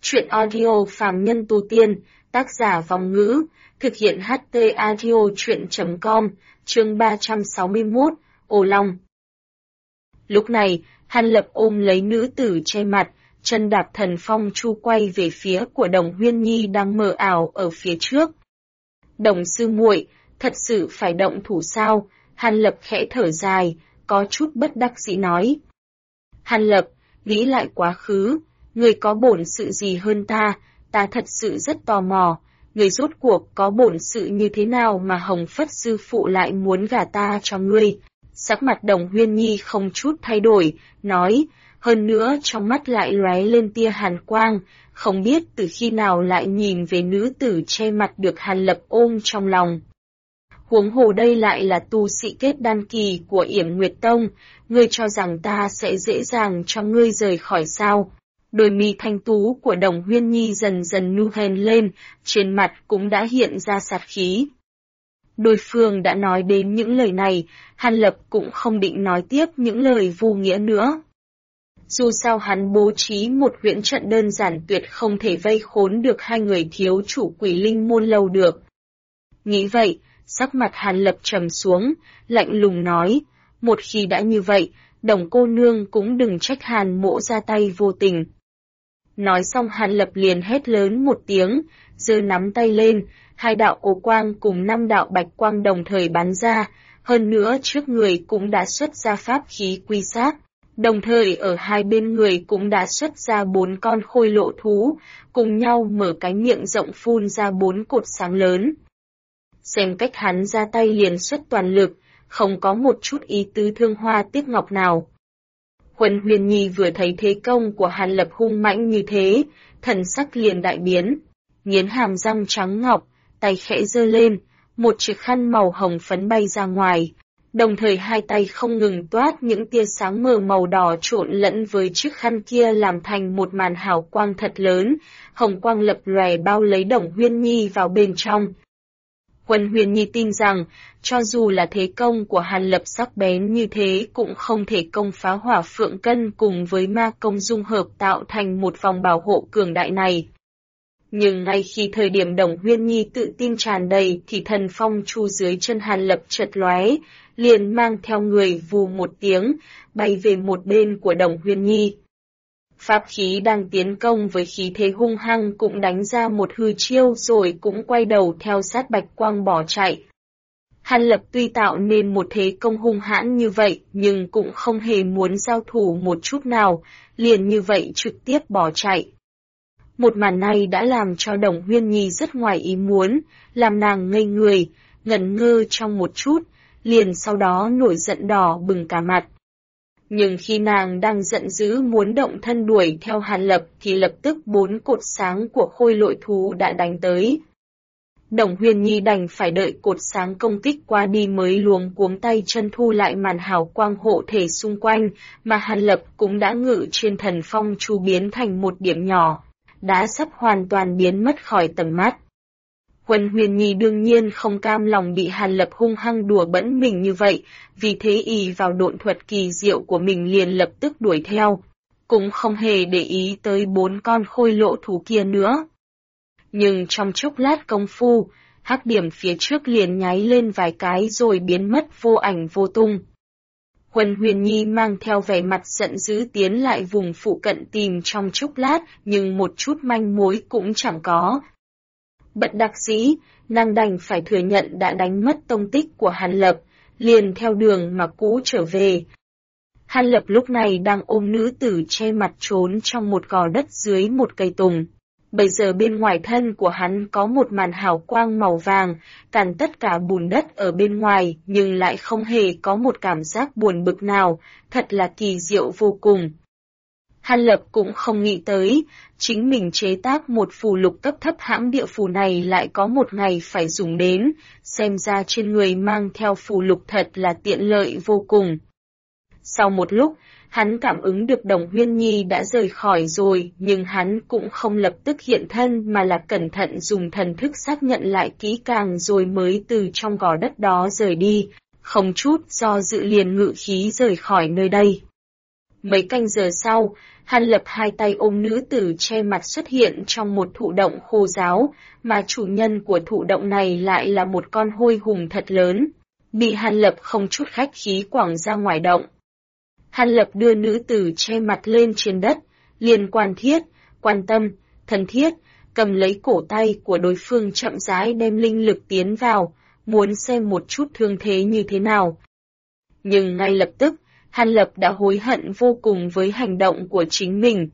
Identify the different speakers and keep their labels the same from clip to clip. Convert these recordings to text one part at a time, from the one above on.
Speaker 1: Truyện audio phàm nhân tu tiên, tác giả Vong Ngữ, thực hiện HT audio truyện.com, chương 361, Ô Long. Lúc này, Hàn Lập ôm lấy nữ tử che mặt, chân đạp thần phong chu quay về phía của Đồng Huyên Nhi đang mờ ảo ở phía trước. Đồng sư muội, thật sự phải động thủ sao? Hàn Lập khẽ thở dài, có chút bất đắc dĩ nói. Hàn Lập, nghĩ lại quá khứ, người có bổn sự gì hơn ta thật sự rất tò mò, người rốt cuộc có bổn sự như thế nào mà Hồng Phất sư phụ lại muốn gả ta cho ngươi. Sắc mặt Đồng Huyên Nhi không chút thay đổi, nói, hơn nữa trong mắt lại lóe lên tia hàn quang, không biết từ khi nào lại nhìn về nữ tử che mặt được Hàn Lập ôm trong lòng. Huống hồ đây lại là tu sĩ kết đan kỳ của Yểm Nguyệt Tông, ngươi cho rằng ta sẽ dễ dàng cho ngươi rời khỏi sao? Đôi mi thanh tú của Đồng Huyên Nhi dần dần nu hèn lên, trên mặt cũng đã hiện ra sát khí. Đối phương đã nói đến những lời này, Hàn Lập cũng không định nói tiếp những lời vô nghĩa nữa. Dù sao hắn bố trí một huyễn trận đơn giản tuyệt không thể vây khốn được hai người thiếu chủ Quỷ Linh môn lâu được. Nghĩ vậy, sắc mặt Hàn Lập trầm xuống, lạnh lùng nói, một khi đã như vậy, Đồng cô nương cũng đừng trách Hàn mỗ ra tay vô tình. Nói xong Hàn Lập liền hét lớn một tiếng, giơ nắm tay lên, 2 đạo ô quang cùng 5 đạo bạch quang đồng thời bắn ra, hơn nữa trước người cũng đã xuất ra pháp khí quy sát, đồng thời ở hai bên người cũng đã xuất ra 4 con khôi lộ thú, cùng nhau mở cái miệng rộng phun ra 4 cột sáng lớn. Xem cách hắn ra tay liền xuất toàn lực, không có một chút ý tứ thương hoa tiếc ngọc nào. Huân Huyền Nhi vừa thấy thế công của Hàn Lập hung mãnh như thế, thần sắc liền đại biến, nghiến hàm răng trắng ngọc, tay khẽ giơ lên, một chiếc khăn màu hồng phấn bay ra ngoài, đồng thời hai tay không ngừng toát những tia sáng mờ màu đỏ trộn lẫn với chiếc khăn kia làm thành một màn hào quang thật lớn, hồng quang lập lòe bao lấy Đồng Huyên Nhi vào bên trong. Huân Huyền Nhi tin rằng, cho dù là thế công của Hàn Lập sắc bén như thế cũng không thể công phá Hỏa Phượng Cân cùng với ma công dung hợp tạo thành một vòng bảo hộ cường đại này. Nhưng ngay khi thời điểm Đồng Huyên Nhi tự tin tràn đầy thì thần phong chu dưới chân Hàn Lập chợt lóe, liền mang theo người vù một tiếng, bay về một bên của Đồng Huyên Nhi. Pháp khí đang tiến công với khí thế hung hăng cũng đánh ra một hư chiêu rồi cũng quay đầu theo sát bạch quang bỏ chạy. Hàn Lập tuy tạo nên một thế công hung hãn như vậy nhưng cũng không hề muốn giao thủ một chút nào, liền như vậy trực tiếp bỏ chạy. Một màn này đã làm cho Đồng Huyên Nhi rất ngoài ý muốn, làm nàng ngây người, ngẩn ngơ trong một chút, liền sau đó nổi giận đỏ bừng cả mặt. Nhưng khi nàng đang giận dữ muốn động thân đuổi theo Hàn Lập thì lập tức 4 cột sáng của khôi lội thú đã đánh tới. Đồng Huyên Nhi đành phải đợi cột sáng công kích qua đi mới luống cuống tay chân thu lại màn hào quang hộ thể xung quanh, mà Hàn Lập cũng đã ngự trên thần phong chu biến thành một điểm nhỏ, đã sắp hoàn toàn biến mất khỏi tầm mắt. Huân Huyền Nhi đương nhiên không cam lòng bị Hàn Lập hung hăng đùa bỡn mình như vậy, vì thế ỷ vào độn thuật kỳ diệu của mình liền lập tức đuổi theo, cũng không hề để ý tới 4 con khôi lỗ thú kia nữa. Nhưng trong chốc lát công phu, hắc điểm phía trước liền nháy lên vài cái rồi biến mất vô ảnh vô tung. Huân Huyền Nhi mang theo vẻ mặt giận dữ tiến lại vùng phụ cận tìm trong chốc lát nhưng một chút manh mối cũng chẳng có. Bất đắc dĩ, nàng đành phải thừa nhận đã đánh mất tông tích của Hàn Lập, liền theo đường mà cũ trở về. Hàn Lập lúc này đang ôm nữ tử che mặt trốn trong một gò đất dưới một cây tùng. Bây giờ bên ngoài thân của hắn có một màn hào quang màu vàng, cản tất cả bùn đất ở bên ngoài nhưng lại không hề có một cảm giác buồn bực nào, thật là kỳ diệu vô cùng. Hàn Lập cũng không nghĩ tới, chính mình chế tác một phù lục cấp thấp hãm địa phù này lại có một ngày phải dùng đến, xem ra trên người mang theo phù lục thật là tiện lợi vô cùng. Sau một lúc, hắn cảm ứng được Đồng Huyên Nhi đã rời khỏi rồi, nhưng hắn cũng không lập tức hiện thân mà là cẩn thận dùng thần thức xác nhận lại kỹ càng rồi mới từ trong gò đất đó rời đi, không chút do dự liền ngự khí rời khỏi nơi đây. Mấy canh giờ sau, Hàn Lập hai tay ôm nữ tử che mặt xuất hiện trong một thụ động khô ráo, mà chủ nhân của thụ động này lại là một con hôi hùng thật lớn, bị Hàn Lập không chút khách khí quẳng ra ngoài động. Hàn Lập đưa nữ tử che mặt lên trên đất, liền quan tâm, thân thiết, cầm lấy cổ tay của đối phương chậm rãi đem linh lực tiến vào, muốn xem một chút thương thế như thế nào. Nhưng ngay lập tức, Hàn Lập đã hối hận vô cùng với hành động của chính mình.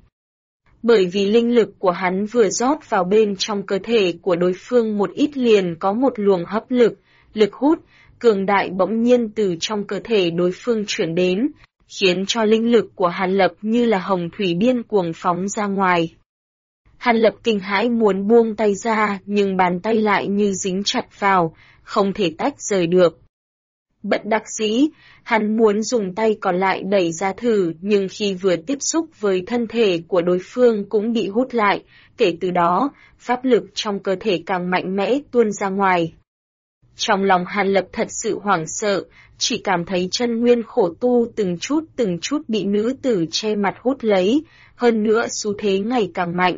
Speaker 1: Bởi vì linh lực của hắn vừa rót vào bên trong cơ thể của đối phương một ít liền có một luồng hấp lực, lực hút, cường đại bỗng nhiên từ trong cơ thể đối phương chuyển đến, khiến cho linh lực của Hàn Lập như là hồng thủy điên cuồng phóng ra ngoài. Hàn Lập kinh hãi muốn buông tay ra nhưng bàn tay lại như dính chặt vào, không thể tách rời được. Bất đắc dĩ, hắn muốn dùng tay còn lại đẩy ra thử nhưng khi vừa tiếp xúc với thân thể của đối phương cũng bị hút lại, kể từ đó, pháp lực trong cơ thể càng mạnh mẽ tuôn ra ngoài. Trong lòng Hàn Lập thật sự hoảng sợ, chỉ cảm thấy chân nguyên khổ tu từng chút bị nữ tử che mặt hút lấy, hơn nữa xu thế ngày càng mạnh.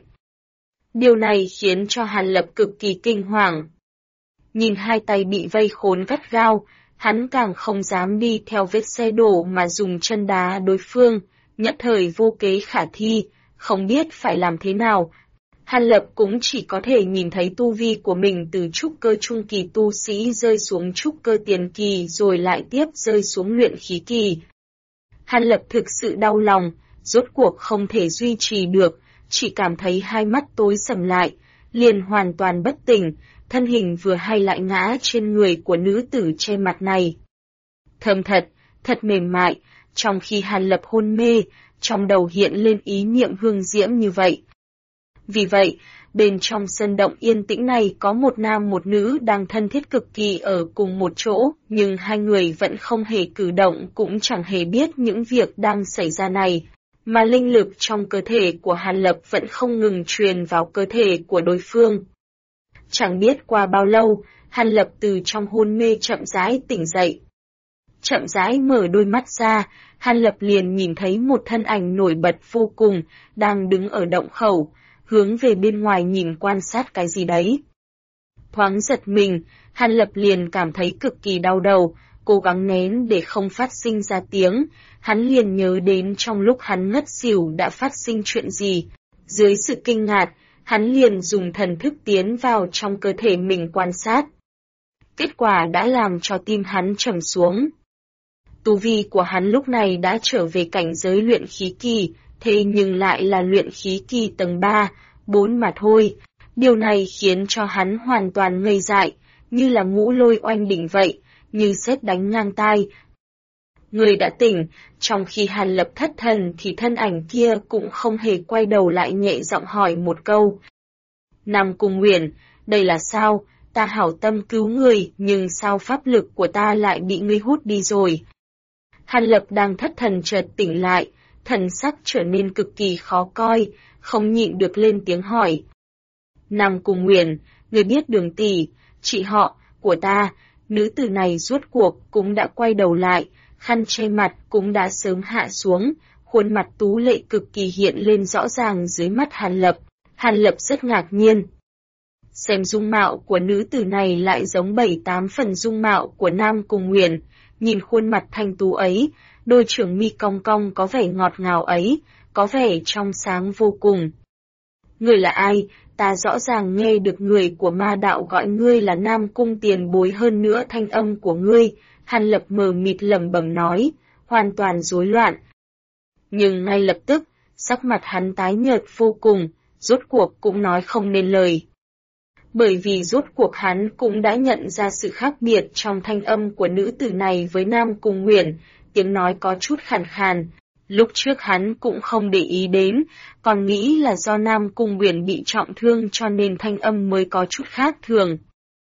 Speaker 1: Điều này khiến cho Hàn Lập cực kỳ kinh hoàng. Nhìn hai tay bị vây khốn gắt gao, hắn càng không dám đi theo vết xe đổ mà dùng chân đá đối phương, nhất thời vô kế khả thi, không biết phải làm thế nào. Hàn Lập cũng chỉ có thể nhìn thấy tu vi của mình từ trúc cơ trung kỳ tu sĩ rơi xuống trúc cơ tiền kỳ rồi lại tiếp rơi xuống luyện khí kỳ. Hàn Lập thực sự đau lòng, rốt cuộc không thể duy trì được, chỉ cảm thấy hai mắt tối sầm lại, liền hoàn toàn bất tỉnh, thân hình vừa hay lại ngã trên người của nữ tử che mặt này. Thơm thật mềm mại, trong khi Hàn Lập hôn mê, trong đầu hiện lên ý niệm hương diễm như vậy. Vì vậy, bên trong sân động yên tĩnh này có một nam một nữ đang thân thiết cực kỳ ở cùng một chỗ, nhưng hai người vẫn không hề cử động cũng chẳng hề biết những việc đang xảy ra này, mà linh lực trong cơ thể của Hàn Lập vẫn không ngừng truyền vào cơ thể của đối phương. Chẳng biết qua bao lâu, Hàn Lập từ trong hôn mê chậm rãi tỉnh dậy. Chậm rãi mở đôi mắt ra, Hàn Lập liền nhìn thấy một thân ảnh nổi bật vô cùng, đang đứng ở động khẩu, hướng về bên ngoài nhìn quan sát cái gì đấy. Thoáng giật mình, Hàn Lập liền cảm thấy cực kỳ đau đầu, cố gắng nén để không phát sinh ra tiếng, hắn liền nhớ đến trong lúc hắn ngất xỉu đã phát sinh chuyện gì. Dưới sự kinh ngạc, hắn liền dùng thần thức tiến vào trong cơ thể mình quan sát. Kết quả đã làm cho tim hắn trầm xuống. Tu vi của hắn lúc này đã trở về cảnh giới luyện khí kỳ, thế nhưng lại là luyện khí kỳ tầng 3, 4 mà thôi. Điều này khiến cho hắn hoàn toàn ngây dại, như là ngũ lôi oanh đỉnh vậy, như sét đánh ngang tai. Người đã tỉnh, trong khi Hàn Lập thất thần thì thân ảnh kia cũng không hề quay đầu lại nhẹ giọng hỏi một câu. Nam Cung Nguyền, đây là sao? Ta hảo tâm cứu người, nhưng sao pháp lực của ta lại bị ngươi hút đi rồi? Hàn Lập đang thất thần chợt tỉnh lại, thần sắc trở nên cực kỳ khó coi, không nhịn được lên tiếng hỏi. Nam Cung Nguyền, người biết Đường tỷ, chị họ của ta, nữ tử này rốt cuộc cũng đã quay đầu lại, khăn che mặt cũng đã sớm hạ xuống, khuôn mặt tú lệ cực kỳ hiện lên rõ ràng dưới mắt Hàn Lập. Hàn Lập rất ngạc nhiên. Xem dung mạo của nữ tử này lại giống 7-8 phần dung mạo của Nam Cung Nguyền, nhìn khuôn mặt thanh tú ấy, đôi trưởng mi cong cong có vẻ ngọt ngào ấy, có vẻ trong sáng vô cùng. Người là ai? Ta rõ ràng nghe được người của ma đạo gọi ngươi là Nam Cung tiền bối, hơn nữa thanh âm của ngươi, Hàn Lập mờ mịt lẩm bẩm nói, hoàn toàn rối loạn. Nhưng ngay lập tức, sắc mặt hắn tái nhợt vô cùng, rốt cuộc cũng nói không nên lời. Bởi vì rốt cuộc hắn cũng đã nhận ra sự khác biệt trong thanh âm của nữ tử này với Nam Cung Nguyền, tiếng nói có chút khàn khàn. Lúc trước hắn cũng không để ý đến, còn nghĩ là do Nam Cung Nguyền bị trọng thương cho nên thanh âm mới có chút khác thường.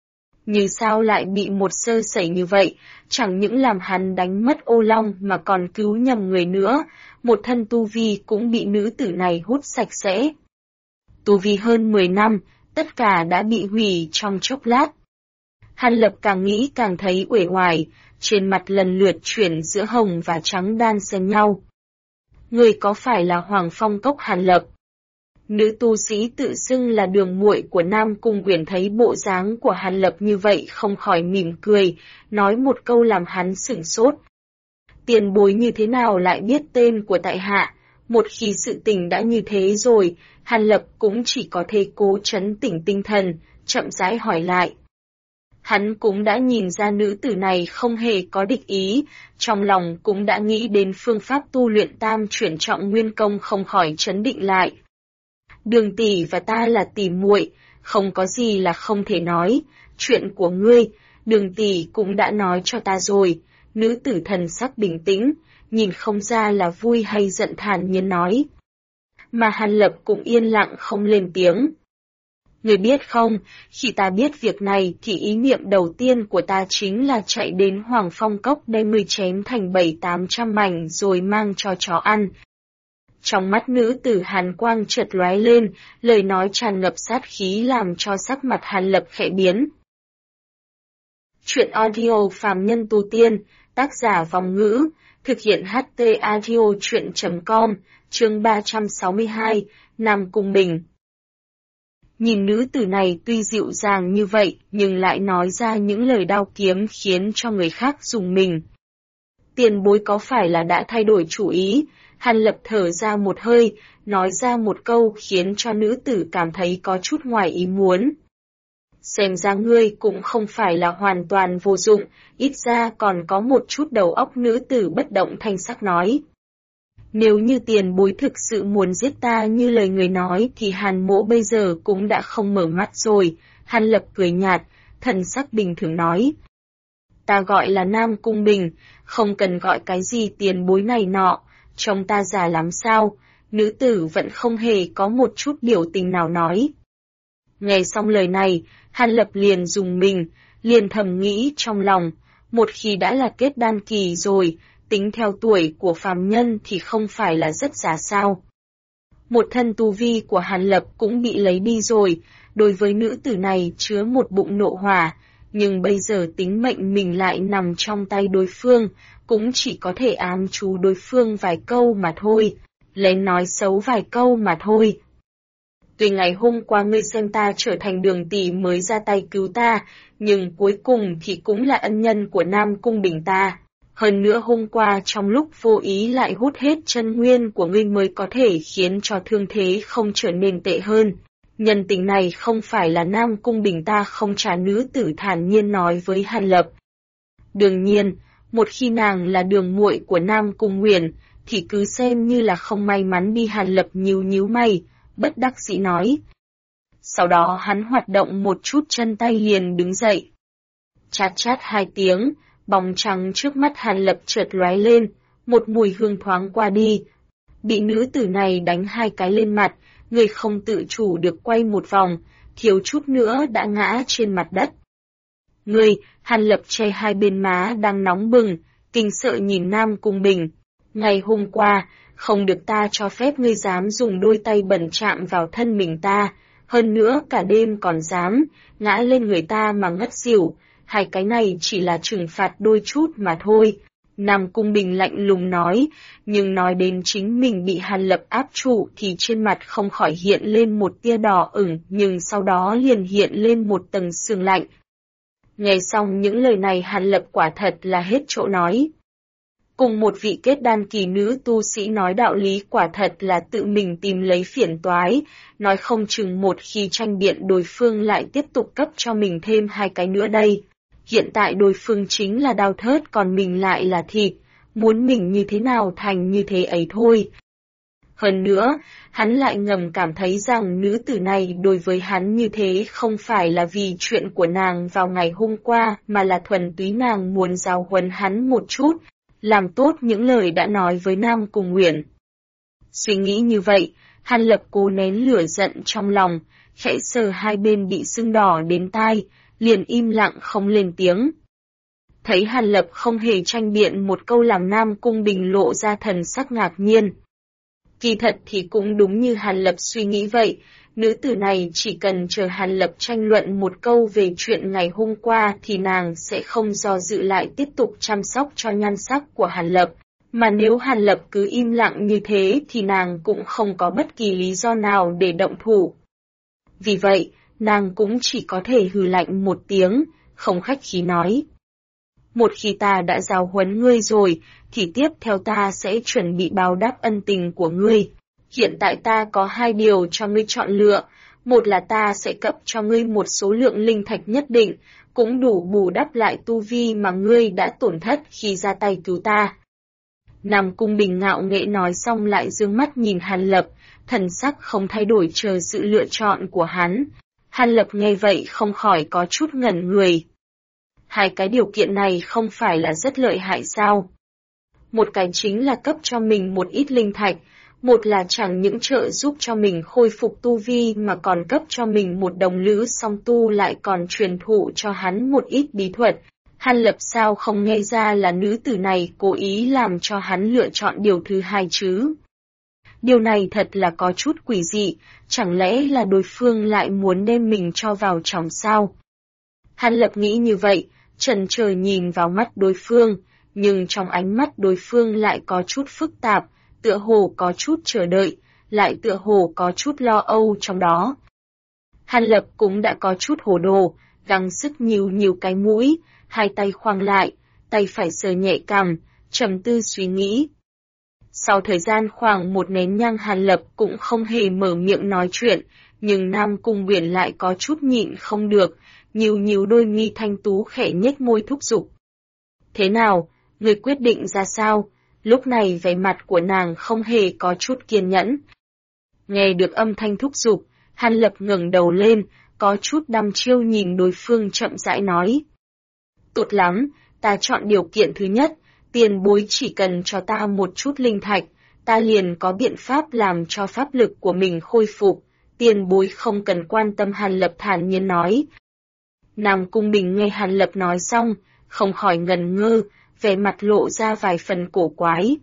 Speaker 1: Như sao lại bị một sơ sẩy như vậy, chẳng những làm hắn đánh mất ô long mà còn cứu nhầm người nữa, một thân tu vi cũng bị nữ tử này hút sạch sẽ. Tu vi hơn 10 năm, tất cả đã bị hủy trong chốc lát. Hàn Lập càng nghĩ càng thấy uể oải, trên mặt lần lượt chuyển giữa hồng và trắng đan xen nhau. Người có phải là Hoàng Phong Cốc Hàn Lập? Nữ tu sĩ tự xưng là đường muội của Nam Cung Uyển thấy bộ dáng của Hàn Lập như vậy không khỏi mỉm cười, nói một câu làm hắn sửng sốt. Tiền bối như thế nào lại biết tên của tại hạ? Một khi sự tình đã như thế rồi, Hàn Lập cũng chỉ có thể cố trấn tĩnh tinh thần, chậm rãi hỏi lại. Hắn cũng đã nhìn ra nữ tử này không hề có địch ý, trong lòng cũng đã nghĩ đến phương pháp tu luyện tam chuyển trọng nguyên công không khỏi trấn định lại. Đường tỷ và ta là tỷ muội, không có gì là không thể nói, chuyện của ngươi, đường tỷ cũng đã nói cho ta rồi, nữ tử thần sắc bình tĩnh, nhìn không ra là vui hay giận thản nhiên nói. Mà Hàn Lập cũng yên lặng không lên tiếng. Người biết không, khi ta biết việc này thì ý niệm đầu tiên của ta chính là chạy đến Hoàng Phong Cốc đem ngươi chém thành 700-800 mảnh rồi mang cho chó ăn. Trong mắt nữ tử hàn quang chợt lóe lên, lời nói tràn ngập sát khí làm cho sắc mặt Hàn Lập khẽ biến. Chuyện audio phàm nhân tu tiên, tác giả Vòng Ngữ, thực hiện HT audio chuyện.com, chương 362, Nam Cung Bình. Nhìn nữ tử này tuy dịu dàng như vậy nhưng lại nói ra những lời đao kiếm khiến cho người khác rùng mình. Tiền bối có phải là đã thay đổi chủ ý? Hàn Lập thở ra một hơi, nói ra một câu khiến cho nữ tử cảm thấy có chút ngoài ý muốn. Xem ra ngươi cũng không phải là hoàn toàn vô dụng, ít ra còn có một chút đầu óc. Nữ tử bất động thanh sắc nói. Nếu như tiền bối thực sự muốn giết ta như lời người nói thì Hàn mỗ bây giờ cũng đã không mở mắt rồi. Hàn Lập cười nhạt, thần sắc bình thường nói. Ta gọi là Nam Cung Bình, không cần gọi cái gì tiền bối này nọ, trông ta già lắm sao? Nữ tử vẫn không hề có một chút biểu tình nào nói. Nghe xong lời này, Hàn Lập liền rùng mình, liền thầm nghĩ trong lòng, một khi đã là kết đan kỳ rồi, tính theo tuổi của phàm nhân thì không phải là rất già sao. Một thân tu vi của Hàn Lập cũng bị lấy đi rồi, đối với nữ tử này chứa một bụng nộ hỏa, nhưng bây giờ tính mệnh mình lại nằm trong tay đối phương, cũng chỉ có thể ám chú đối phương vài câu mà thôi, lén nói xấu vài câu mà thôi. Tuy ngày hôm qua ngươi xem ta trở thành đường tỷ mới ra tay cứu ta, nhưng cuối cùng thì cũng là ân nhân của Nam Cung Bình ta. Hơn nữa hôm qua trong lúc vô ý lại hút hết chân nguyên của ngươi mới có thể khiến cho thương thế không trở nên tệ hơn. Nhân tình này không phải là Nam Cung Bình ta không trả. Nữ tử thản nhiên nói với Hàn Lập. Đương nhiên, một khi nàng là đường muội của Nam Cung Uyển, thì cứ xem như là không may mắn đi. Hàn Lập nhíu mày, bất đắc dĩ nói. Sau đó hắn hoạt động một chút chân tay liền đứng dậy. Chát chát hai tiếng, bóng trắng trước mắt Hàn Lập chợt lóe lên, một mùi hương thoáng qua đi. Bị nữ tử này đánh hai cái lên mặt, người không tự chủ được quay một vòng, thiếu chút nữa đã ngã trên mặt đất. Người, Hàn Lập che hai bên má đang nóng bừng, kinh sợ nhìn Nam Cung Bình. Ngày hôm qua, không được ta cho phép ngươi dám dùng đôi tay bẩn chạm vào thân mình ta, hơn nữa cả đêm còn dám ngã lên người ta mà ngất xỉu, hai cái này chỉ là trừng phạt đôi chút mà thôi. Nam Cung Bình lạnh lùng nói, nhưng nói đến chính mình bị Hàn Lập áp trụ thì trên mặt không khỏi hiện lên một tia đỏ ửng, nhưng sau đó liền hiện lên một tầng sương lạnh. Nghe xong những lời này Hàn Lập quả thật là hết chỗ nói. Cùng một vị kết đan kỳ nữ tu sĩ nói đạo lý quả thật là tự mình tìm lấy phiền toái, nói không chừng một khi tranh biện đối phương lại tiếp tục cấp cho mình thêm hai cái nữa đây. Hiện tại đối phương chính là đao thớt còn mình lại là thịt, muốn mình như thế nào thành như thế ấy thôi. Hơn nữa, hắn lại ngầm cảm thấy rằng nữ tử này đối với hắn như thế không phải là vì chuyện của nàng vào ngày hôm qua mà là thuần túy nàng muốn giáo huấn hắn một chút, làm tốt những lời đã nói với Nam Cung Uyển. Suy nghĩ như vậy, Hàn Lập cố nén lửa giận trong lòng, khẽ sờ hai bên bị sưng đỏ đến tai, liền im lặng không lên tiếng. Thấy Hàn Lập không hề tranh biện một câu làm Nam Cung Bình lộ ra thần sắc ngạc nhiên. Kỳ thật thì cũng đúng như Hàn Lập suy nghĩ vậy, nữ tử này chỉ cần chờ Hàn Lập tranh luận một câu về chuyện ngày hôm qua thì nàng sẽ không do dự lại tiếp tục chăm sóc cho nhan sắc của Hàn Lập, Mà nếu Hàn Lập cứ im lặng như thế thì nàng cũng không có bất kỳ lý do nào để động thủ. Vì vậy, nàng cũng chỉ có thể hừ lạnh một tiếng, không khách khí nói. Một khi ta đã giáo huấn ngươi rồi, thì tiếp theo ta sẽ chuẩn bị báo đáp ân tình của ngươi. Hiện tại ta có 2 điều cho ngươi chọn lựa, một là ta sẽ cấp cho ngươi một số lượng linh thạch nhất định, cũng đủ bù đắp lại tu vi mà ngươi đã tổn thất khi ra tay cứu ta. Nam Cung Bình ngạo nghễ nói xong lại dương mắt nhìn Hàn Lập, thần sắc không thay đổi chờ sự lựa chọn của hắn. Hàn Lập nghe vậy không khỏi có chút ngẩn người. 2 cái điều kiện này không phải là rất lợi hại sao? Một cái chính là cấp cho mình một ít linh thạch, một là chẳng những trợ giúp cho mình khôi phục tu vi mà còn cấp cho mình một đồng lữ song tu lại còn truyền thụ cho hắn một ít bí thuật. Hàn Lập sao không nghe ra là nữ tử này cố ý làm cho hắn lựa chọn điều thứ 2 chứ? Điều này thật là có chút quỷ dị, chẳng lẽ là đối phương lại muốn đem mình cho vào chồng sao? Hàn Lập nghĩ như vậy, chần chờ nhìn vào mắt đối phương, nhưng trong ánh mắt đối phương lại có chút phức tạp, tựa hồ có chút chờ đợi, lại tựa hồ có chút lo âu trong đó. Hàn Lập cũng đã có chút hồ đồ, gắng sức nhíu cái mũi, 2 tay khoanh lại, tay phải sờ nhẹ cằm, trầm tư suy nghĩ. Sau thời gian khoảng 1 nén nhang Hàn Lập cũng không hề mở miệng nói chuyện, nhưng Nam Cung Uyển lại có chút nhịn không được, nhíu đôi mi thanh tú khẽ nhếch môi thúc giục. Thế nào, người quyết định ra sao? Lúc này vẻ mặt của nàng không hề có chút kiên nhẫn. Nghe được âm thanh thúc giục, Hàn Lập ngẩng đầu lên, có chút đăm chiêu nhìn đối phương chậm rãi nói. Tốt lắm, ta chọn điều kiện thứ nhất, tiền bối chỉ cần cho ta một chút linh thạch, ta liền có biện pháp làm cho pháp lực của mình khôi phục, tiền bối không cần quan tâm. Hàn Lập thản nhiên nói. Nam Cung Bình nghe Hàn Lập nói xong, không khỏi ngần ngơ, vẻ mặt lộ ra vài phần cổ quái.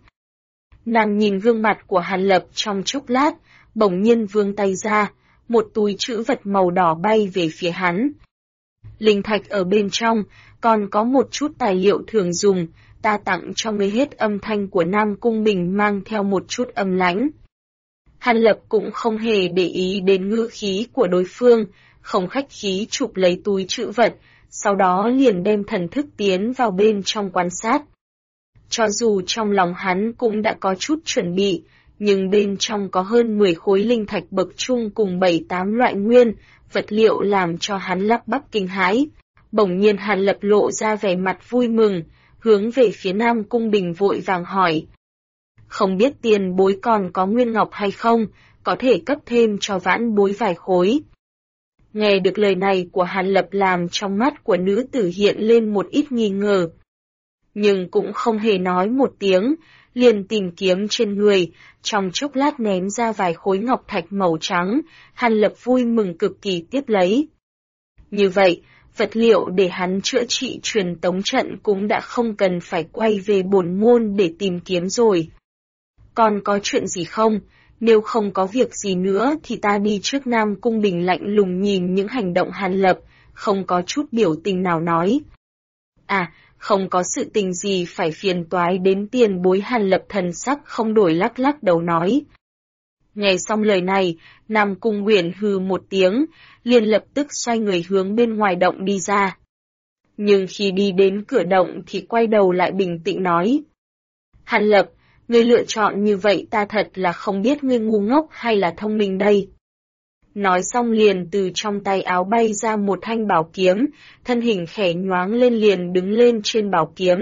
Speaker 1: Nàng nhìn gương mặt của Hàn Lập trong chốc lát, bỗng nhiên vươn tay ra, một túi trữ vật màu đỏ bay về phía hắn. Linh thạch ở bên trong, còn có một chút tài liệu thường dùng, ta tặng cho ngươi hết. Âm thanh của Nam Cung Bình mang theo một chút âm lãnh. Hàn Lập cũng không hề để ý đến ngữ khí của đối phương, không khách khí chụp lấy túi trữ vật, sau đó liền đem thần thức tiến vào bên trong quan sát. Cho dù trong lòng hắn cũng đã có chút chuẩn bị, nhưng bên trong có hơn 10 khối linh thạch bậc trung cùng 7-8 loại nguyên, vật liệu làm cho hắn lắp bắp kinh hãi. Bỗng nhiên Hàn Lập lộ ra vẻ mặt vui mừng, hướng về phía Nam Cung Bình vội vàng hỏi. Không biết tiền bối còn có nguyên ngọc hay không, có thể cấp thêm cho vãn bối vài khối. Nghe được lời này của Hàn Lập làm trong mắt của nữ tử hiện lên một ít nghi ngờ. Nhưng cũng không hề nói một tiếng, liền tìm kiếm trên người, trong chốc lát ném ra vài khối ngọc thạch màu trắng, Hàn Lập vui mừng cực kỳ tiếp lấy. Như vậy, vật liệu để hắn chữa trị truyền tống trận cũng đã không cần phải quay về bổn môn để tìm kiếm rồi. Còn có chuyện gì không? Nếu không có việc gì nữa thì ta đi trước. Nam Cung Bình lạnh lùng nhìn những hành động Hàn Lập, không có chút biểu tình nào nói. À, không có sự tình gì phải phiền toái đến tiền bối. Hàn Lập thần sắc không đổi lắc đầu nói. Nghe xong lời này, Nam Cung Uyển hừ một tiếng, liền lập tức xoay người hướng bên ngoài động đi ra. Nhưng khi đi đến cửa động thì quay đầu lại bình tĩnh nói. Hàn Lập, ngươi lựa chọn như vậy ta thật là không biết ngươi ngu ngốc hay là thông minh đây. Nói xong liền từ trong tay áo bay ra một thanh bảo kiếm, thân hình khẽ nhoáng lên liền đứng lên trên bảo kiếm.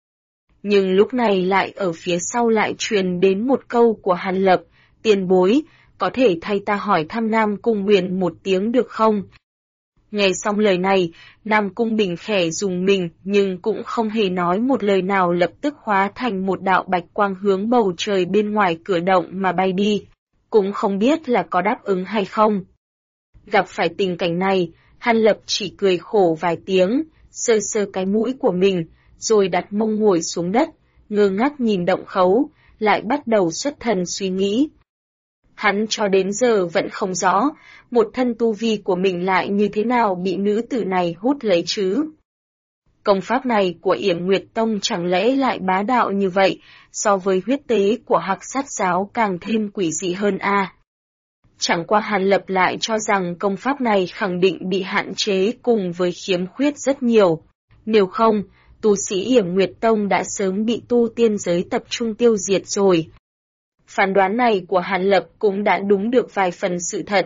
Speaker 1: Nhưng lúc này lại ở phía sau lại truyền đến một câu của Hàn Lập, tiền bối, có thể thay ta hỏi thăm Nam Cung Uyển một tiếng được không? Nghe xong lời này, Nam Cung Bình khẽ dùng mình nhưng cũng không hề nói một lời nào, lập tức hóa thành một đạo bạch quang hướng bầu trời bên ngoài cửa động mà bay đi. Cũng không biết là có đáp ứng hay không. Gặp phải tình cảnh này, Hàn Lập chỉ cười khổ vài tiếng, sơ sơ cái mũi của mình, rồi đặt mông ngồi xuống đất, ngơ ngác nhìn động khấu, lại bắt đầu xuất thần suy nghĩ. Hắn cho đến giờ vẫn không rõ, một thân tu vi của mình lại như thế nào bị nữ tử này hút lấy chứ. Công pháp này của Yểm Nguyệt Tông chẳng lẽ lại bá đạo như vậy, so với huyết tế của Hắc Sát giáo càng thêm quỷ dị hơn a. Chẳng qua Hàn Lập lại cho rằng công pháp này khẳng định bị hạn chế cùng với khiếm khuyết rất nhiều. Nếu không, tu sĩ Yểm Nguyệt Tông đã sớm bị tu tiên giới tập trung tiêu diệt rồi. Phán đoán này của Hàn Lập cũng đã đúng được vài phần sự thật.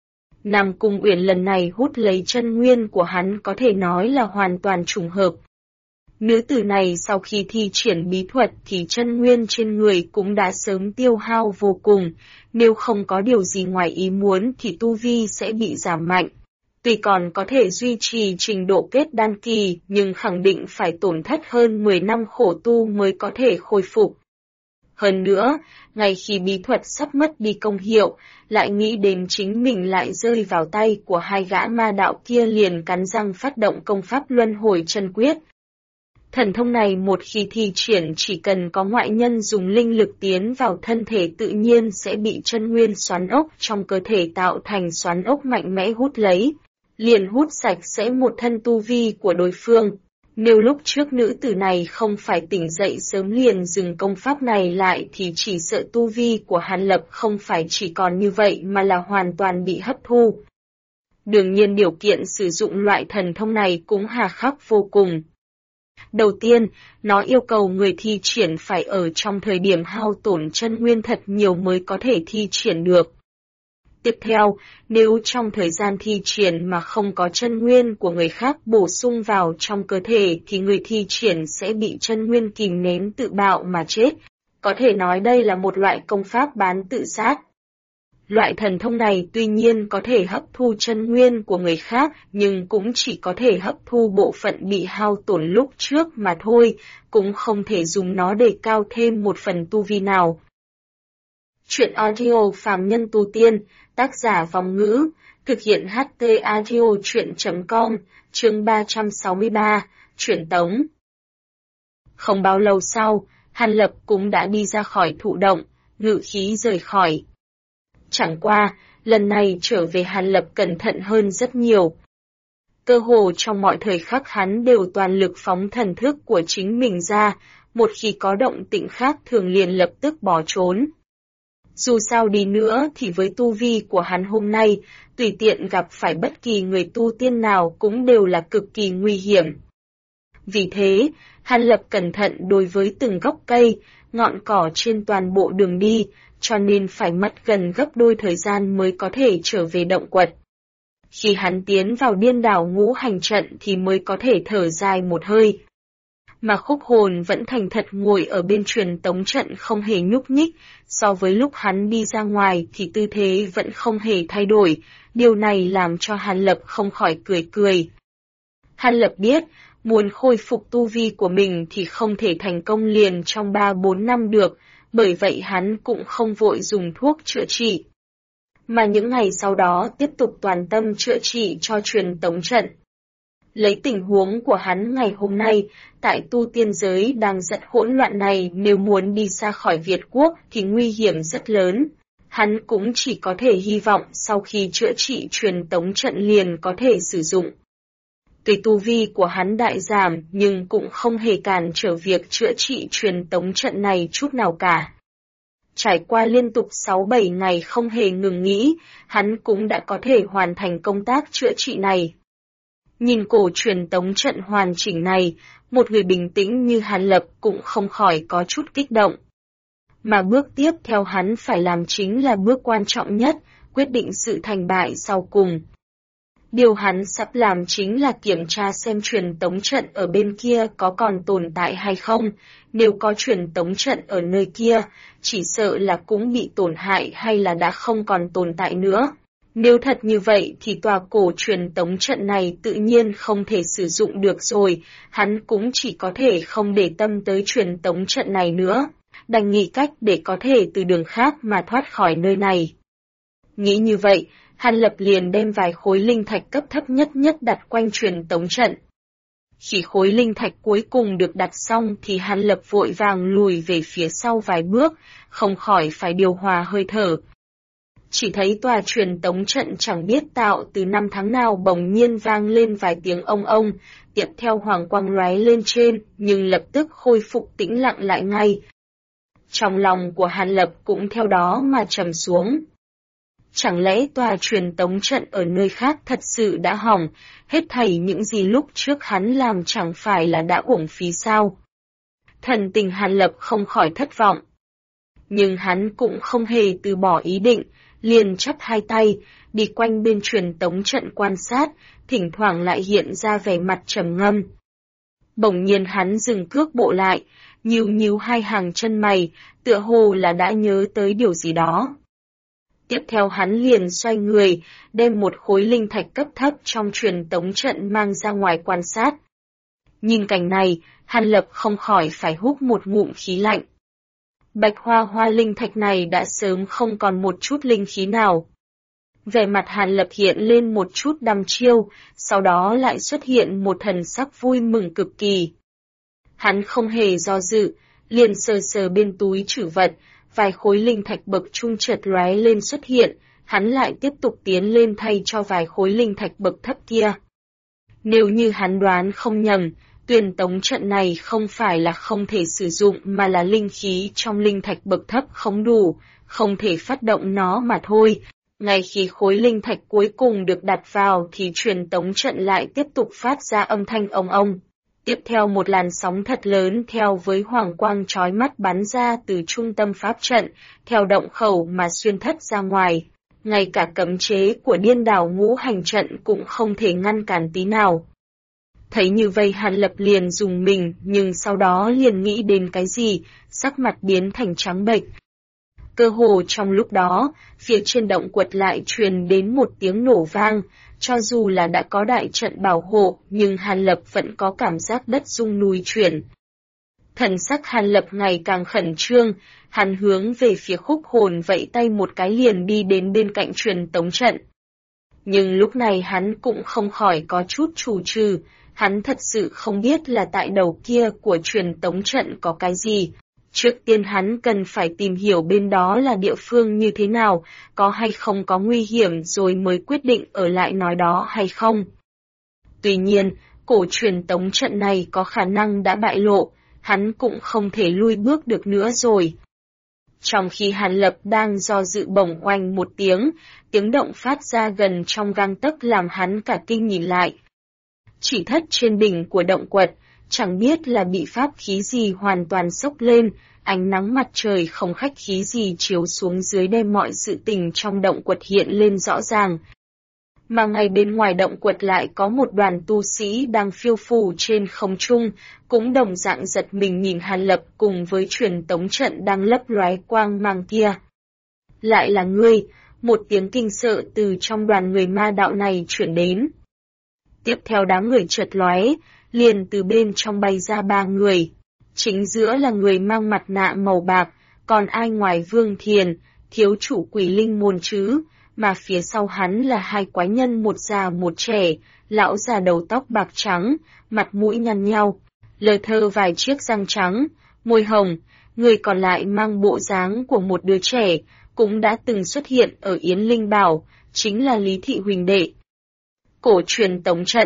Speaker 1: Nam Cung Uyển lần này hút lấy chân nguyên của hắn có thể nói là hoàn toàn trùng hợp. Nữ tử này sau khi thi triển bí thuật thì chân nguyên trên người cũng đã sớm tiêu hao vô cùng, nếu không có điều gì ngoài ý muốn thì tu vi sẽ bị giảm mạnh. Tuy còn có thể duy trì trình độ kết đan kỳ nhưng khẳng định phải tổn thất hơn 10 năm khổ tu mới có thể khôi phục. Hơn nữa, ngay khi bí thuật sắp mất đi công hiệu, lại nghĩ đến chính mình lại rơi vào tay của hai gã ma đạo kia liền cắn răng phát động công pháp luân hồi chân quyết. Thần thông này một khi thi triển chỉ cần có ngoại nhân dùng linh lực tiến vào thân thể tự nhiên sẽ bị chân nguyên xoắn ốc trong cơ thể tạo thành xoắn ốc mạnh mẽ hút lấy, liền hút sạch sẽ một thân tu vi của đối phương. Nếu lúc trước nữ tử này không phải tỉnh dậy sớm liền dừng công pháp này lại thì chỉ sợ tu vi của Hàn Lập không phải chỉ còn như vậy mà là hoàn toàn bị hấp thu. Đương nhiên điều kiện sử dụng loại thần thông này cũng hà khắc vô cùng. Đầu tiên, nó yêu cầu người thi triển phải ở trong thời điểm hao tổn chân nguyên thật nhiều mới có thể thi triển được. Tiếp theo, nếu trong thời gian thi triển mà không có chân nguyên của người khác bổ sung vào trong cơ thể thì người thi triển sẽ bị chân nguyên kìm nén tự bạo mà chết. Có thể nói đây là một loại công pháp bán tự sát. Loại thần thông này tuy nhiên có thể hấp thu chân nguyên của người khác nhưng cũng chỉ có thể hấp thu bộ phận bị hao tổn lúc trước mà thôi, cũng không thể dùng nó để cao thêm một phần tu vi nào. Chuyện audio phàm nhân tu tiên, tác giả Vong Ngữ, thực hiện HT audio chuyện.com, chương 363, Truyền tống. Không bao lâu sau, Hàn Lập cũng đã đi ra khỏi thụ động, ngự khí rời khỏi. Chẳng qua, lần này trở về Hàn Lập cẩn thận hơn rất nhiều. Cơ hồ trong mọi thời khắc hắn đều toàn lực phóng thần thức của chính mình ra, một khi có động tĩnh khác thường liền lập tức bỏ trốn. Dù sao đi nữa thì với tu vi của hắn hôm nay, tùy tiện gặp phải bất kỳ người tu tiên nào cũng đều là cực kỳ nguy hiểm. Vì thế, Hàn Lập cẩn thận đối với từng gốc cây, ngọn cỏ trên toàn bộ đường đi, cho nên phải mất gần gấp đôi thời gian mới có thể trở về động quật. Khi hắn tiến vào điên đảo ngũ hành trận thì mới có thể thở dài một hơi. Mà Khúc Hồn vẫn thành thật ngồi ở bên truyền tống trận không hề nhúc nhích, so với lúc hắn đi ra ngoài thì tư thế vẫn không hề thay đổi, điều này làm cho Hàn Lập không khỏi cười cười. Hàn Lập biết, muốn khôi phục tu vi của mình thì không thể thành công liền trong 3-4 năm được, bởi vậy hắn cũng không vội dùng thuốc chữa trị. Mà những ngày sau đó tiếp tục toàn tâm chữa trị cho truyền tống trận. Lấy tình huống của hắn ngày hôm nay, tại tu tiên giới đang rất hỗn loạn này nếu muốn đi xa khỏi Việt Quốc thì nguy hiểm rất lớn. Hắn cũng chỉ có thể hy vọng sau khi chữa trị truyền tống trận liền có thể sử dụng. Tuy tu vi của hắn đại giảm nhưng cũng không hề cản trở việc chữa trị truyền tống trận này chút nào cả. Trải qua liên tục 6-7 ngày không hề ngừng nghỉ, hắn cũng đã có thể hoàn thành công tác chữa trị này. Nhìn cổ truyền tống trận hoàn chỉnh này, một người bình tĩnh như Hàn Lập cũng không khỏi có chút kích động. Mà bước tiếp theo hắn phải làm chính là bước quan trọng nhất, quyết định sự thành bại sau cùng. Điều hắn sắp làm chính là kiểm tra xem truyền tống trận ở bên kia có còn tồn tại hay không, nếu có truyền tống trận ở nơi kia, chỉ sợ là cũng bị tổn hại hay là đã không còn tồn tại nữa. Nếu thật như vậy thì tòa cổ truyền tống trận này tự nhiên không thể sử dụng được rồi, hắn cũng chỉ có thể không để tâm tới truyền tống trận này nữa, đành nghĩ cách để có thể từ đường khác mà thoát khỏi nơi này. Nghĩ như vậy, Hàn Lập liền đem vài khối linh thạch cấp thấp nhất đặt quanh truyền tống trận. Khi khối linh thạch cuối cùng được đặt xong thì Hàn Lập vội vàng lùi về phía sau vài bước, không khỏi phải điều hòa hơi thở. Chỉ thấy tòa truyền tống trận chẳng biết tạo từ năm tháng nào bỗng nhiên vang lên vài tiếng ông, tiếp theo hoàng quang lóe lên trên, nhưng lập tức khôi phục tĩnh lặng lại ngay. Trong lòng của Hàn Lập cũng theo đó mà trầm xuống. Chẳng lẽ tòa truyền tống trận ở nơi khác thật sự đã hỏng, hết thảy những gì lúc trước hắn làm chẳng phải là đã uổng phí sao? Thần tình Hàn Lập không khỏi thất vọng. Nhưng hắn cũng không hề từ bỏ ý định, liền chắp hai tay, đi quanh bên truyền tống trận quan sát, thỉnh thoảng lại hiện ra vẻ mặt trầm ngâm. Bỗng nhiên hắn dừng cước bộ lại, nhíu hai hàng chân mày, tựa hồ là đã nhớ tới điều gì đó. Tiếp theo hắn liền xoay người, đem một khối linh thạch cấp thấp trong truyền tống trận mang ra ngoài quan sát. Nhìn cảnh này, Hàn Lập không khỏi phải hút một ngụm khí lạnh. Bạch hoa linh thạch này đã sớm không còn một chút linh khí nào. Vẻ mặt Hàn Lập hiện lên một chút đăm chiêu, sau đó lại xuất hiện một thần sắc vui mừng cực kỳ. Hắn không hề do dự, liền sờ bên túi trữ vật, vài khối linh thạch bậc trung chợt lóe lên xuất hiện, hắn lại tiếp tục tiến lên thay cho vài khối linh thạch bậc thấp kia. Nếu như hắn đoán không nhầm, truyền tống trận này không phải là không thể sử dụng mà là linh khí trong linh thạch bậc thấp không đủ, không thể phát động nó mà thôi. Ngay khi khối linh thạch cuối cùng được đặt vào thì truyền tống trận lại tiếp tục phát ra âm thanh ông. Tiếp theo một làn sóng thật lớn theo với hoàng quang chói mắt bắn ra từ trung tâm pháp trận, theo động khẩu mà xuyên thất ra ngoài. Ngay cả cấm chế của điên đảo ngũ hành trận cũng không thể ngăn cản tí nào. Thấy như vậy Hàn Lập liền dùng mình, nhưng sau đó liền nghĩ đến cái gì, sắc mặt biến thành trắng bệch. Cơ hồ trong lúc đó, phía trên động quật lại truyền đến một tiếng nổ vang, cho dù là đã có đại trận bảo hộ, nhưng Hàn Lập vẫn có cảm giác đất rung núi chuyển. Thần sắc Hàn Lập ngày càng khẩn trương, hắn hướng về phía khúc hồn vẫy tay một cái liền đi đến bên cạnh truyền tống trận. Nhưng lúc này hắn cũng không khỏi có chút chù trừ, hắn thật sự không biết là tại đầu kia của truyền tống trận có cái gì. Trước tiên hắn cần phải tìm hiểu bên đó là địa phương như thế nào, có hay không có nguy hiểm rồi mới quyết định ở lại nói đó hay không. Tuy nhiên, cổ truyền tống trận này có khả năng đã bại lộ, hắn cũng không thể lui bước được nữa rồi. Trong khi Hàn Lập đang do dự bỗng oanh một tiếng động phát ra gần trong gang tấc làm hắn cả kinh nhìn lại. Chỉ thất trên đỉnh của động quật, chẳng biết là bị pháp khí gì hoàn toàn sốc lên, ánh nắng mặt trời không khách khí gì chiếu xuống dưới đem mọi sự tình trong động quật hiện lên rõ ràng. Mà ngay bên ngoài động quật lại có một đoàn tu sĩ đang phiêu phù trên không trung, cũng đồng dạng giật mình nhìn Hàn Lập cùng với truyền tống trận đang lấp lóe quang mang kia. Lại là ngươi, một tiếng kinh sợ từ trong đoàn người ma đạo này chuyển đến. Tiếp theo đám người chợt lóe, liền từ bên trong bay ra ba người. Chính giữa là người mang mặt nạ màu bạc, còn ai ngoài Vương Thiền, thiếu chủ Quỷ Linh môn chứ, mà phía sau hắn là hai quái nhân một già một trẻ, lão già đầu tóc bạc trắng, mặt mũi nhăn nhau, lờ thơ vài chiếc răng trắng, môi hồng, người còn lại mang bộ dáng của một đứa trẻ, cũng đã từng xuất hiện ở Yến Linh Bảo, chính là Lý Thị huynh đệ. Cổ truyền tống trận.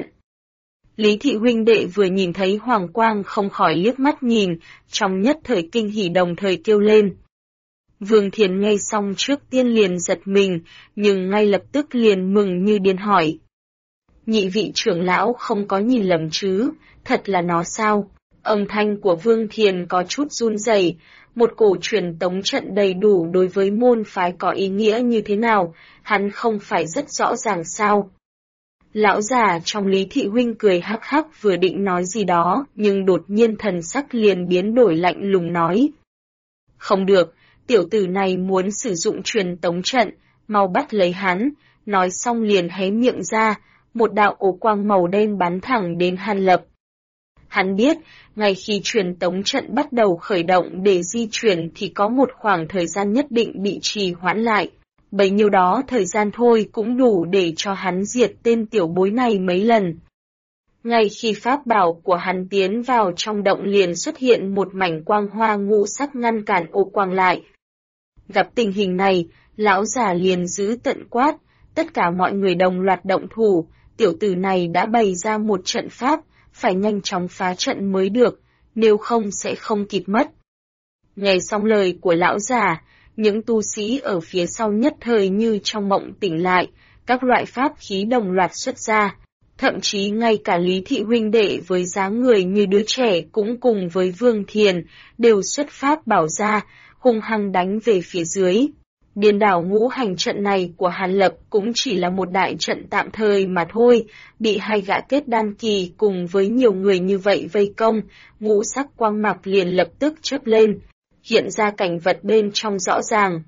Speaker 1: Lý Thị huynh đệ vừa nhìn thấy hoàng quang không khỏi liếc mắt nhìn, trong nhất thời kinh hỉ đồng thời kêu lên. Vương Thiền nghe xong trước tiên liền giật mình, nhưng ngay lập tức liền mừng như điên hỏi. Nhị vị trưởng lão không có nhìn lầm chứ, thật là nó sao? Âm thanh của Vương Thiền có chút run rẩy, một cổ truyền tống trận đầy đủ đối với môn phái có ý nghĩa như thế nào, hắn không phải rất rõ ràng sao? Lão già trong Lý Thị huynh cười hắc hắc vừa định nói gì đó, nhưng đột nhiên thần sắc liền biến đổi lạnh lùng nói. Không được, tiểu tử này muốn sử dụng truyền tống trận, mau bắt lấy hắn, nói xong liền hé miệng ra, một đạo ổ quang màu đen bắn thẳng đến Hàn Lập. Hắn biết, ngay khi truyền tống trận bắt đầu khởi động để di chuyển thì có một khoảng thời gian nhất định bị trì hoãn lại. Bấy nhiêu đó thời gian thôi cũng đủ để cho hắn diệt tên tiểu bối này mấy lần. Ngay khi pháp bảo của hắn tiến vào trong động liền xuất hiện một mảnh quang hoa ngũ sắc ngăn cản ô quang lại. Gặp tình hình này, Lão già liền giữ tận quát, tất cả mọi người đồng loạt động thủ, tiểu tử này đã bày ra một trận pháp, phải nhanh chóng phá trận mới được, nếu không sẽ không kịp mất. Nghe xong lời của lão già, những tu sĩ ở phía sau nhất thời như trong mộng tỉnh lại, các loại pháp khí đồng loạt xuất ra. Thậm chí ngay cả Lý Thị huynh đệ với dáng người như đứa trẻ cũng cùng với Vương Thiền, đều xuất pháp bảo ra, hung hăng đánh về phía dưới. Điên đảo ngũ hành trận này của Hàn Lập cũng chỉ là một đại trận tạm thời mà thôi, bị hai gã kết đan kỳ cùng với nhiều người như vậy vây công, ngũ sắc quang mạc liền lập tức chớp lên, hiện ra cảnh vật bên trong rõ ràng.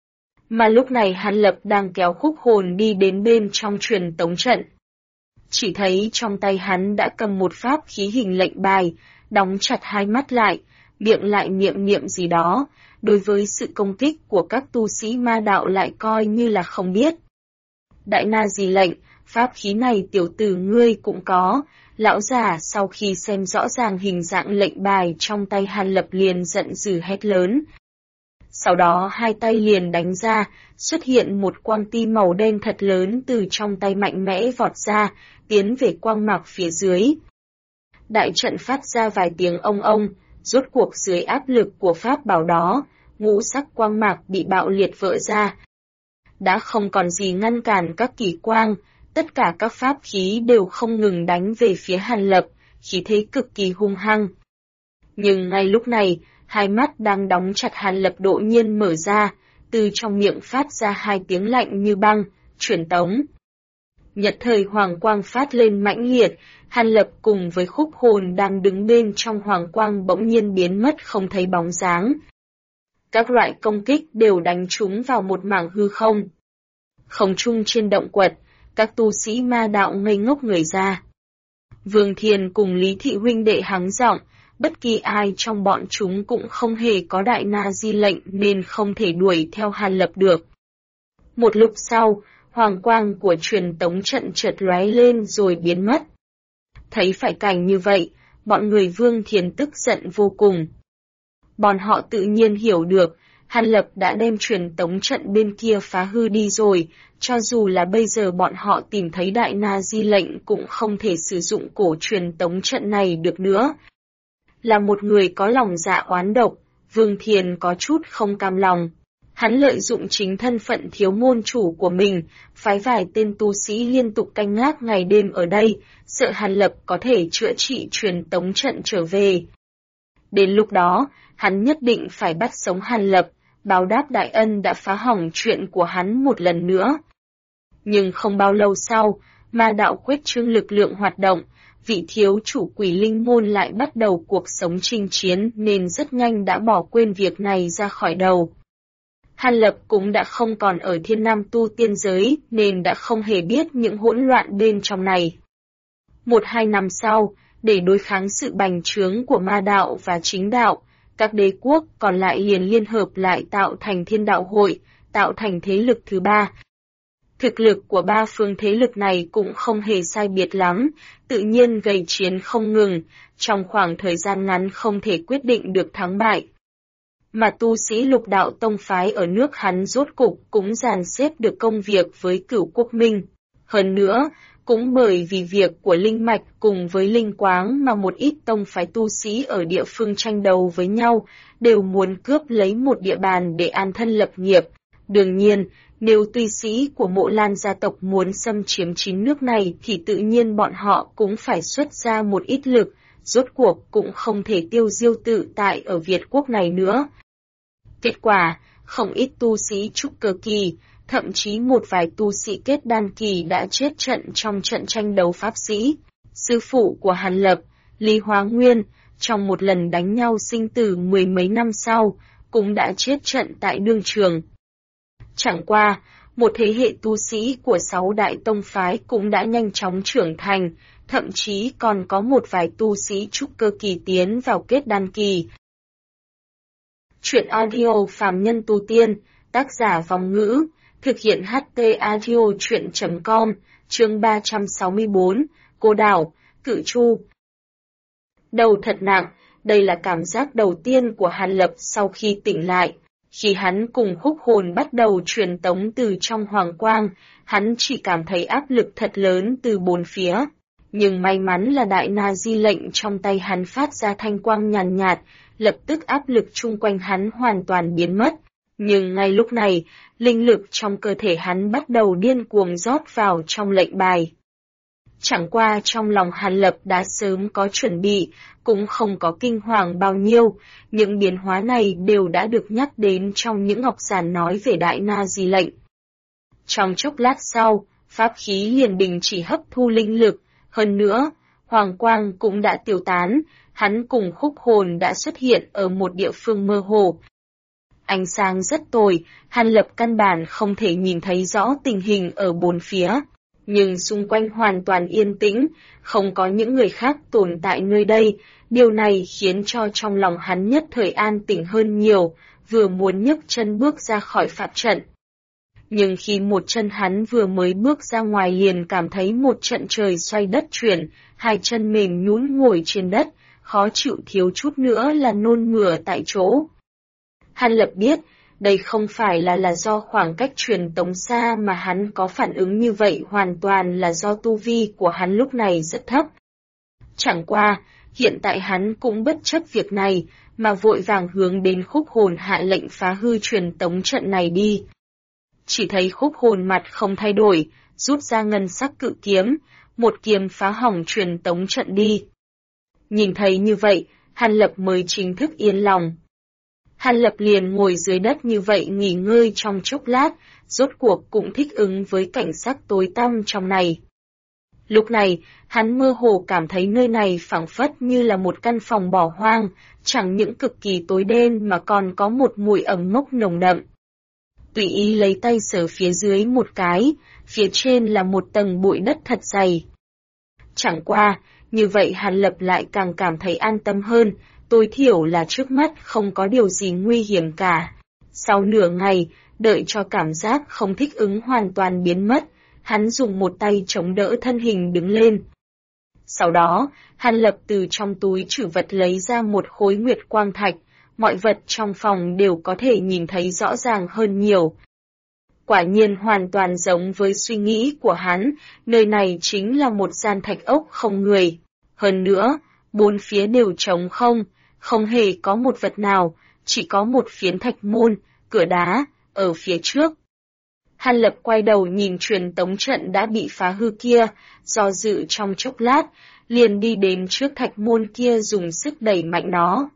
Speaker 1: Mà lúc này Hàn Lập đang kéo Khúc Hồn đi đến bên trong truyền tống trận. Chỉ thấy trong tay hắn đã cầm một pháp khí hình lệnh bài, đóng chặt hai mắt lại, miệng lại niệm gì đó, đối với sự công kích của các tu sĩ ma đạo lại coi như là không biết. Đại na di lệnh, pháp khí này tiểu tử ngươi cũng có, lão già sau khi xem rõ ràng hình dạng lệnh bài trong tay Hàn Lập liền giận dữ hét lớn. Sau đó hai tay liền đánh ra, xuất hiện một quang ti màu đen thật lớn từ trong tay mạnh mẽ vọt ra, tiến về quang mạc phía dưới. Đại trận phát ra vài tiếng ông, rốt cuộc dưới áp lực của pháp bảo đó, ngũ sắc quang mạc bị bạo liệt vỡ ra. Đã không còn gì ngăn cản các kỳ quang, tất cả các pháp khí đều không ngừng đánh về phía Hàn Lập, khí thế cực kỳ hung hăng. Nhưng ngay lúc này, hai mắt đang đóng chặt Hàn Lập đột nhiên mở ra, từ trong miệng phát ra hai tiếng lạnh như băng, truyền tống. Nhật thời hoàng quang phát lên mãnh liệt, Hàn Lập cùng với Khúc Hồn đang đứng bên trong hoàng quang bỗng nhiên biến mất không thấy bóng dáng. Các loại công kích đều đánh trúng vào một mảng hư không. Không trung trên động quật, các tu sĩ ma đạo ngây ngốc người ra. Vương Thiền cùng Lý Thị huynh đệ hắng giọng, bất kỳ ai trong bọn chúng cũng không hề có đại na di lệnh nên không thể đuổi theo Hàn Lập được. Một lúc sau, hoàng quang của truyền tống trận chợt lóe lên rồi biến mất. Thấy phải cảnh như vậy, bọn người Vương Thiền tức giận vô cùng. Bọn họ tự nhiên hiểu được, Hàn Lập đã đem truyền tống trận bên kia phá hư đi rồi, cho dù là bây giờ bọn họ tìm thấy đại na di lệnh cũng không thể sử dụng cổ truyền tống trận này được nữa. Là một người có lòng dạ oán độc, Vương Thiền có chút không cam lòng. Hắn lợi dụng chính thân phận thiếu môn chủ của mình, phái vài tên tu sĩ liên tục canh gác ngày đêm ở đây, sợ Hàn Lập có thể chữa trị truyền tống trận trở về. Đến lúc đó, hắn nhất định phải bắt sống Hàn Lập, báo đáp đại ân đã phá hỏng chuyện của hắn một lần nữa. Nhưng không bao lâu sau, ma đạo quyết trương lực lượng hoạt động, vị thiếu chủ Quỷ Linh môn lại bắt đầu cuộc sống chinh chiến nên rất nhanh đã bỏ quên việc này ra khỏi đầu. Hàn Lập cũng đã không còn ở Thiên Nam tu tiên giới nên đã không hề biết những hỗn loạn bên trong này. 1-2 năm sau, để đối kháng sự bành trướng của ma đạo và chính đạo, các đế quốc còn lại liền liên hợp lại tạo thành Thiên Đạo Hội, tạo thành thế lực thứ ba. Thực lực của ba phương thế lực này cũng không hề sai biệt lắm, tự nhiên gây chiến không ngừng, trong khoảng thời gian ngắn không thể quyết định được thắng bại. Mà tu sĩ Lục Đạo tông phái ở nước hắn rốt cục cũng dàn xếp được công việc với Cửu Quốc Minh. Hơn nữa, cũng bởi vì việc của Linh Mạch cùng với Linh Quáng mà một ít tông phái tu sĩ ở địa phương tranh đấu với nhau, đều muốn cướp lấy một địa bàn để an thân lập nghiệp. Đương nhiên, nếu tu sĩ của Mộ Lan gia tộc muốn xâm chiếm chính nước này thì tự nhiên bọn họ cũng phải xuất ra một ít lực, rốt cuộc cũng không thể tiêu diêu tự tại ở Việt quốc này nữa. Kết quả, không ít tu sĩ trúc cơ kỳ, thậm chí một vài tu sĩ kết đan kỳ đã chết trận trong trận tranh đấu pháp sĩ. Sư phụ của Hàn Lập, Lý Hóa Nguyên, trong một lần đánh nhau sinh tử 10 mấy năm sau, cũng đã chết trận tại đương trường. Chẳng qua, một thế hệ tu sĩ của 6 đại tông phái cũng đã nhanh chóng trưởng thành, thậm chí còn có một vài tu sĩ trúc cơ kỳ tiến vào kết đan kỳ. Chuyện audio phàm nhân tu tiên, tác giả Vong Ngữ, thực hiện HT audio chuyện.com, chương 364, Cô Đảo, Cự Chu. Đầu thật nặng, đây là cảm giác đầu tiên của Hàn Lập sau khi tỉnh lại. Khi hắn cùng húc hồn bắt đầu truyền tống từ trong hoàng quang, hắn chỉ cảm thấy áp lực thật lớn từ bốn phía. Nhưng may mắn là đại na di lệnh trong tay hắn phát ra thanh quang nhàn nhạt, lập tức áp lực chung quanh hắn hoàn toàn biến mất. Nhưng ngay lúc này, linh lực trong cơ thể hắn bắt đầu điên cuồng rót vào trong lệnh bài. Chẳng qua trong lòng Hàn Lập đã sớm có chuẩn bị, cũng không có kinh hoàng bao nhiêu, những biến hóa này đều đã được nhắc đến trong những ngọc giản nói về đại na di lệnh. Trong chốc lát sau, pháp khí liền đình chỉ hấp thu linh lực, hơn nữa, hoàng quang cũng đã tiêu tán, hắn cùng húc hồn đã xuất hiện ở một địa phương mơ hồ. Ánh sáng rất tồi, Hàn Lập căn bản không thể nhìn thấy rõ tình hình ở bốn phía. Nhưng xung quanh hoàn toàn yên tĩnh, không có những người khác tồn tại nơi đây, điều này khiến cho trong lòng hắn nhất thời an tĩnh hơn nhiều, vừa muốn nhấc chân bước ra khỏi pháp trận. Nhưng khi một chân hắn vừa mới bước ra ngoài liền cảm thấy một trận trời xoay đất chuyển, hai chân mềm nhũn ngồi trên đất, khó chịu thiếu chút nữa là nôn mửa tại chỗ. Hàn Lập biết, đây không phải là do khoảng cách truyền tống xa mà hắn có phản ứng như vậy, hoàn toàn là do tu vi của hắn lúc này rất thấp. Chẳng qua, hiện tại hắn cũng bất chấp việc này, mà vội vàng hướng đến khúc hồn hạ lệnh phá hư truyền tống trận này đi. Chỉ thấy khúc hồn mặt không thay đổi, rút ra ngân sắc cự kiếm, một kiếm phá hỏng truyền tống trận đi. Nhìn thấy như vậy, Hàn Lập mới chính thức yên lòng. Hàn Lập liền ngồi dưới đất như vậy nghỉ ngơi trong chốc lát, rốt cuộc cũng thích ứng với cảnh sắc tối tăm trong này. Lúc này, hắn mơ hồ cảm thấy nơi này phảng phất như là một căn phòng bỏ hoang, chẳng những cực kỳ tối đen mà còn có một mùi ẩm mốc nồng đậm. Tùy ý lấy tay sờ phía dưới một cái, phía trên là một tầng bụi đất thật dày. Chẳng qua, như vậy Hàn Lập lại càng cảm thấy an tâm hơn, tối thiểu là trước mắt không có điều gì nguy hiểm cả. Sau nửa ngày, đợi cho cảm giác không thích ứng hoàn toàn biến mất, hắn dùng một tay chống đỡ thân hình đứng lên. Sau đó, Hàn Lập từ trong túi trữ vật lấy ra một khối nguyệt quang thạch, mọi vật trong phòng đều có thể nhìn thấy rõ ràng hơn nhiều. Quả nhiên hoàn toàn giống với suy nghĩ của hắn, nơi này chính là một gian thạch ốc không người. Hơn nữa, bốn phía đều trống không, không hề có một vật nào, chỉ có một phiến thạch môn, cửa đá, ở phía trước. Hàn Lập quay đầu nhìn truyền tống trận đã bị phá hư kia, do dự trong chốc lát, liền đi đến trước thạch môn kia dùng sức đẩy mạnh nó.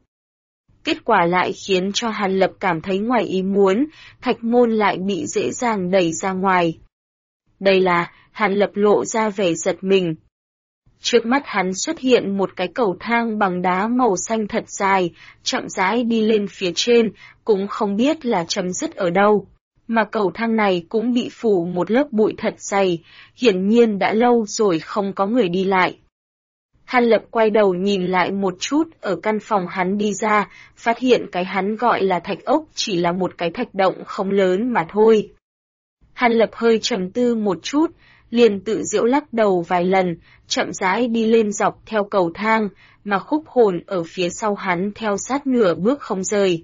Speaker 1: Kết quả lại khiến cho Hàn Lập cảm thấy ngoài ý muốn, thạch môn lại bị dễ dàng đẩy ra ngoài. Đây là, Hàn Lập lộ ra vẻ giật mình. Trước mắt hắn xuất hiện một cái cầu thang bằng đá màu xanh thật dài, chậm rãi đi lên phía trên, cũng không biết là chấm dứt ở đâu. Mà cầu thang này cũng bị phủ một lớp bụi thật dày, hiển nhiên đã lâu rồi không có người đi lại. Hàn Lập quay đầu nhìn lại một chút ở căn phòng hắn đi ra, phát hiện cái hắn gọi là thạch ốc chỉ là một cái thạch động không lớn mà thôi. Hàn Lập hơi trầm tư một chút, liền tự giễu lắc đầu vài lần, chậm rãi đi lên dọc theo cầu thang, mà khúc hồn ở phía sau hắn theo sát nửa bước không rời.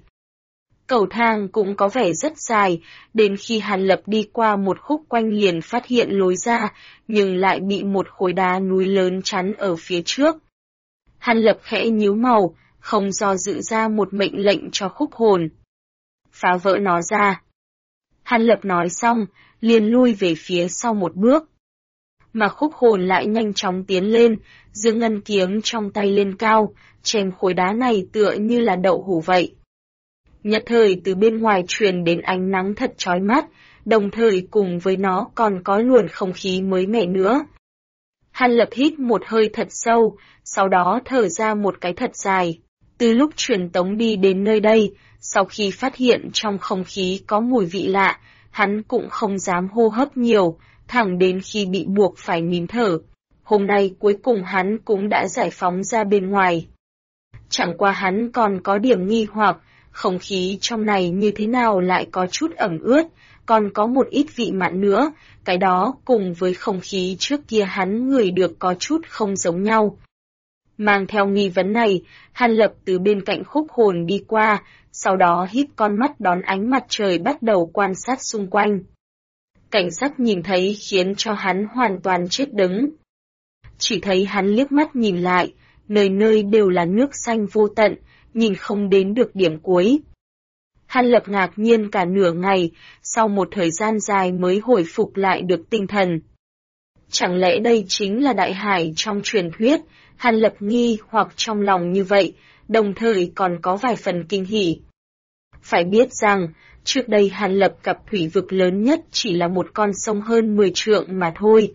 Speaker 1: Cầu thang cũng có vẻ rất dài, đến khi Hàn Lập đi qua một khúc quanh liền phát hiện lối ra, nhưng lại bị một khối đá núi lớn chắn ở phía trước. Hàn Lập khẽ nhíu màu, không do dự ra một mệnh lệnh cho khúc hồn. Phá vỡ nó ra. Hàn Lập nói xong, liền lui về phía sau một bước. Mà khúc hồn lại nhanh chóng tiến lên, giơ ngân kiếm trong tay lên cao, chém khối đá này tựa như là đậu hũ vậy. Nhất thời từ bên ngoài truyền đến ánh nắng thật chói mắt, đồng thời cùng với nó còn có luồng không khí mới mẻ nữa. Hàn Lập hít một hơi thật sâu, sau đó thở ra một cái thật dài. Từ lúc truyền tống đi đến nơi đây, sau khi phát hiện trong không khí có mùi vị lạ, hắn cũng không dám hô hấp nhiều, thẳng đến khi bị buộc phải nín thở. Hôm nay cuối cùng hắn cũng đã giải phóng ra bên ngoài. Chẳng qua hắn còn có điểm nghi hoặc, không khí trong này như thế nào lại có chút ẩm ướt, còn có một ít vị mặn nữa, cái đó cùng với không khí trước kia hắn ngửi được có chút không giống nhau. Mang theo nghi vấn này, Hàn Lập từ bên cạnh Khúc Hồn đi qua, sau đó híp con mắt đón ánh mặt trời bắt đầu quan sát xung quanh. Cảnh sắc nhìn thấy khiến cho hắn hoàn toàn chết đứng. Chỉ thấy hắn liếc mắt nhìn lại, nơi nơi đều là nước xanh vô tận, nhìn không đến được điểm cuối. Hàn Lập ngạc nhiên cả nửa ngày, sau một thời gian dài mới hồi phục lại được tinh thần. Chẳng lẽ đây chính là đại hải trong truyền thuyết? Hàn Lập nghi hoặc trong lòng như vậy, đồng thời còn có vài phần kinh hỉ. Phải biết rằng, trước đây Hàn Lập gặp thủy vực lớn nhất chỉ là một con sông hơn 10 trượng mà thôi.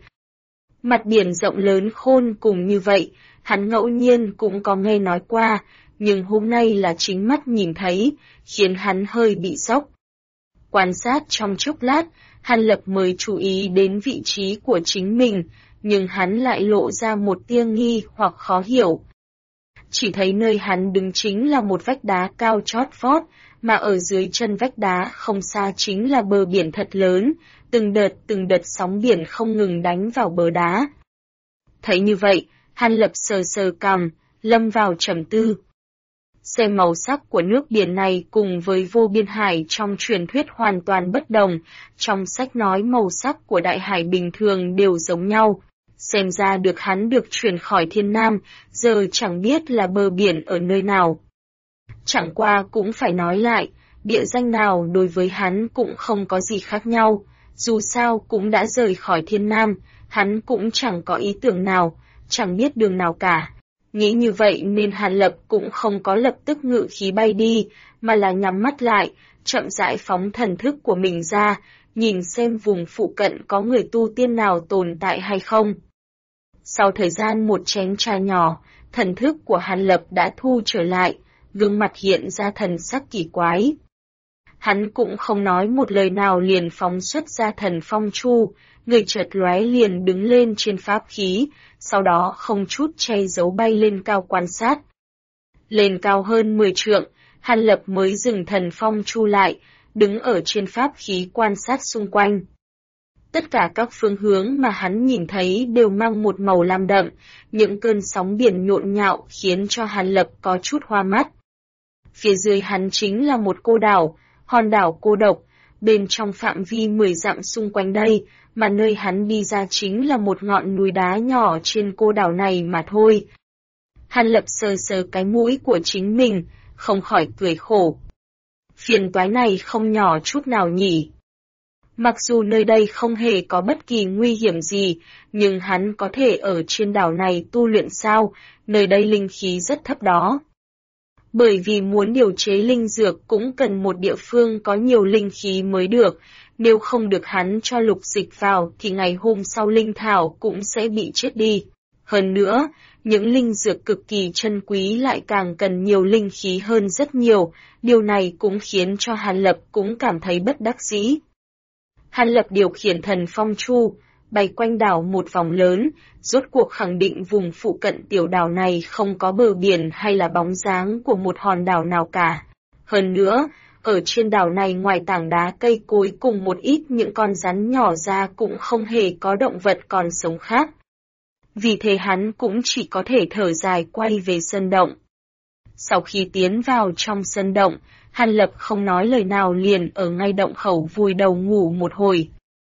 Speaker 1: Mặt biển rộng lớn khôn cùng như vậy, hắn ngẫu nhiên cũng có nghe nói qua, nhưng hôm nay là chính mắt nhìn thấy, khiến hắn hơi bị sốc. Quan sát trong chốc lát, Hàn Lập mới chú ý đến vị trí của chính mình, nhưng hắn lại lộ ra một tia nghi hoặc khó hiểu. Chỉ thấy nơi hắn đứng chính là một vách đá cao chót vót, mà ở dưới chân vách đá không xa chính là bờ biển thật lớn, từng đợt sóng biển không ngừng đánh vào bờ đá. Thấy như vậy, Hàn Lập sờ sờ cằm, lâm vào trầm tư. Xem màu sắc của nước biển này cùng với vô biên hải trong truyền thuyết hoàn toàn bất đồng, trong sách nói màu sắc của đại hải bình thường đều giống nhau. Xem ra hắn được chuyển khỏi Thiên Nam, giờ chẳng biết là bờ biển ở nơi nào. Chẳng qua cũng phải nói lại, địa danh nào đối với hắn cũng không có gì khác nhau, dù sao cũng đã rời khỏi Thiên Nam, hắn cũng chẳng có ý tưởng nào, chẳng biết đường nào cả. Nghĩ như vậy nên Hàn Lập cũng không có lập tức ngự khí bay đi, mà là nhắm mắt lại, chậm rãi phóng thần thức của mình ra, nhìn xem vùng phụ cận có người tu tiên nào tồn tại hay không. Sau thời gian một chén trà nhỏ, thần thức của Hàn Lập đã thu trở lại, gương mặt hiện ra thần sắc kỳ quái. Hắn cũng không nói một lời nào liền phóng xuất ra thần phong chu, người chợt lóe liền đứng lên trên pháp khí, sau đó không chút che giấu bay lên cao quan sát. Lên cao hơn 10 trượng, Hàn Lập mới dừng thần phong chu lại, đứng ở trên pháp khí quan sát xung quanh. Tất cả các phương hướng mà hắn nhìn thấy đều mang một màu lam đậm, những cơn sóng biển nhộn nhạo khiến cho Hàn Lập có chút hoa mắt. Phía dưới hắn chính là một cô đảo, hòn đảo cô độc, bên trong phạm vi 10 dặm xung quanh đây, mà nơi hắn đi ra chính là một ngọn núi đá nhỏ trên cô đảo này mà thôi. Hàn Lập sờ sờ cái mũi của chính mình, không khỏi cười khổ. Phiền toái này không nhỏ chút nào nhỉ. Mặc dù nơi đây không hề có bất kỳ nguy hiểm gì, nhưng hắn có thể ở trên đảo này tu luyện sao, nơi đây linh khí rất thấp đó. Bởi vì muốn điều chế linh dược cũng cần một địa phương có nhiều linh khí mới được, nếu không được hắn cho lục dịch vào thì ngày hôm sau linh thảo cũng sẽ bị chết đi. Hơn nữa, những linh dược cực kỳ chân quý lại càng cần nhiều linh khí hơn rất nhiều, điều này cũng khiến cho Hàn Lập cũng cảm thấy bất đắc dĩ. Hàn Lập điều khiển thần phong chu, bay quanh đảo một vòng lớn, rốt cuộc khẳng định vùng phụ cận tiểu đảo này không có bờ biển hay là bóng dáng của một hòn đảo nào cả. Hơn nữa, ở trên đảo này ngoài tảng đá cây cối cùng một ít những con rắn nhỏ ra cũng không hề có động vật còn sống khác. Vì thế hắn cũng chỉ có thể thở dài quay về sân động. Sau khi tiến vào trong sân động, Hàn Lập không nói lời nào liền ở ngay động khẩu vùi đầu ngủ một hồi.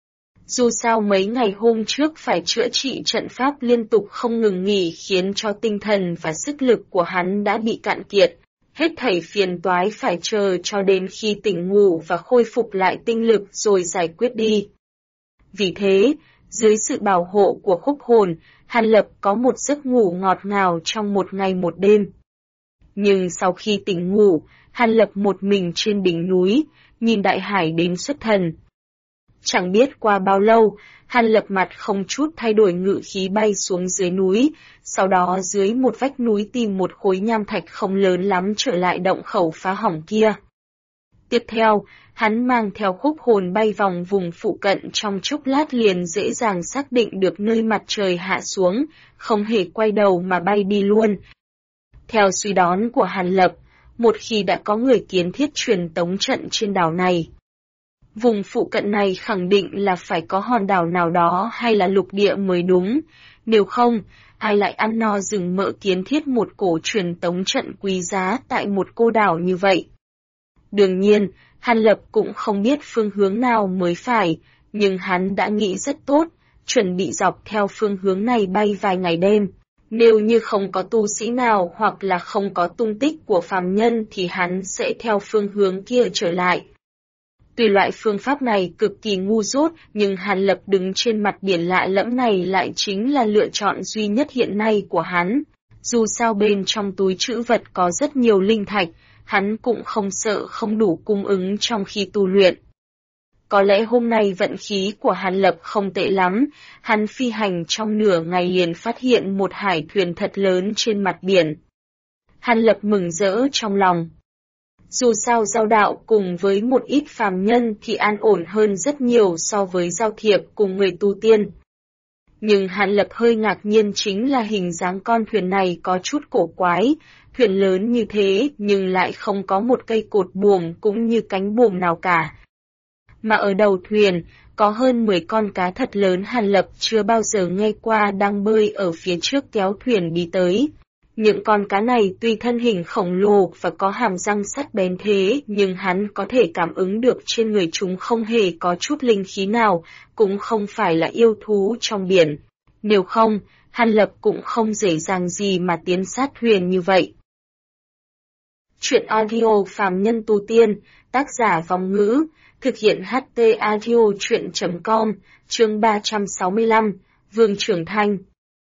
Speaker 1: Dù sao mấy ngày hôm trước phải chữa trị trận pháp liên tục không ngừng nghỉ khiến cho tinh thần và sức lực của hắn đã bị cạn kiệt, hết thảy phiền toái phải chờ cho đến khi tỉnh ngủ và khôi phục lại tinh lực rồi giải quyết đi. Vì thế, dưới sự bảo hộ của Khúc Hồn, Hàn Lập có một giấc ngủ ngọt ngào trong một ngày một đêm. Nhưng sau khi tỉnh ngủ, Hàn Lập một mình trên đỉnh núi, nhìn đại hải đến xuất thần. Chẳng biết qua bao lâu, Hàn Lập mặt không chút thay đổi ngự khí bay xuống dưới núi, sau đó dưới một vách núi tìm một khối nham thạch không lớn lắm trở lại động khẩu phá hỏng kia. Tiếp theo, hắn mang theo Khúc Hồn bay vòng vùng phụ cận trong chốc lát liền dễ dàng xác định được nơi mặt trời hạ xuống, không hề quay đầu mà bay đi luôn. Theo suy đoán của Hàn Lập, một khi đã có người kiến thiết truyền tống trận trên đảo này, Vùng phụ cận này khẳng định là phải có hòn đảo nào đó hay là lục địa mới đúng, nếu không, ai lại ăn no rừng mỡ kiến thiết một cổ truyền tống trận quý giá tại một cô đảo như vậy. Đương nhiên, Hàn Lập cũng không biết phương hướng nào mới phải, nhưng hắn đã nghĩ rất tốt, chuẩn bị dọc theo phương hướng này bay vài ngày đêm. Nếu như không có tu sĩ nào hoặc là không có tung tích của phàm nhân thì hắn sẽ theo phương hướng kia trở lại. Tuy loại phương pháp này cực kỳ ngu dốt, nhưng Hàn Lập đứng trên mặt biển lạ lẫm này lại chính là lựa chọn duy nhất hiện nay của hắn. Dù sao bên trong túi trữ vật có rất nhiều linh thạch, hắn cũng không sợ không đủ cung ứng trong khi tu luyện. Có lẽ hôm nay vận khí của Hàn Lập không tệ lắm, hắn phi hành trong nửa ngày liền phát hiện một hải thuyền thật lớn trên mặt biển. Hàn Lập mừng rỡ trong lòng. Dù sao giao đạo cùng với một ít phàm nhân thì an ổn hơn rất nhiều so với giao thiệp cùng người tu tiên. Nhưng Hàn Lập hơi ngạc nhiên chính là hình dáng con thuyền này có chút cổ quái, thuyền lớn như thế nhưng lại không có một cây cột buồm cũng như cánh buồm nào cả. Mà ở đầu thuyền, có hơn 10 con cá thật lớn Hàn Lập chưa bao giờ nghe qua đang bơi ở phía trước kéo thuyền đi tới. Những con cá này tuy thân hình khổng lồ và có hàm răng sắc bén thế, nhưng hắn có thể cảm ứng được trên người chúng không hề có chút linh khí nào, cũng không phải là yêu thú trong biển. Nếu không, Hàn Lập cũng không dễ dàng gì mà tiến sát thuyền như vậy. Chuyện audio phàm nhân tu tiên, tác giả Vong Ngữ, thực hiện HT audio chuyện.com, chương 365, Vương Trưởng Thanh.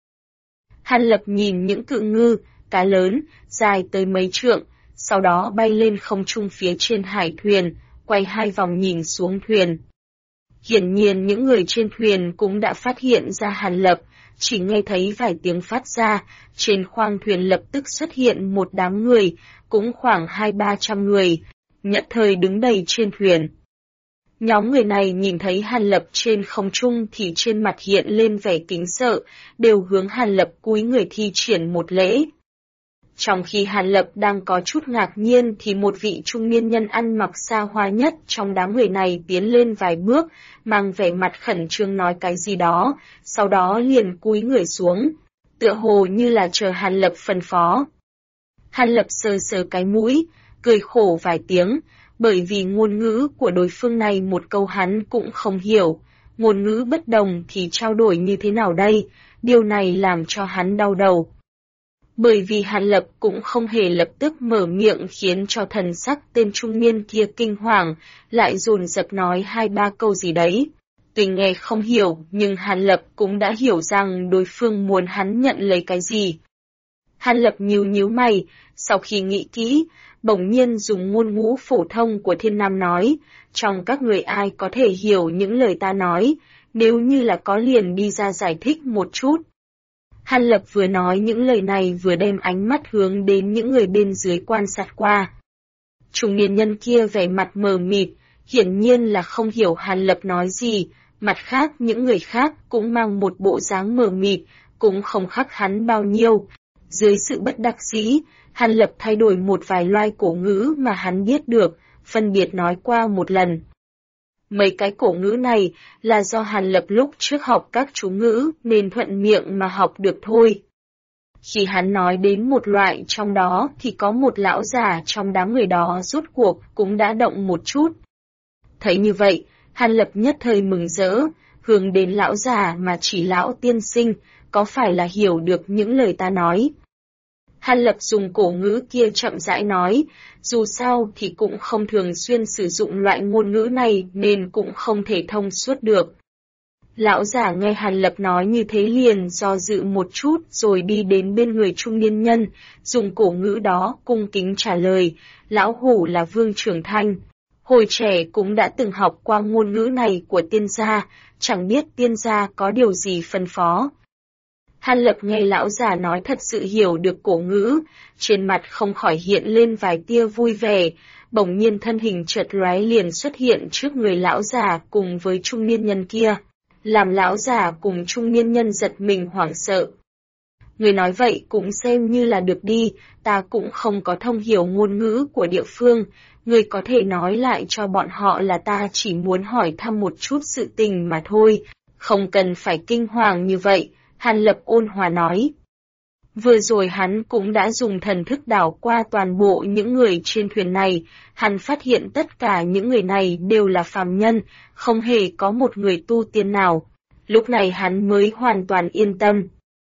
Speaker 1: Hàn Lập nhìn những cự ngư, cá lớn, dài tới mấy trượng, sau đó bay lên không trung phía trên hải thuyền, quay 2 vòng nhìn xuống thuyền. Hiển nhiên những người trên thuyền cũng đã phát hiện ra Hàn Lập, chỉ nghe thấy vài tiếng phát ra, trên khoang thuyền lập tức xuất hiện một đám người, cũng khoảng 200-300 người, nhất thời đứng đầy trên thuyền. Nhóm người này nhìn thấy Hàn Lập trên không trung thì trên mặt hiện lên vẻ kính sợ, đều hướng Hàn Lập cúi người thi triển một lễ. Trong khi Hàn Lập đang có chút ngạc nhiên thì một vị trung niên nhân ăn mặc xa hoa nhất trong đám người này tiến lên vài bước, mang vẻ mặt khẩn trương nói cái gì đó, sau đó liền cúi người xuống, tựa hồ như là chờ Hàn Lập phân phó. Hàn Lập sờ sờ cái mũi, cười khổ vài tiếng, bởi vì ngôn ngữ của đối phương này một câu hắn cũng không hiểu, ngôn ngữ bất đồng thì trao đổi như thế nào đây, điều này làm cho hắn đau đầu. Bởi vì Hàn Lập cũng không hề lập tức mở miệng khiến cho thần sắc tên trung niên kia kinh hoàng, lại dồn dập nói 2-3 câu gì đấy. Tuy nghe không hiểu nhưng Hàn Lập cũng đã hiểu rằng đối phương muốn hắn nhận lấy cái gì. Hàn Lập nhíu mày, sau khi nghĩ kỹ, bỗng nhiên dùng ngôn ngữ phổ thông của Thiên Nam nói, trong các người ai có thể hiểu những lời ta nói, nếu như là có liền đi ra giải thích một chút. Hàn Lập vừa nói những lời này vừa đem ánh mắt hướng đến những người bên dưới quan sát qua. Trung niên nhân kia vẻ mặt mờ mịt, hiển nhiên là không hiểu Hàn Lập nói gì, mặt khác những người khác cũng mang một bộ dáng mờ mịt, cũng không khác hắn bao nhiêu. Dưới sự bất đắc dĩ, Hàn Lập thay đổi một vài loài cổ ngữ mà hắn biết được, phân biệt nói qua một lần. Mấy cái cổ ngữ này là do Hàn Lập lúc trước học các chú ngữ nên thuận miệng mà học được thôi. Khi hắn nói đến một loại trong đó thì có một lão già trong đám người đó rốt cuộc cũng đã động một chút. Thấy như vậy, Hàn Lập nhất thời mừng rỡ, hướng đến lão già mà chỉ lão tiên sinh, có phải là hiểu được những lời ta nói. Hàn Lập dùng cổ ngữ kia chậm rãi nói, dù sao thì cũng không thường xuyên sử dụng loại ngôn ngữ này nên cũng không thể thông suốt được. Lão giả nghe Hàn Lập nói như thế liền do dự một chút rồi đi đến bên người trung niên nhân, dùng cổ ngữ đó cung kính trả lời, lão hủ là Vương Trưởng Thanh. Hồi trẻ cũng đã từng học qua ngôn ngữ này của tiên gia, chẳng biết tiên gia có điều gì phân phó. Hàn Lập nghe lão già nói thật sự hiểu được cổ ngữ, trên mặt không khỏi hiện lên vài tia vui vẻ, bỗng nhiên thân hình chợt lóe liền xuất hiện trước người lão già cùng với trung niên nhân kia, làm lão già cùng trung niên nhân giật mình hoảng sợ. Người nói vậy cũng xem như là được đi, ta cũng không có thông hiểu ngôn ngữ của địa phương, người có thể nói lại cho bọn họ là ta chỉ muốn hỏi thăm một chút sự tình mà thôi, không cần phải kinh hoàng như vậy, Hàn Lập ôn hòa nói. Vừa rồi hắn cũng đã dùng thần thức đảo qua toàn bộ những người trên thuyền này, hắn phát hiện tất cả những người này đều là phàm nhân, không hề có một người tu tiên nào. Lúc này hắn mới hoàn toàn yên tâm.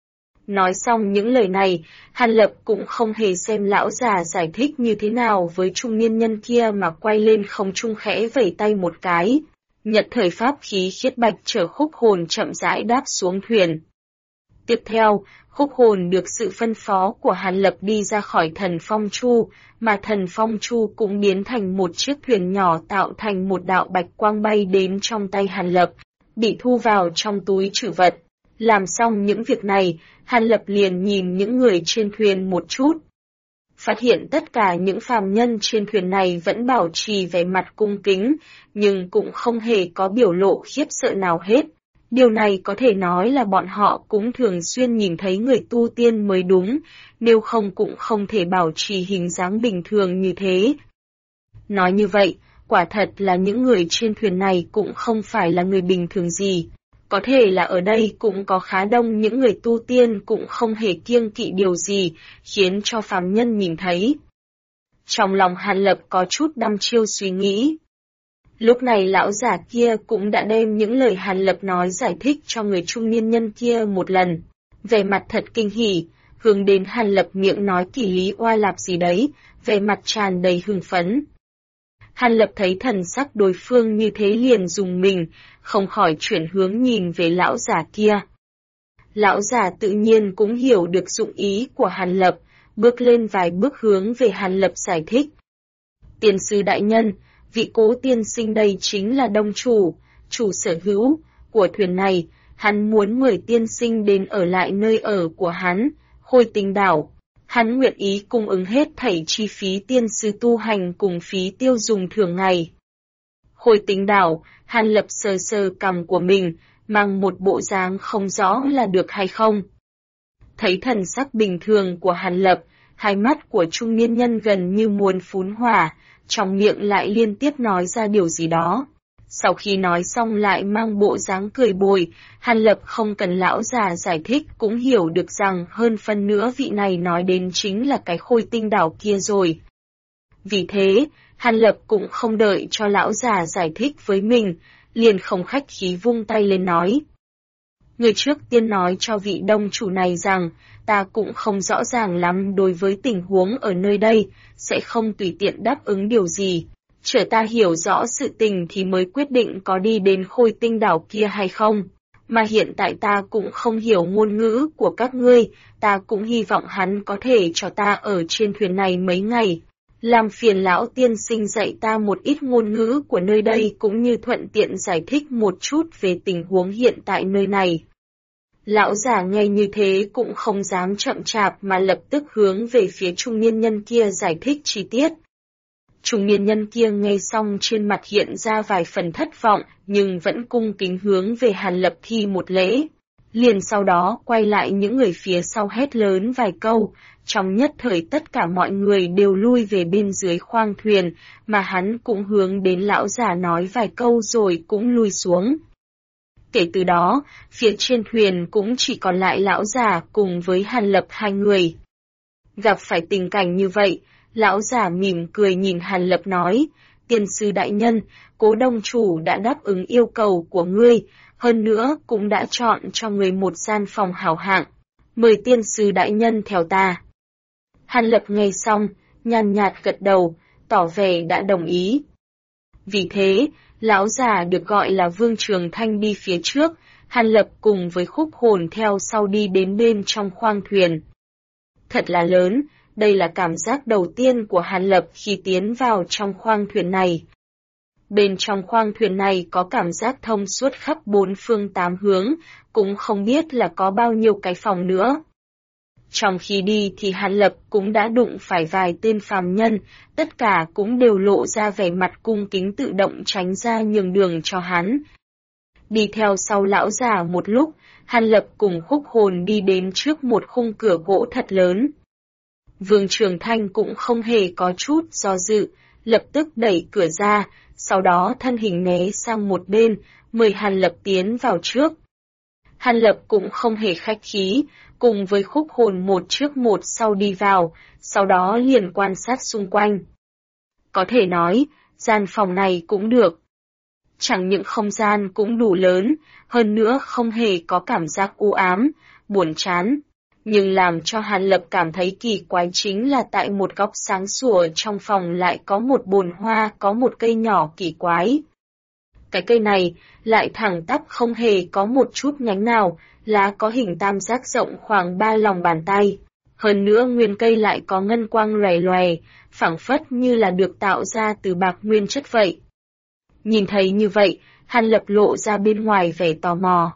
Speaker 1: Nói xong những lời này, Hàn Lập cũng không hề xem lão già giải thích như thế nào với trung niên nhân kia mà quay lên không trung khẽ vẩy tay một cái. Nhật thời pháp khí khiết bạch chở khúc hồn chậm rãi đáp xuống thuyền. Tiếp theo, khúc hồn được sự phân phó của Hàn Lập đi ra khỏi thần phong chu, mà thần phong chu cũng biến thành một chiếc thuyền nhỏ tạo thành một đạo bạch quang bay đến trong tay Hàn Lập, bị thu vào trong túi trữ vật. Làm xong những việc này, Hàn Lập liền nhìn những người trên thuyền một chút. Phát hiện tất cả những phàm nhân trên thuyền này vẫn bảo trì vẻ mặt cung kính, nhưng cũng không hề có biểu lộ khiếp sợ nào hết. Điều này có thể nói là bọn họ cũng thường xuyên nhìn thấy người tu tiên mới đúng, nếu không cũng không thể bảo trì hình dáng bình thường như thế. Nói như vậy, quả thật là những người trên thuyền này cũng không phải là người bình thường gì. Có thể là ở đây cũng có khá đông những người tu tiên cũng không hề kiêng kỵ điều gì, khiến cho phàm nhân nhìn thấy. Trong lòng Hàn Lập có chút đăm chiêu suy nghĩ. Lúc này lão giả kia cũng đã đem những lời Hàn Lập nói giải thích cho người trung niên nhân kia một lần. Vẻ mặt thật kinh hỉ, hướng đến Hàn Lập miệng nói kỷ lý oa lạp gì đấy, vẻ mặt tràn đầy hưng phấn. Hàn Lập thấy thần sắc đối phương như thế liền dùng mình, không khỏi chuyển hướng nhìn về lão giả kia. Lão giả tự nhiên cũng hiểu được dụng ý của Hàn Lập, bước lên vài bước hướng về Hàn Lập giải thích. Tiên sư đại nhân, vị Cố tiên sinh đây chính là đông chủ sở hữu của thuyền này, hắn muốn mời tiên sinh đến ở lại nơi ở của hắn, Khôi Tinh đảo. Hắn nguyện ý cung ứng hết thảy chi phí tiên sư tu hành cùng phí tiêu dùng thường ngày. Khôi Tinh đảo, Hàn Lập sờ sờ cằm của mình, mang một bộ dáng không rõ là được hay không. Thấy thần sắc bình thường của Hàn Lập, hai mắt của trung niên nhân gần như muốn phún hỏa, trong miệng lại liên tiếp nói ra điều gì đó. Sau khi nói xong lại mang bộ dáng cười bồi, Hàn Lập không cần lão già giải thích cũng hiểu được rằng hơn phân nữa vị này nói đến chính là cái Khôi Tinh đảo kia rồi. Vì thế, Hàn Lập cũng không đợi cho lão già giải thích với mình, liền không khách khí vung tay lên nói. Người trước tiên nói cho vị đông chủ này rằng, ta cũng không rõ ràng lắm đối với tình huống ở nơi đây, sẽ không tùy tiện đáp ứng điều gì. Chờ ta hiểu rõ sự tình thì mới quyết định có đi đến Khôi Tinh đảo kia hay không. Mà hiện tại ta cũng không hiểu ngôn ngữ của các ngươi, ta cũng hy vọng hắn có thể cho ta ở trên thuyền này mấy ngày. Làm phiền lão tiên sinh dạy ta một ít ngôn ngữ của nơi đây cũng như thuận tiện giải thích một chút về tình huống hiện tại nơi này. Lão già nghe như thế cũng không dám chậm chạp mà lập tức hướng về phía trung niên nhân kia giải thích chi tiết. Trung niên nhân kia nghe xong trên mặt hiện ra vài phần thất vọng nhưng vẫn cung kính hướng về Hàn Lập thi một lễ. Liền sau đó quay lại những người phía sau hét lớn vài câu, trong nhất thời tất cả mọi người đều lui về bên dưới khoang thuyền, mà hắn cũng hướng đến lão già nói vài câu rồi cũng lui xuống. Kể từ đó, phía trên thuyền cũng chỉ còn lại lão già cùng với Hàn Lập hai người. Gặp phải tình cảnh như vậy, lão già mỉm cười nhìn Hàn Lập nói, tiên sư đại nhân, Cố đông chủ đã đáp ứng yêu cầu của ngươi, hơn nữa cũng đã chọn cho người một gian phòng hảo hạng. Mời tiên sư đại nhân theo ta. Hàn Lập nghe xong, nhàn nhạt gật đầu, tỏ vẻ đã đồng ý. Vì thế, lão già được gọi là Vương Trường Thanh đi phía trước, Hàn Lập cùng với khúc hồn theo sau đi đến bên trong khoang thuyền. Thật là lớn, đây là cảm giác đầu tiên của Hàn Lập khi tiến vào trong khoang thuyền này. Bên trong khoang thuyền này có cảm giác thông suốt khắp bốn phương tám hướng, cũng không biết là có bao nhiêu cái phòng nữa. Trong khi đi thì Hàn Lập cũng đã đụng phải vài tên phàm nhân, tất cả cũng đều lộ ra vẻ mặt cung kính tự động tránh ra nhường đường cho hắn. Đi theo sau lão già một lúc, Hàn Lập cùng Khúc Hồn đi đến trước một khung cửa gỗ thật lớn. Vương Trường Thanh cũng không hề có chút do dự, lập tức đẩy cửa ra, sau đó thân hình né sang một bên, mời Hàn Lập tiến vào trước. Hàn Lập cũng không hề khách khí, cùng với Khúc Hồn một trước một sau đi vào, sau đó liền quan sát xung quanh. Có thể nói, gian phòng này cũng được. Chẳng những không gian cũng đủ lớn, hơn nữa không hề có cảm giác u ám, buồn chán. Nhưng làm cho Hàn Lập cảm thấy kỳ quái chính là tại một góc sáng sủa trong phòng lại có một bồn hoa, có một cây nhỏ kỳ quái. Cái cây này lại thẳng tắp không hề có một chút nhánh nào, lá có hình tam giác rộng khoảng 3 lòng bàn tay. Hơn nữa nguyên cây lại có ngân quang lòe lòe, phảng phất như là được tạo ra từ bạc nguyên chất vậy. Nhìn thấy như vậy, Hàn Lập lộ ra bên ngoài vẻ tò mò.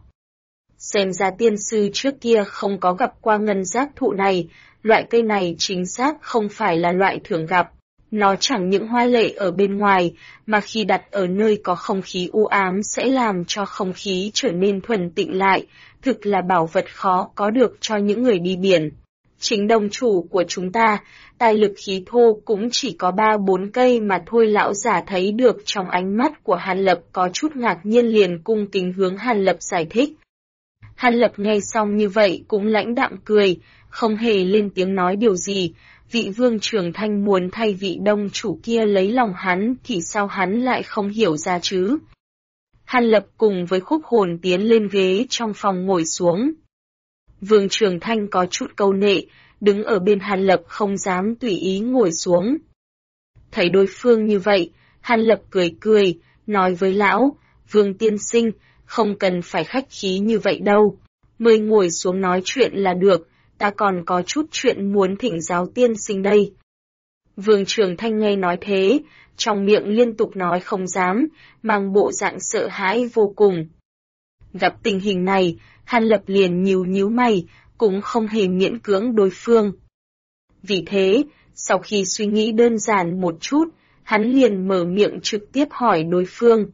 Speaker 1: Xem ra tiên sư trước kia không có gặp qua ngân giác thụ này, loại cây này chính xác không phải là loại thường gặp. Nó chẳng những hoa lệ ở bên ngoài, mà khi đặt ở nơi có không khí u ám sẽ làm cho không khí trở nên thuần tịnh lại, thực là bảo vật khó có được cho những người đi biển. Chính đồng chủ của chúng ta, tài lực khí thô cũng chỉ có 3-4 cây mà thôi. Lão giả thấy được trong ánh mắt của Hàn Lập có chút ngạc nhiên, liền cung kính hướng Hàn Lập giải thích. Hàn Lập nghe xong như vậy cũng lãnh đạm cười, không hề lên tiếng nói điều gì. Vị Vương Trường Thanh muốn thay vị đông chủ kia lấy lòng hắn thì sao hắn lại không hiểu ra chứ? Hàn Lập cùng với Khúc Hồn tiến lên ghế trong phòng ngồi xuống. Vương Trường Thanh có chút câu nệ, đứng ở bên Hàn Lập không dám tùy ý ngồi xuống. Thấy đối phương như vậy, Hàn Lập cười cười, nói với lão, Vương tiên sinh, không cần phải khách khí như vậy đâu. Mời ngồi xuống nói chuyện là được, ta còn có chút chuyện muốn thỉnh giáo tiên sinh đây. Vương Trường Thanh nghe nói thế, trong miệng liên tục nói không dám, mang bộ dạng sợ hãi vô cùng. Gặp tình hình này, Hàn Lập liền nhíu mày, cũng không hề miễn cưỡng đối phương. Vì thế, sau khi suy nghĩ đơn giản một chút, hắn liền mở miệng trực tiếp hỏi đối phương.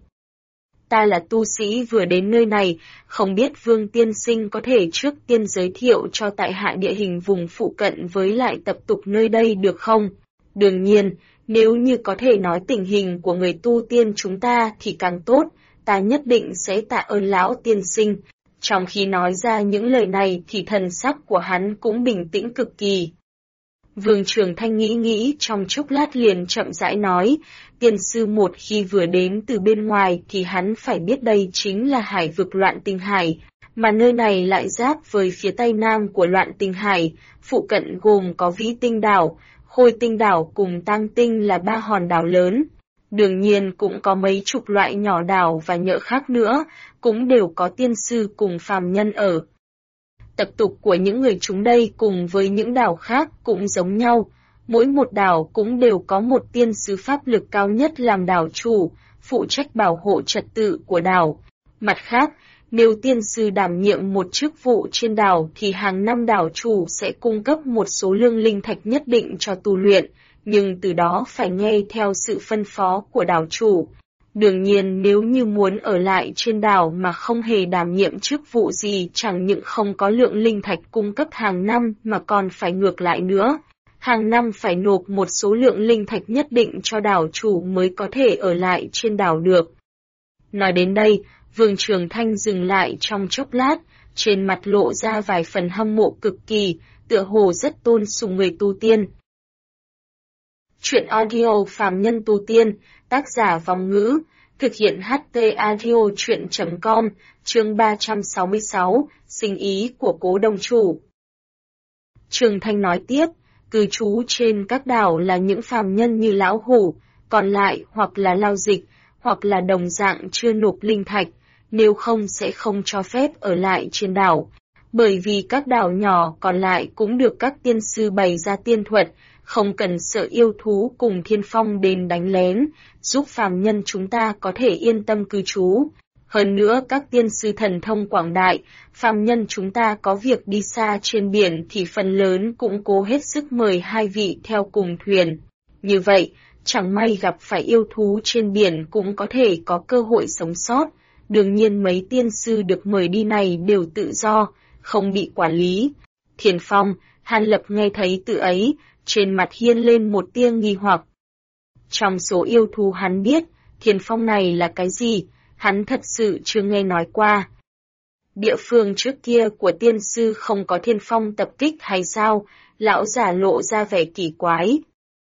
Speaker 1: Ta là tu sĩ vừa đến nơi này, không biết Vương tiên sinh có thể trước tiên giới thiệu cho tại hạ địa hình vùng phụ cận với lại tập tục nơi đây được không? Đương nhiên, nếu như có thể nói tình hình của người tu tiên chúng ta thì càng tốt, ta nhất định sẽ tạ ơn lão tiên sinh. Trong khi nói ra những lời này thì thần sắc của hắn cũng bình tĩnh cực kỳ. Vương Trường Thanh nghĩ trong chốc lát liền chậm rãi nói, tiên sư một khi vừa đến từ bên ngoài thì hắn phải biết đây chính là hải vực Loạn Tinh Hải, mà nơi này lại giáp với phía tây nam của Loạn Tinh Hải, phụ cận gồm có Vĩ Tinh Đảo, Khôi Tinh Đảo cùng Tăng Tinh là 3 hòn đảo lớn. Đương nhiên cũng có mấy chục loại nhỏ đảo và nhỡ khác nữa, cũng đều có tiên sư cùng phàm nhân ở. Tập tục của những người chúng đây cùng với những đảo khác cũng giống nhau, mỗi một đảo cũng đều có một tiên sư pháp lực cao nhất làm đảo chủ, phụ trách bảo hộ trật tự của đảo. Mặt khác, nếu tiên sư đảm nhiệm một chức vụ trên đảo thì hàng năm đảo chủ sẽ cung cấp một số lượng linh thạch nhất định cho tu luyện, nhưng từ đó phải nghe theo sự phân phó của đảo chủ. Đương nhiên nếu như muốn ở lại trên đảo mà không hề đảm nhiệm chức vụ gì, chẳng những không có lượng linh thạch cung cấp hàng năm mà còn phải ngược lại nữa. Hàng năm phải nộp một số lượng linh thạch nhất định cho đảo chủ mới có thể ở lại trên đảo được. Nói đến đây, Vương Trường Thanh dừng lại trong chốc lát, trên mặt lộ ra vài phần hâm mộ cực kỳ, tựa hồ rất tôn sùng người tu tiên. Chuyện audio phàm nhân tu tiên, tác giả Vong Ngữ, thực hiện HT Audio Chuyện.com, chương 366, sinh ý của cố đồng chủ. Trường Thanh nói tiếp, cư trú trên các đảo là những phàm nhân như lão hủ, còn lại hoặc là lao dịch, hoặc là đồng dạng chưa nộp linh thạch, nếu không sẽ không cho phép ở lại trên đảo. Bởi vì các đảo nhỏ còn lại cũng được các tiên sư bày ra tiên thuật, không cần sợ yêu thú cùng thiên phong đến đánh lén, giúp phàm nhân chúng ta có thể yên tâm cư trú. Hơn nữa các tiên sư thần thông quảng đại, phàm nhân chúng ta có việc đi xa trên biển thì phần lớn cũng cố hết sức mời 2 vị theo cùng thuyền. Như vậy, chẳng may gặp phải yêu thú trên biển cũng có thể có cơ hội sống sót. đương nhiên mấy tiên sư được mời đi này đều tự do, không bị quản lý. Thiền Phong, Hàn Lập nghe thấy từ ấy, trên mặt hiên lên một tia nghi hoặc. Trong số yêu thú hắn biết, Thiền Phong này là cái gì, hắn thật sự chưa nghe nói qua. Địa phương trước kia của tiên sư không có thiên phong tập kích hay sao? Lão giả lộ ra vẻ kỳ quái.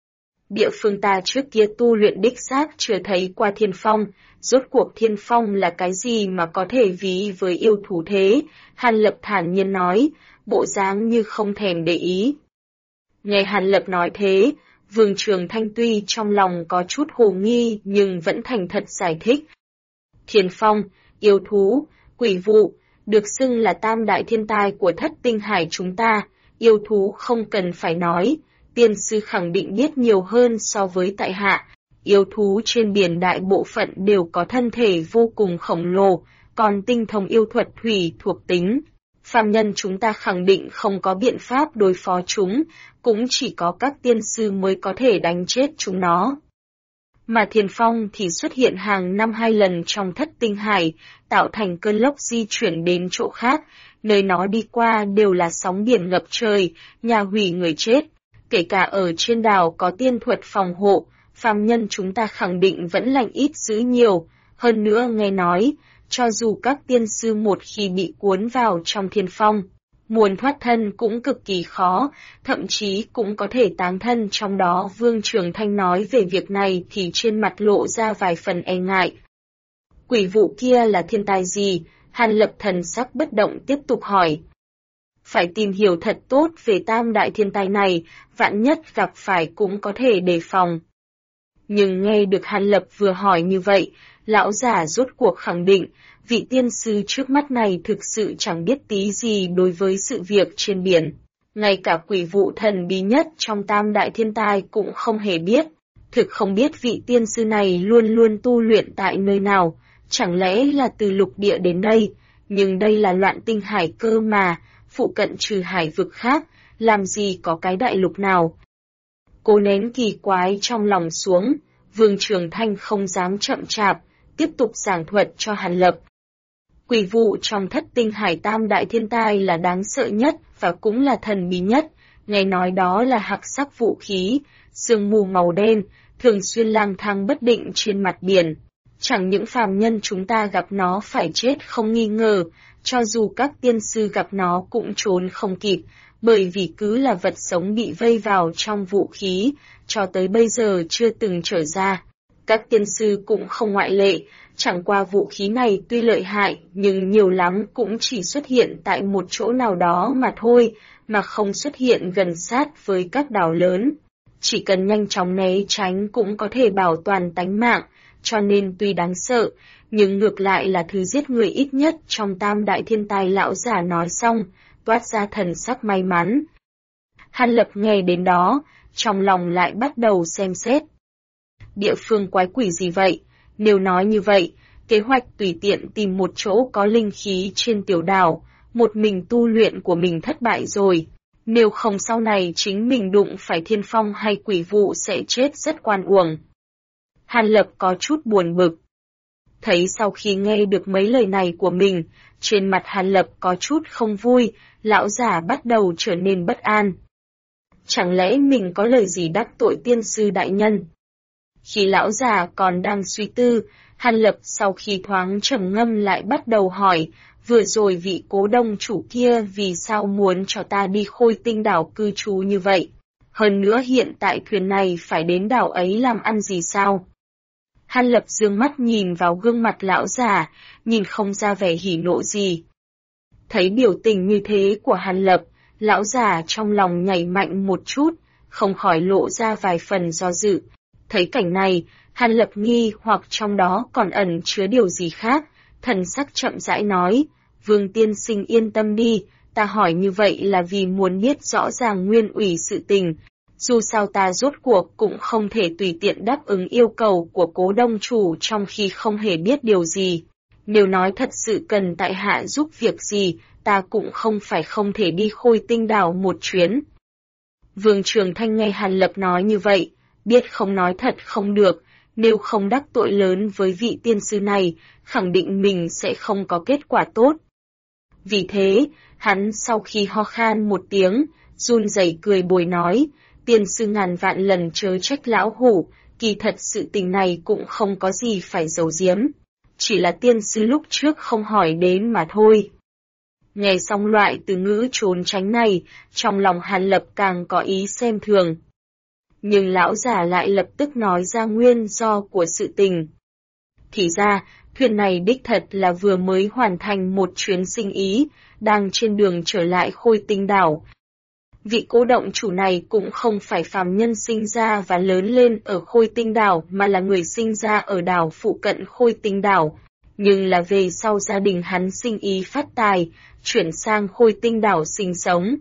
Speaker 1: Địa phương ta trước kia tu luyện đích xác chưa thấy qua thiên phong, rốt cuộc thiên phong là cái gì mà có thể ví với yêu thú thế? Hàn Lập thản nhiên nói, bộ dáng như không thèm để ý. Nghe Hàn Lập nói thế, Vương Trường Thanh tuy trong lòng có chút hồ nghi nhưng vẫn thành thật giải thích. Thiên phong, yêu thú, quỷ vụ, được xưng là tam đại thiên tai của thất tinh hải chúng ta, yêu thú không cần phải nói, tiên sư khẳng định biết nhiều hơn so với tại hạ. Yêu thú trên biển đại bộ phận đều có thân thể vô cùng khổng lồ, còn tinh thông yêu thuật thủy thuộc tính. Phàm nhân chúng ta khẳng định không có biện pháp đối phó chúng, cũng chỉ có các tiên sư mới có thể đánh chết chúng nó. Mà thiền phong thì xuất hiện hàng năm 2 lần trong thất tinh hải, tạo thành cơn lốc di chuyển đến chỗ khác, nơi nó đi qua đều là sóng biển ngập trời, nhà hủy người chết. Kể cả ở trên đảo có tiên thuật phòng hộ, phàm nhân chúng ta khẳng định vẫn lành ít dữ nhiều. Hơn nữa nghe nói, cho dù các tiên sư một khi bị cuốn vào trong thiên phong, muốn thoát thân cũng cực kỳ khó, thậm chí cũng có thể táng thân trong đó. Vương Trường Thanh nói về việc này thì trên mặt lộ ra vài phần e ngại. Quỷ vụ kia là thiên tai gì? Hàn Lập thần sắc bất động tiếp tục hỏi. Phải tìm hiểu thật tốt về tam đại thiên tai này, vạn nhất gặp phải cũng có thể đề phòng. Nhưng nghe được Hàn Lập vừa hỏi như vậy, lão giả rốt cuộc khẳng định, vị tiên sư trước mắt này thực sự chẳng biết tí gì đối với sự việc trên biển. Ngay cả quỷ vụ thần bí nhất trong tam đại thiên tai cũng không hề biết. Thực không biết vị tiên sư này luôn luôn tu luyện tại nơi nào, chẳng lẽ là từ lục địa đến đây, nhưng đây là loạn tinh hải cơ mà, phụ cận trừ hải vực khác, làm gì có cái đại lục nào. Cố nén kỳ quái trong lòng xuống, Vương Trường Thanh không dám chậm chạp, tiếp tục giảng thuật cho Hàn Lập. Quỷ vụ trong thất tinh hải tam đại thiên tai là đáng sợ nhất và cũng là thần bí nhất, nghe nói đó là hắc sắc vũ khí, sương mù màu đen, thường xuyên lang thang bất định trên mặt biển. Chẳng những phàm nhân chúng ta gặp nó phải chết không nghi ngờ, cho dù các tiên sư gặp nó cũng trốn không kịp, bởi vì cứ là vật sống bị vây vào trong vũ khí, cho tới bây giờ chưa từng trở ra. Các tiên sư cũng không ngoại lệ, chẳng qua vũ khí này tuy lợi hại nhưng nhiều lắm cũng chỉ xuất hiện tại một chỗ nào đó mà thôi, mà không xuất hiện gần sát với các đảo lớn. Chỉ cần nhanh chóng né tránh cũng có thể bảo toàn tánh mạng, cho nên tuy đáng sợ, nhưng ngược lại là thứ giết người ít nhất trong tam đại thiên tai. Lão giả nói xong, toát ra thần sắc may mắn. Hàn Lập nghe đến đó, trong lòng lại bắt đầu xem xét. Địa phương quái quỷ gì vậy? Nếu nói như vậy, kế hoạch tùy tiện tìm một chỗ có linh khí trên tiểu đảo, một mình tu luyện của mình thất bại rồi. Nếu không sau này chính mình đụng phải thiên phong hay quỷ vụ sẽ chết rất oan uổng. Hàn Lập có chút buồn bực. Thấy sau khi nghe được mấy lời này của mình, trên mặt Hàn Lập có chút không vui, lão giả bắt đầu trở nên bất an. Chẳng lẽ mình có lời gì đắc tội tiên sư đại nhân? Khi lão già còn đang suy tư, Hàn Lập sau khi thoáng trầm ngâm lại bắt đầu hỏi, vừa rồi vị Cố Đông chủ kia vì sao muốn cho ta đi Khôi Tinh đảo cư trú như vậy? Hơn nữa hiện tại thuyền này phải đến đảo ấy làm ăn gì sao? Hàn Lập dương mắt nhìn vào gương mặt lão già, nhìn không ra vẻ hỉ nộ gì. Thấy biểu tình như thế của Hàn Lập, lão già trong lòng nhảy mạnh một chút, không khỏi lộ ra vài phần do dự. Thấy cảnh này, Hàn Lập nghi hoặc trong đó còn ẩn chứa điều gì khác, thần sắc chậm rãi nói, Vương tiên sinh yên tâm đi, ta hỏi như vậy là vì muốn biết rõ ràng nguyên ủy sự tình. Dù sao ta rốt cuộc cũng không thể tùy tiện đáp ứng yêu cầu của Cố Đông chủ trong khi không hề biết điều gì. Nếu nói thật sự cần tại hạ giúp việc gì, ta cũng không phải không thể đi Khôi Tinh đảo một chuyến. Vương Trường Thanh nghe Hàn Lập nói như vậy, biết không nói thật không được, nếu không đắc tội lớn với vị tiên sư này, khẳng định mình sẽ không có kết quả tốt. Vì thế, hắn sau khi ho khan một tiếng, run rẩy cười bồi nói, tiên sư ngàn vạn lần chớ trách lão hủ, kỳ thật sự tình này cũng không có gì phải giấu giếm, chỉ là tiên sư lúc trước không hỏi đến mà thôi. Nghe xong loại từ ngữ trốn tránh này, trong lòng Hàn Lập càng có ý xem thường. Nhưng lão giả lại lập tức nói ra nguyên do của sự tình. Thì ra, thuyền này đích thật là vừa mới hoàn thành một chuyến sinh ý, đang trên đường trở lại Khôi Tinh đảo. Vị cố động chủ này cũng không phải phàm nhân sinh ra và lớn lên ở Khôi Tinh đảo mà là người sinh ra ở đảo phụ cận Khôi Tinh đảo. Nhưng là về sau gia đình hắn sinh ý phát tài, chuyển sang Khôi Tinh đảo sinh sống.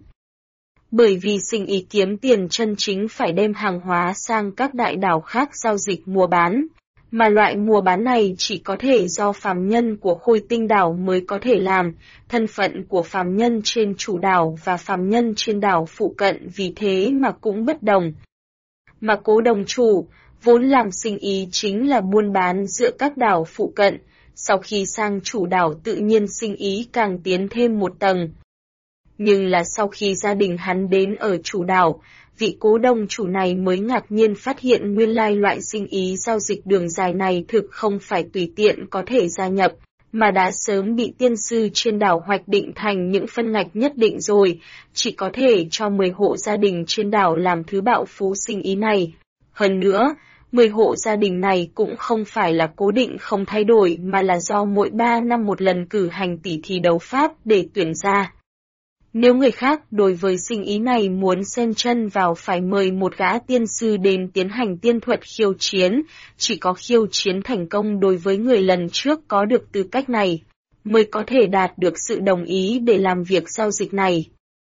Speaker 1: Bởi vì sinh ý kiếm tiền chân chính phải đem hàng hóa sang các đại đảo khác giao dịch mua bán, mà loại mua bán này chỉ có thể do phàm nhân của Khôi Tinh đảo mới có thể làm, thân phận của phàm nhân trên chủ đảo và phàm nhân trên đảo phụ cận vì thế mà cũng bất đồng. Mà cố đồng chủ, vốn làm sinh ý chính là buôn bán giữa các đảo phụ cận, sau khi sang chủ đảo tự nhiên sinh ý càng tiến thêm một tầng. Nhưng là sau khi gia đình hắn đến ở chủ đảo, vị cố đồng chủ này mới ngạc nhiên phát hiện nguyên lai loại sinh ý giao dịch đường dài này thực không phải tùy tiện có thể gia nhập, mà đã sớm bị tiên sư trên đảo hoạch định thành những phân ngạch nhất định rồi, chỉ có thể cho 10 hộ gia đình trên đảo làm thứ bạo phú sinh ý này. Hơn nữa, 10 hộ gia đình này cũng không phải là cố định không thay đổi mà là do mỗi 3 năm một lần cử hành tỉ thí đấu pháp để tuyển ra. Nếu người khác đối với sinh ý này muốn xen chân vào phải mời một gã tiên sư đến tiến hành tiên thuật khiêu chiến, chỉ có khiêu chiến thành công đối với người lần trước có được tư cách này, mới có thể đạt được sự đồng ý để làm việc giao dịch này.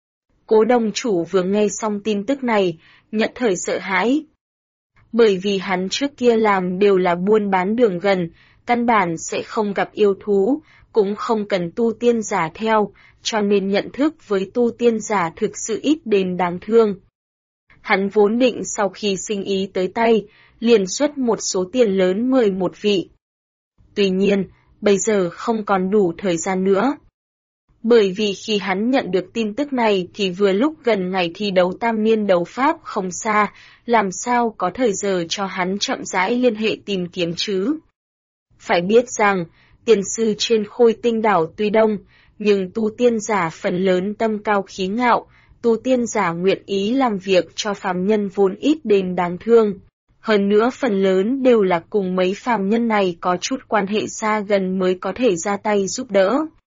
Speaker 1: Cố đồng chủ vừa nghe xong tin tức này, nhận thời sợ hãi. Bởi vì hắn trước kia làm đều là buôn bán đường gần, căn bản sẽ không gặp yêu thú, cũng không cần tu tiên giả theo, cho nên nhận thức với tu tiên giả thực sự ít đến đáng thương. Hắn vốn định sau khi sinh ý tới tay, liền xuất một số tiền lớn mời một vị. Tuy nhiên, bây giờ không còn đủ thời gian nữa. Bởi vì khi hắn nhận được tin tức này thì vừa lúc gần ngày thi đấu tam niên đấu pháp không xa, làm sao có thời giờ cho hắn chậm rãi liên hệ tìm kiếm chứ. Phải biết rằng, tiền sư trên Khôi Tinh đảo tuy đông, nhưng tu tiên giả phần lớn tâm cao khí ngạo, tu tiên giả nguyện ý làm việc cho phàm nhân vốn ít đến đáng thương. Hơn nữa phần lớn đều là cùng mấy phàm nhân này có chút quan hệ xa gần mới có thể ra tay giúp đỡ.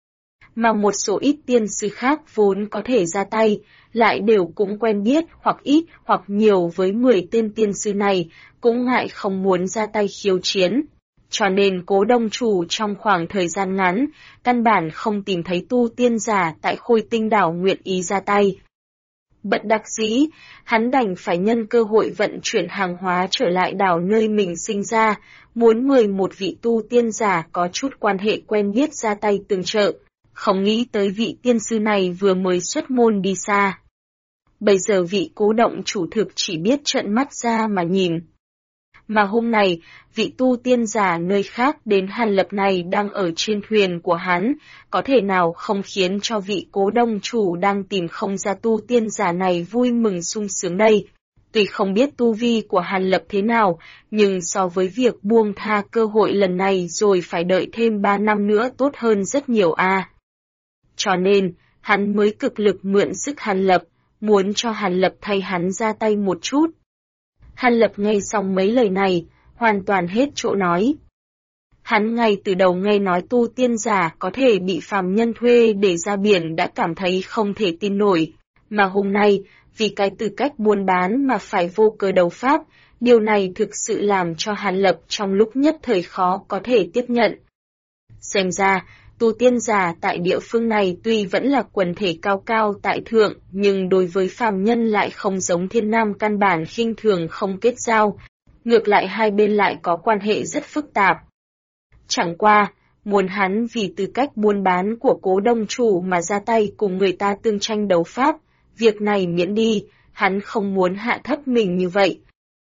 Speaker 1: Mà một số ít tiên sư khác vốn có thể ra tay, lại đều cũng quen biết hoặc ít hoặc nhiều với 10 tên tiên sư này, cũng ngại không muốn ra tay khiêu chiến. Cho nên cố đông chủ trong khoảng thời gian ngắn, căn bản không tìm thấy tu tiên giả tại Khôi Tinh đảo nguyện ý ra tay. Bất đắc dĩ, hắn đành phải nhân cơ hội vận chuyển hàng hóa trở lại đảo nơi mình sinh ra, muốn mời một vị tu tiên giả có chút quan hệ quen biết ra tay tương trợ. Không nghĩ tới vị tiên sư này vừa mới xuất môn đi xa. Bây giờ vị cố động chủ thực chỉ biết trợn mắt ra mà nhìn. Mà hôm nay, vị tu tiên giả nơi khác đến Hàn Lập này đang ở trên thuyền của hắn, có thể nào không khiến cho vị cố đông chủ đang tìm không ra tu tiên giả này vui mừng sung sướng đây. Tuy không biết tu vi của Hàn Lập thế nào, nhưng so với việc buông tha cơ hội lần này rồi phải đợi thêm 3 năm nữa tốt hơn rất nhiều a. Cho nên, hắn mới cực lực mượn sức Hàn Lập, muốn cho Hàn Lập thay hắn ra tay một chút. Hàn Lập nghe xong mấy lời này, hoàn toàn hết chỗ nói. Hắn ngay từ đầu nghe nói tu tiên giả có thể bị phàm nhân thuê để ra biển đã cảm thấy không thể tin nổi, mà hôm nay, vì cái tư cách buôn bán mà phải vô cớ đấu pháp, điều này thực sự làm cho Hàn Lập trong lúc nhất thời khó có thể tiếp nhận. Xem ra, tu tiên giả tại địa phương này tuy vẫn là quần thể cao cao tại thượng, nhưng đối với phàm nhân lại không giống thiên nam căn bản khinh thường không kết giao, ngược lại hai bên lại có quan hệ rất phức tạp. Chẳng qua, muốn hắn vì tư cách buôn bán của cố đông chủ mà ra tay cùng người ta tương tranh đấu pháp, việc này miễn đi, hắn không muốn hạ thấp mình như vậy.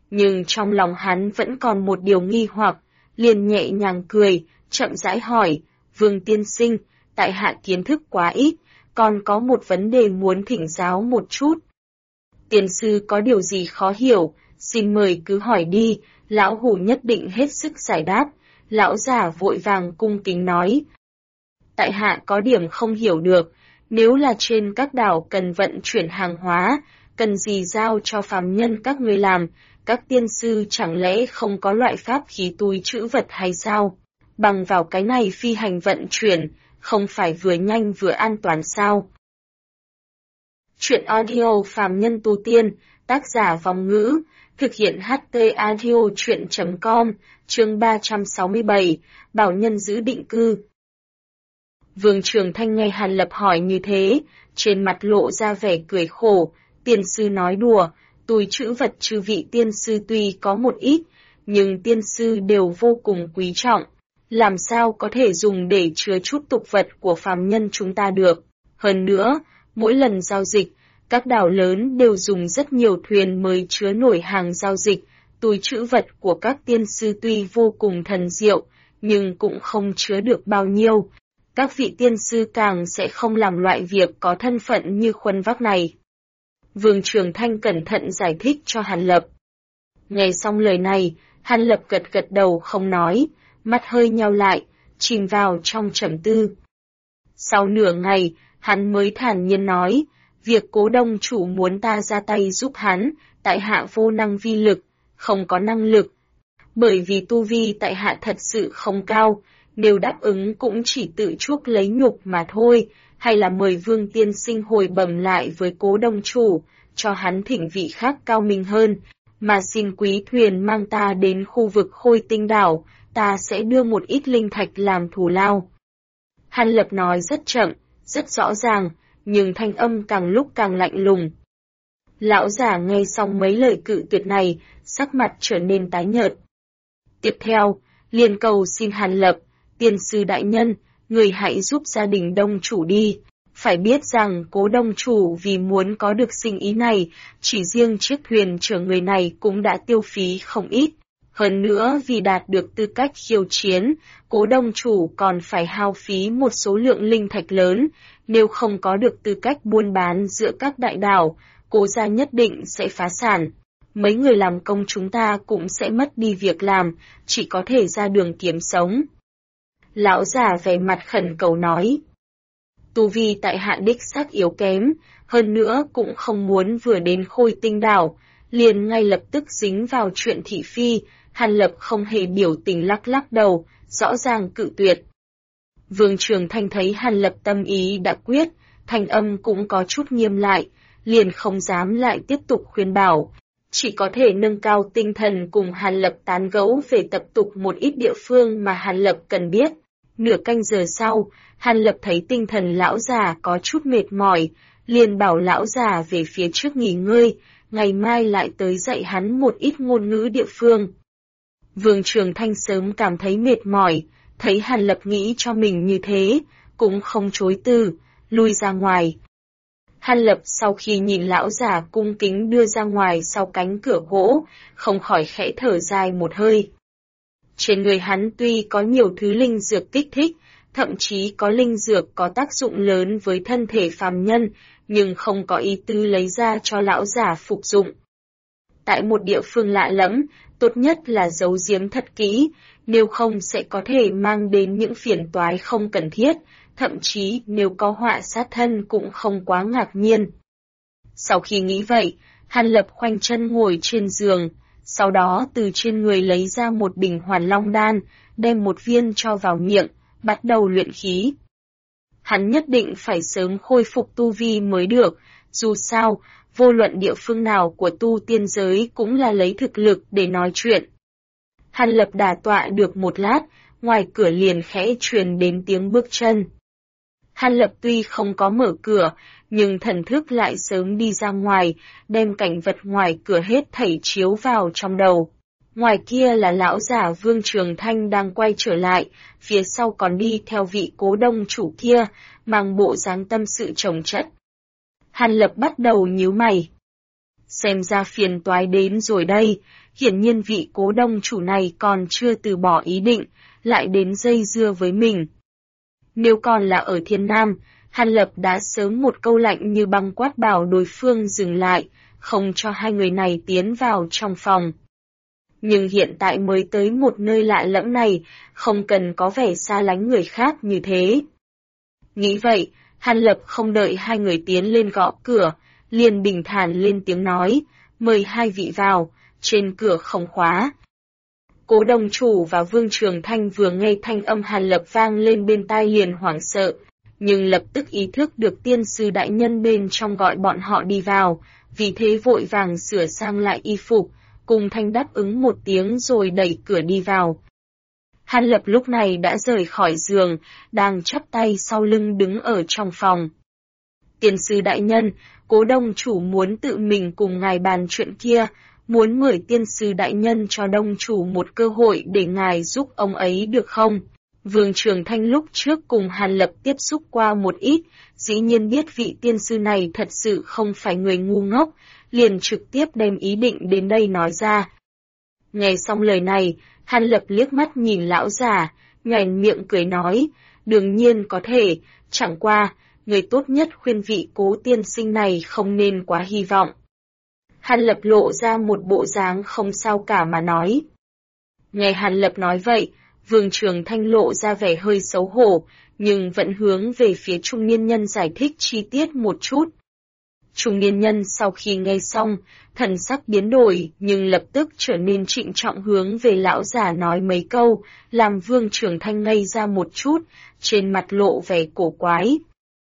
Speaker 1: nhưng trong lòng hắn vẫn còn một điều nghi hoặc, liền nhẹ nhàng cười, chậm rãi hỏi, Vương tiên sinh, tại hạ kiến thức quá ít, còn có một vấn đề muốn thỉnh giáo một chút. Tiên sư có điều gì khó hiểu, xin mời cứ hỏi đi, lão hủ nhất định hết sức giải đáp. Lão giả vội vàng cung kính nói. Tại hạ có điểm không hiểu được, nếu là trên các đảo cần vận chuyển hàng hóa, cần gì giao cho phàm nhân các người làm, các tiên sư chẳng lẽ không có loại pháp khí túi trữ vật hay sao? Bằng vào cái này phi hành vận chuyển, không phải vừa nhanh vừa an toàn sao? Chuyện audio phàm nhân tu tiên, tác giả Vong Ngữ, thực hiện HT Audio Chuyện.com, chương 367, bảo nhân giữ định cư. Vương Trường Thanh nghe Hàn Lập hỏi như thế, trên mặt lộ ra vẻ cười khổ, tiên sư nói đùa, túi trữ vật chư vị tiên sư tuy có một ít, nhưng tiên sư đều vô cùng quý trọng, làm sao có thể dùng để chứa chút tục vật của phàm nhân chúng ta được. Hơn nữa, mỗi lần giao dịch, các đảo lớn đều dùng rất nhiều thuyền mới chứa nổi hàng giao dịch, túi trữ vật của các tiên sư tuy vô cùng thần diệu, nhưng cũng không chứa được bao nhiêu. Các vị tiên sư càng sẽ không làm loại việc có thân phận như khuân vác này. Vương Trường Thanh cẩn thận giải thích cho Hàn Lập. Nghe xong lời này, Hàn Lập gật gật đầu không nói, mắt hơi nheo lại, chìm vào trong trầm tư. Sau nửa ngày, hắn mới thản nhiên nói, việc Cố Đông chủ muốn ta ra tay giúp hắn, tại hạ vô năng vi lực, không có năng lực. Bởi vì tu vi tại hạ thật sự không cao, nếu đáp ứng cũng chỉ tự chuốc lấy nhục mà thôi, hay là mời Vương tiên sinh hồi bẩm lại với Cố Đông chủ, cho hắn thỉnh vị khác cao minh hơn, mà xin quý thuyền mang ta đến khu vực Khôi Tinh đảo, ta sẽ đưa một ít linh thạch làm thù lao. Hàn Lập nói rất chậm, rất rõ ràng, nhưng thanh âm càng lúc càng lạnh lùng. Lão giả nghe xong mấy lời cự tuyệt này, sắc mặt trở nên tái nhợt. Tiếp theo, liền cầu xin Hàn Lập, tiên sư đại nhân, người hãy giúp gia đình Đông chủ đi. Phải biết rằng Cố Đông chủ vì muốn có được sinh ý này, chỉ riêng chiếc thuyền chở người này cũng đã tiêu phí không ít. Hơn nữa vì đạt được tư cách khiêu chiến, Cố Đông chủ còn phải hao phí một số lượng linh thạch lớn, nếu không có được tư cách buôn bán giữa các đại đảo, Cố gia nhất định sẽ phá sản. Mấy người làm công chúng ta cũng sẽ mất đi việc làm, chỉ có thể ra đường kiếm sống. Lão già vẻ mặt khẩn cầu nói. Tu vi tại hạ đích xác yếu kém, hơn nữa cũng không muốn vừa đến Khôi Tinh đảo, liền ngay lập tức dính vào chuyện thị phi. Hàn Lập không hề biểu tình lắc lắc đầu, rõ ràng cự tuyệt. Vương Trường Thanh thấy Hàn Lập tâm ý đã quyết, thanh âm cũng có chút nghiêm lại, liền không dám lại tiếp tục khuyên bảo. Chỉ có thể nâng cao tinh thần cùng Hàn Lập tán gẫu về tập tục một ít địa phương mà Hàn Lập cần biết. Nửa canh giờ sau, Hàn Lập thấy tinh thần lão già có chút mệt mỏi, liền bảo lão già về phía trước nghỉ ngơi, ngày mai lại tới dạy hắn một ít ngôn ngữ địa phương. Vương Trường Thanh sớm cảm thấy mệt mỏi, thấy Hàn Lập nghĩ cho mình như thế, cũng không chối từ, lui ra ngoài. Hàn Lập sau khi nhìn lão già cung kính đưa ra ngoài sau cánh cửa gỗ, không khỏi khẽ thở dài một hơi. Trên người hắn tuy có nhiều thứ linh dược kích thích, thậm chí có linh dược có tác dụng lớn với thân thể phàm nhân, nhưng không có ý tư lấy ra cho lão già phục dụng. Tại một địa phương lạ lẫm, tốt nhất là giấu giếm thật kỹ, nếu không sẽ có thể mang đến những phiền toái không cần thiết, thậm chí nếu có họa sát thân cũng không quá ngạc nhiên. Sau khi nghĩ vậy, Hàn Lập khoanh chân ngồi trên giường, sau đó từ trên người lấy ra một bình Hoàn Long đan, đem một viên cho vào miệng, bắt đầu luyện khí. Hắn nhất định phải sớm khôi phục tu vi mới được, dù sao, vô luận địa phương nào của tu tiên giới cũng là lấy thực lực để nói chuyện. Hàn Lập đả tọa được một lát, ngoài cửa liền khẽ truyền đến tiếng bước chân. Hàn Lập tuy không có mở cửa, nhưng thần thức lại sớm đi ra ngoài, đem cảnh vật ngoài cửa hết thảy chiếu vào trong đầu. Ngoài kia là lão giả Vương Trường Thanh đang quay trở lại, phía sau còn đi theo vị Cố Đông chủ kia, mang bộ dáng tâm sự chồng chất. Hàn Lập bắt đầu nhíu mày. xem ra phiền toái đến rồi đây, hiển nhiên vị Cố Đông chủ này còn chưa từ bỏ ý định, lại đến dây dưa với mình. Nếu còn là ở Thiên Nam, Hàn Lập đã sớm một câu lạnh như băng quát bảo đối phương dừng lại, không cho hai người này tiến vào trong phòng. Nhưng hiện tại mới tới một nơi lạ lẫm này, không cần có vẻ xa lánh người khác như thế. Nghĩ vậy, Hàn Lập không đợi hai người tiến lên gõ cửa, liền bình thản lên tiếng nói, mời hai vị vào, trên cửa không khóa. Cố Đông chủ và Vương Trường Thanh vừa nghe thanh âm Hàn Lập vang lên bên tai liền hoảng sợ, nhưng lập tức ý thức được tiên sư đại nhân bên trong gọi bọn họ đi vào, vì thế vội vàng sửa sang lại y phục, cùng thanh đáp ứng một tiếng rồi đẩy cửa đi vào. Hàn Lập lúc này đã rời khỏi giường, đang chắp tay sau lưng đứng ở trong phòng. Tiên sư đại nhân, Cố Đông chủ muốn tự mình cùng ngài bàn chuyện kia, muốn mời tiên sư đại nhân cho Đông chủ một cơ hội để ngài giúp ông ấy được không? Vương Trường Thanh lúc trước cùng Hàn Lập tiếp xúc qua một ít, dĩ nhiên biết vị tiên sư này thật sự không phải người ngu ngốc, liền trực tiếp đem ý định đến đây nói ra. Nghe xong lời này, Hàn Lập liếc mắt nhìn lão già, nhoẻn miệng cười nói, đương nhiên có thể, chẳng qua, người tốt nhất khuyên vị Cố tiên sinh này không nên quá hy vọng. Hàn Lập lộ ra một bộ dáng không sao cả mà nói. Nghe Hàn Lập nói vậy, Vương Trường Thanh lộ ra vẻ hơi xấu hổ, nhưng vẫn hướng về phía trung niên nhân giải thích chi tiết một chút. Trung niên nhân sau khi nghe xong, thần sắc biến đổi nhưng lập tức trở nên trịnh trọng hướng về lão già nói mấy câu, làm Vương Trường Thanh ngây ra một chút, trên mặt lộ vẻ cổ quái.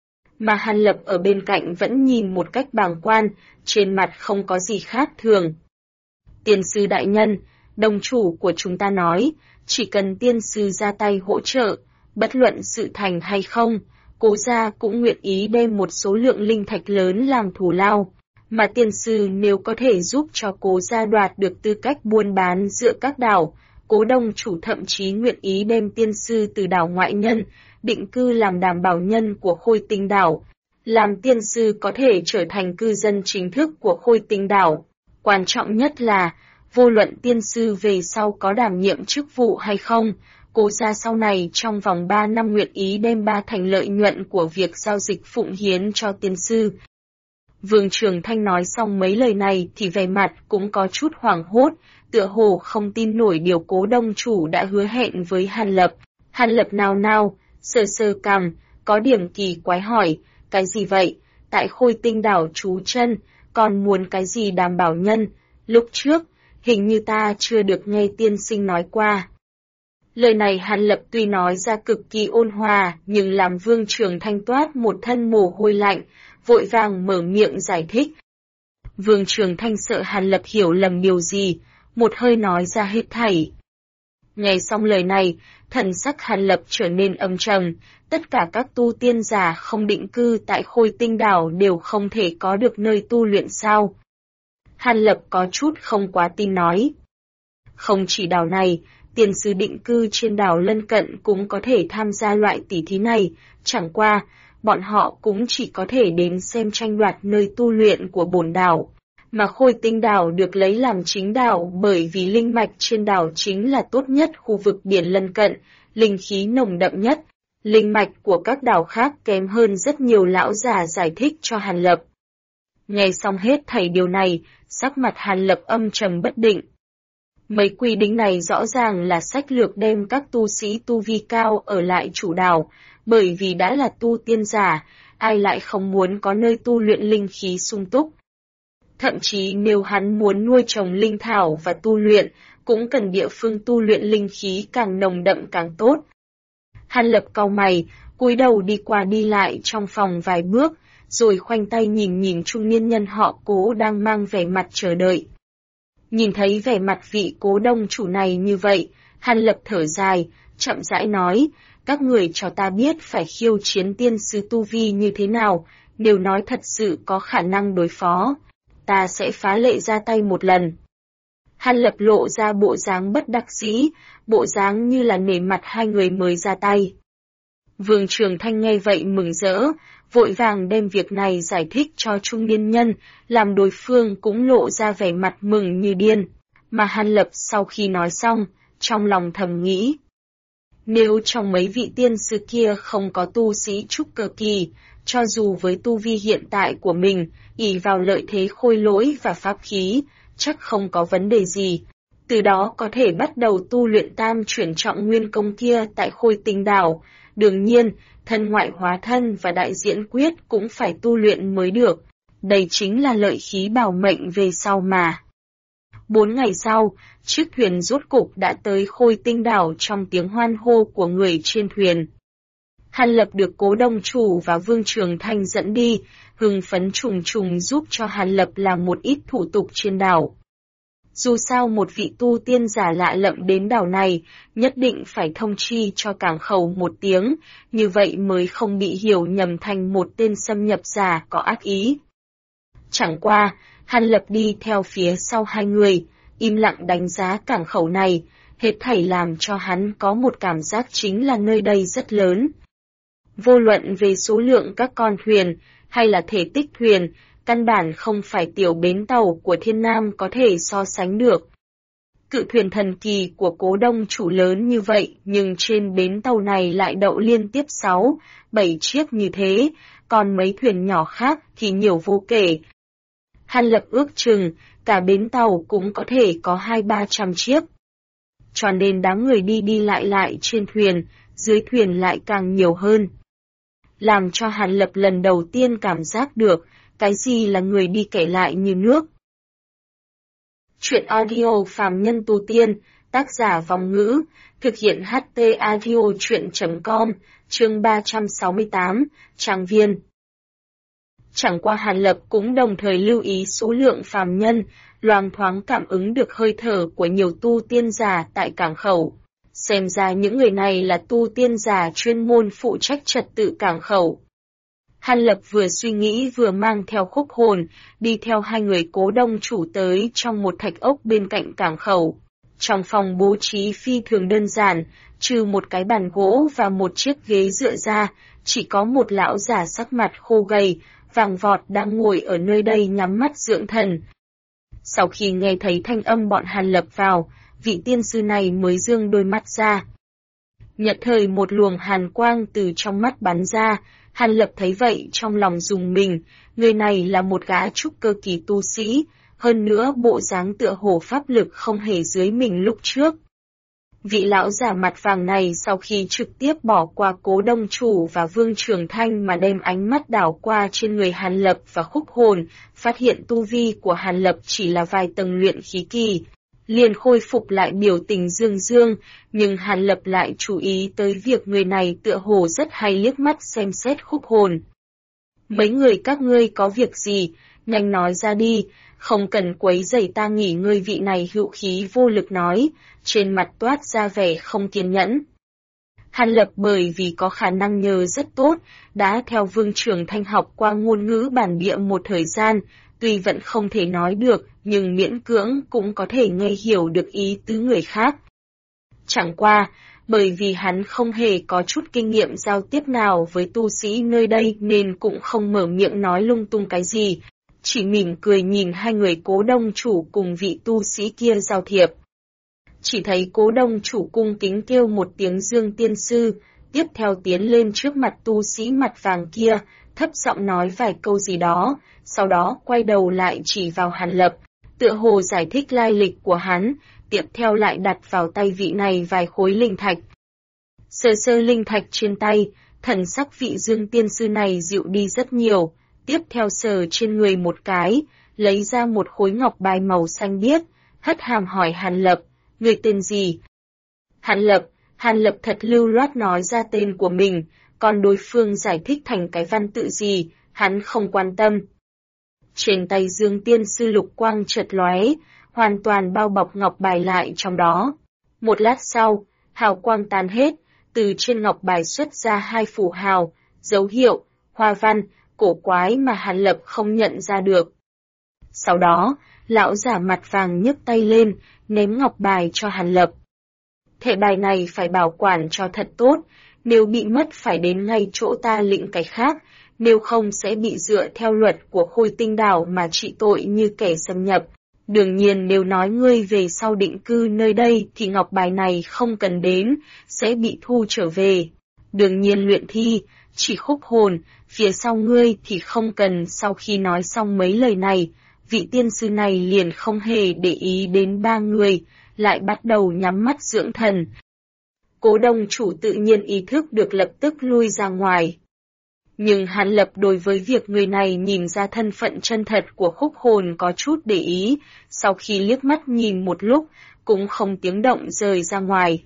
Speaker 1: Mà Hàn Lập ở bên cạnh vẫn nhìn một cách bàng quan, trên mặt không có gì khác thường. Tiên sư đại nhân, đồng chủ của chúng ta nói, chỉ cần tiên sư ra tay hỗ trợ, bất luận sự thành hay không, Cố gia cũng nguyện ý đem một số lượng linh thạch lớn làm thù lao, mà tiên sư nếu có thể giúp cho Cố gia đoạt được tư cách buôn bán giữa các đảo, Cố Đông chủ thậm chí nguyện ý đem tiên sư từ đảo ngoại nhân, định cư làm đảm bảo nhân của Khôi Tinh đảo, làm tiên sư có thể trở thành cư dân chính thức của Khôi Tinh đảo. Quan trọng nhất là, vô luận tiên sư về sau có đảm nhiệm chức vụ hay không, Cố gia sau này trong vòng 3 năm nguyện ý đem 3 thành lợi nhuận của việc giao dịch phụng hiến cho tiên sư. Vương Trường Thanh nói xong mấy lời này thì vẻ mặt cũng có chút hoảng hốt, tựa hồ không tin nổi điều Cố Đông chủ đã hứa hẹn với Hàn Lập. Hàn Lập nào, sờ sờ cằm, có điểm kỳ quái hỏi, cái gì vậy, tại Khôi Tinh đảo trú chân, còn muốn cái gì đảm bảo nhân, lúc trước, hình như ta chưa được nghe tiên sinh nói qua. Lời này Hàn Lập tuy nói ra cực kỳ ôn hòa, nhưng làm Vương Trường Thanh toát một thân mồ hôi lạnh, vội vàng mở miệng giải thích. Vương Trường Thanh sợ Hàn Lập hiểu lầm điều gì, một hơi nói ra hết thảy. Nghe xong lời này, thần sắc Hàn Lập trở nên âm trầm, tất cả các tu tiên giả không định cư tại Khôi Tinh đảo đều không thể có được nơi tu luyện sao? Hàn Lập có chút không quá tin nói. Không chỉ đảo này, tiền sư định cư trên đảo lân cận cũng có thể tham gia loại tỷ thí này, chẳng qua, bọn họ cũng chỉ có thể đến xem tranh đoạt nơi tu luyện của bổn đảo. Mà Khôi Tinh đảo được lấy làm chính đảo bởi vì linh mạch trên đảo chính là tốt nhất khu vực biển lân cận, linh khí nồng đậm nhất. Linh mạch của các đảo khác kém hơn rất nhiều, lão già giải thích cho Hàn Lập. Nghe xong hết thảy điều này, sắc mặt Hàn Lập âm trầm bất định. Mấy quy định này rõ ràng là sách lược đem các tu sĩ tu vi cao ở lại chủ đảo, bởi vì đã là tu tiên giả, ai lại không muốn có nơi tu luyện linh khí sung túc. Thậm chí nếu hắn muốn nuôi trồng linh thảo và tu luyện, cũng cần địa phương tu luyện linh khí càng nồng đậm càng tốt. Hàn Lập cau mày, cúi đầu đi qua đi lại trong phòng vài bước, rồi khoanh tay nhìn trung niên nhân họ Cố đang mang vẻ mặt chờ đợi. Nhìn thấy vẻ mặt vị Cố Đông chủ này như vậy, Hàn Lập thở dài, chậm rãi nói, các người cho ta biết phải khiêu chiến tiên sư tu vi như thế nào, nếu nói thật sự có khả năng đối phó, ta sẽ phá lệ ra tay một lần. Hàn Lập lộ ra bộ dáng bất đắc dĩ, bộ dáng như là nể mặt hai người mới ra tay. Vương Trường Thanh nghe vậy mừng rỡ, vội vàng đem việc này giải thích cho trung niên nhân, làm đối phương cũng lộ ra vẻ mặt mừng như điên. Mà Hàn Lập sau khi nói xong, trong lòng thầm nghĩ. Nếu trong mấy vị tiên sư kia không có tu sĩ trúc cơ kỳ, cho dù với tu vi hiện tại của mình, ỷ vào lợi thế khôi lỗi và pháp khí, chắc không có vấn đề gì. Từ đó có thể bắt đầu tu luyện tam chuyển trọng nguyên công kia tại Khôi Tinh Đảo. Đương nhiên, thân ngoại hóa thân và đại diễn quyết cũng phải tu luyện mới được. Đây chính là lợi khí bảo mệnh về sau mà. 4 ngày sau, chiếc thuyền rốt cục đã tới Khôi Tinh Đảo trong tiếng hoan hô của người trên thuyền. Hàn Lập được Cố Đông Chủ và Vương Trường Thanh dẫn đi, hưng phấn trùng trùng giúp cho Hàn Lập làm một ít thủ tục trên đảo. Dù sao một vị tu tiên giả lạ lẫm đến đảo này, nhất định phải thông chi cho cảng khẩu một tiếng, như vậy mới không bị hiểu nhầm thành một tên xâm nhập giả có ác ý. Chẳng qua, Hàn Lập đi theo phía sau hai người, im lặng đánh giá cảng khẩu này, hết thảy làm cho hắn có một cảm giác chính là nơi đây rất lớn. Vô luận về số lượng các con thuyền, hay là thể tích thuyền, căn bản không phải tiểu bến tàu của Thiên Nam có thể so sánh được. Cự thuyền thần kỳ của Cố Đông Chủ lớn như vậy, nhưng trên bến tàu này lại đậu liên tiếp 6, 7 chiếc như thế, còn mấy thuyền nhỏ khác thì nhiều vô kể. Hàn Lập ước chừng, cả bến tàu cũng có thể có 200-300 chiếc. Cho nên đám người đi đi lại trên thuyền, dưới thuyền lại càng nhiều hơn. Làm cho Hàn Lập lần đầu tiên cảm giác được, cái gì là người đi kể lại như nước. Chuyện audio phàm nhân tu tiên, tác giả Vòng Ngữ, thực hiện HT audio chuyện.com, chương 368, Trang Viên. Chẳng qua Hàn Lập cũng đồng thời lưu ý số lượng phàm nhân, loáng thoáng cảm ứng được hơi thở của nhiều tu tiên giả tại cảng khẩu. Xem ra những người này là tu tiên giả chuyên môn phụ trách trật tự cảng khẩu. Hàn Lập vừa suy nghĩ vừa mang theo Khúc Hồn, đi theo hai người Cố Đông Chủ tới trong một thạch ốc bên cạnh cảng khẩu. Trong phòng bố trí phi thường đơn giản, trừ một cái bàn gỗ và một chiếc ghế dựa ra, chỉ có một lão già sắc mặt khô gầy, vàng vọt đang ngồi ở nơi đây nhắm mắt dưỡng thần. Sau khi nghe thấy thanh âm bọn Hàn Lập vào, vị tiên sư này mới dương đôi mắt ra. Nhận thời một luồng hàn quang từ trong mắt bắn ra, Hàn Lập thấy vậy trong lòng rùng mình, người này là một gã trúc cơ kỳ tu sĩ, hơn nữa bộ dáng tựa hồ pháp lực không hề dưới mình lúc trước. Vị lão giả mặt vàng này sau khi trực tiếp bỏ qua Cố Đông Chủ và Vương Trường Thanh mà đem ánh mắt đảo qua trên người Hàn Lập và Khúc Hồn, phát hiện tu vi của Hàn Lập chỉ là vài tầng luyện khí kỳ. Liền khôi phục lại biểu tình dương dương, nhưng Hàn Lập lại chú ý tới việc người này tựa hồ rất hay liếc mắt xem xét Khúc Hồn. Mấy người các ngươi có việc gì, nhanh nói ra đi, không cần quấy rầy ta nghỉ ngơi, vị này hữu khí vô lực nói, trên mặt toát ra vẻ không kiên nhẫn. Hàn Lập bởi vì có khả năng nhớ rất tốt, đã theo Vương Trường Thanh học qua ngôn ngữ bản địa một thời gian, tuy vẫn không thể nói được, nhưng miễn cưỡng cũng có thể nghe hiểu được ý tứ người khác. Chẳng qua, bởi vì hắn không hề có chút kinh nghiệm giao tiếp nào với tu sĩ nơi đây nên cũng không mở miệng nói lung tung cái gì, chỉ mỉm cười nhìn hai người Cố Đông Chủ cùng vị tu sĩ kia giao thiệp. Chỉ thấy Cố Đông Chủ cung kính kêu một tiếng Dương tiên sư, tiếp theo tiến lên trước mặt tu sĩ mặt vàng kia, thấp giọng nói vài câu gì đó, sau đó quay đầu lại chỉ vào Hàn Lập, tựa hồ giải thích lai lịch của hắn, tiếp theo lại đặt vào tay vị này vài khối linh thạch. Sờ sờ linh thạch trên tay, thần sắc vị Dương tiên sư này dịu đi rất nhiều, tiếp theo sờ trên người một cái, lấy ra một khối ngọc bài màu xanh biếc, hất hàm hỏi Hàn Lập, người tên gì? Hàn Lập thật lưu loát nói ra tên của mình, còn đối phương giải thích thành cái văn tự gì, hắn không quan tâm. Trên tay Dương tiên sư lục quang chợt lóe, hoàn toàn bao bọc ngọc bài lại trong đó. Một lát sau, hào quang tan hết, từ trên ngọc bài xuất ra hai phù hào, dấu hiệu, hoa văn, cổ quái mà Hàn Lập không nhận ra được. Sau đó, lão giả mặt vàng nhấc tay lên, ném ngọc bài cho Hàn Lập. Thẻ bài này phải bảo quản cho thật tốt, nếu bị mất phải đến ngay chỗ ta lĩnh cái khác, nếu không sẽ bị dựa theo luật của Khôi Tinh Đảo mà trị tội như kẻ xâm nhập. Đương nhiên nếu nói ngươi về sau định cư nơi đây thì ngọc bài này không cần đến, sẽ bị thu trở về. Đương nhiên luyện thi, chỉ khúc hồn, phía sau ngươi thì không cần. Sau khi nói xong mấy lời này, vị tiên sư này liền không hề để ý đến ba người, lại bắt đầu nhắm mắt dưỡng thần. Cố Đông Chủ tự nhiên ý thức được lập tức lui ra ngoài. Nhưng Hàn Lập đối với việc người này nhìn ra thân phận chân thật của khúc hồn có chút để ý, sau khi liếc mắt nhìn một lúc, cũng không tiếng động rời ra ngoài.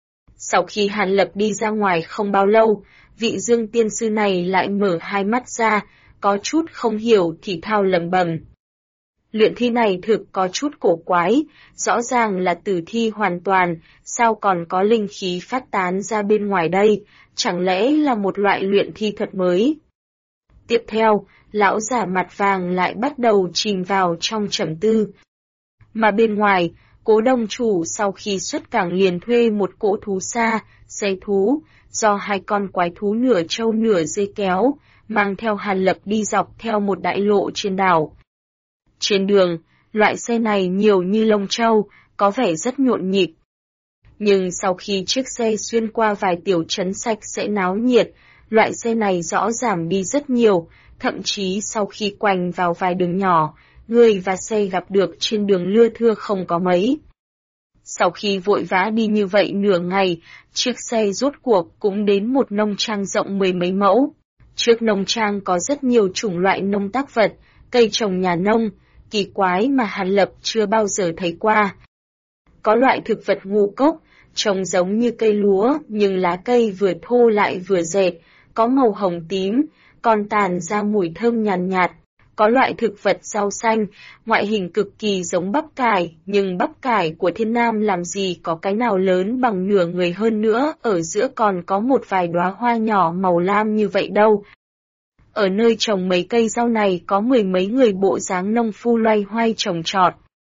Speaker 1: Sau khi Hàn Lập đi ra ngoài không bao lâu, vị Dương tiên sư này lại mở hai mắt ra, có chút không hiểu thì thào lẩm bẩm. Luyện thi này thực có chút cổ quái, rõ ràng là tử thi hoàn toàn, sao còn có linh khí phát tán ra bên ngoài đây, chẳng lẽ là một loại luyện thi thuật mới? Tiếp theo, lão giả mặt vàng lại bắt đầu chìm vào trong trầm tư. Mà bên ngoài, Cố Đông Chủ sau khi xuất cảng liền thuê một cỗ thú xa, xe thú, do hai con quái thú nửa trâu nửa dê kéo, mang theo Hàn Lập đi dọc theo một đại lộ trên đảo. Trên đường, loại xe này nhiều như lông trâu, có vẻ rất nhộn nhịp. Nhưng sau khi chiếc xe xuyên qua vài tiểu trấn sạch sẽ náo nhiệt, loại xe này rõ giảm đi rất nhiều, thậm chí sau khi quành vào vài đường nhỏ, người và xe gặp được trên đường lưa thưa không có mấy. Sau khi vội vã đi như vậy nửa ngày, chiếc xe rốt cuộc cũng đến một nông trang rộng mười mấy mẫu. Trước nông trang có rất nhiều chủng loại nông tác vật, cây trồng nhà nông, kỳ quái mà Hàn Lập chưa bao giờ thấy qua. Có loại thực vật ngũ cốc, trông giống như cây lúa nhưng lá cây vừa thô lại vừa dẹt, có màu hồng tím, còn tàn ra mùi thơm nhàn nhạt. Có loại thực vật rau xanh, ngoại hình cực kỳ giống bắp cải, nhưng bắp cải của Thiên Nam làm gì có cái nào lớn bằng nửa người hơn nữa, ở giữa còn có một vài đóa hoa nhỏ màu lam như vậy đâu. Ở nơi trồng mấy cây rau này có mười mấy người bộ dáng nông phu loay hoay trồng trọt.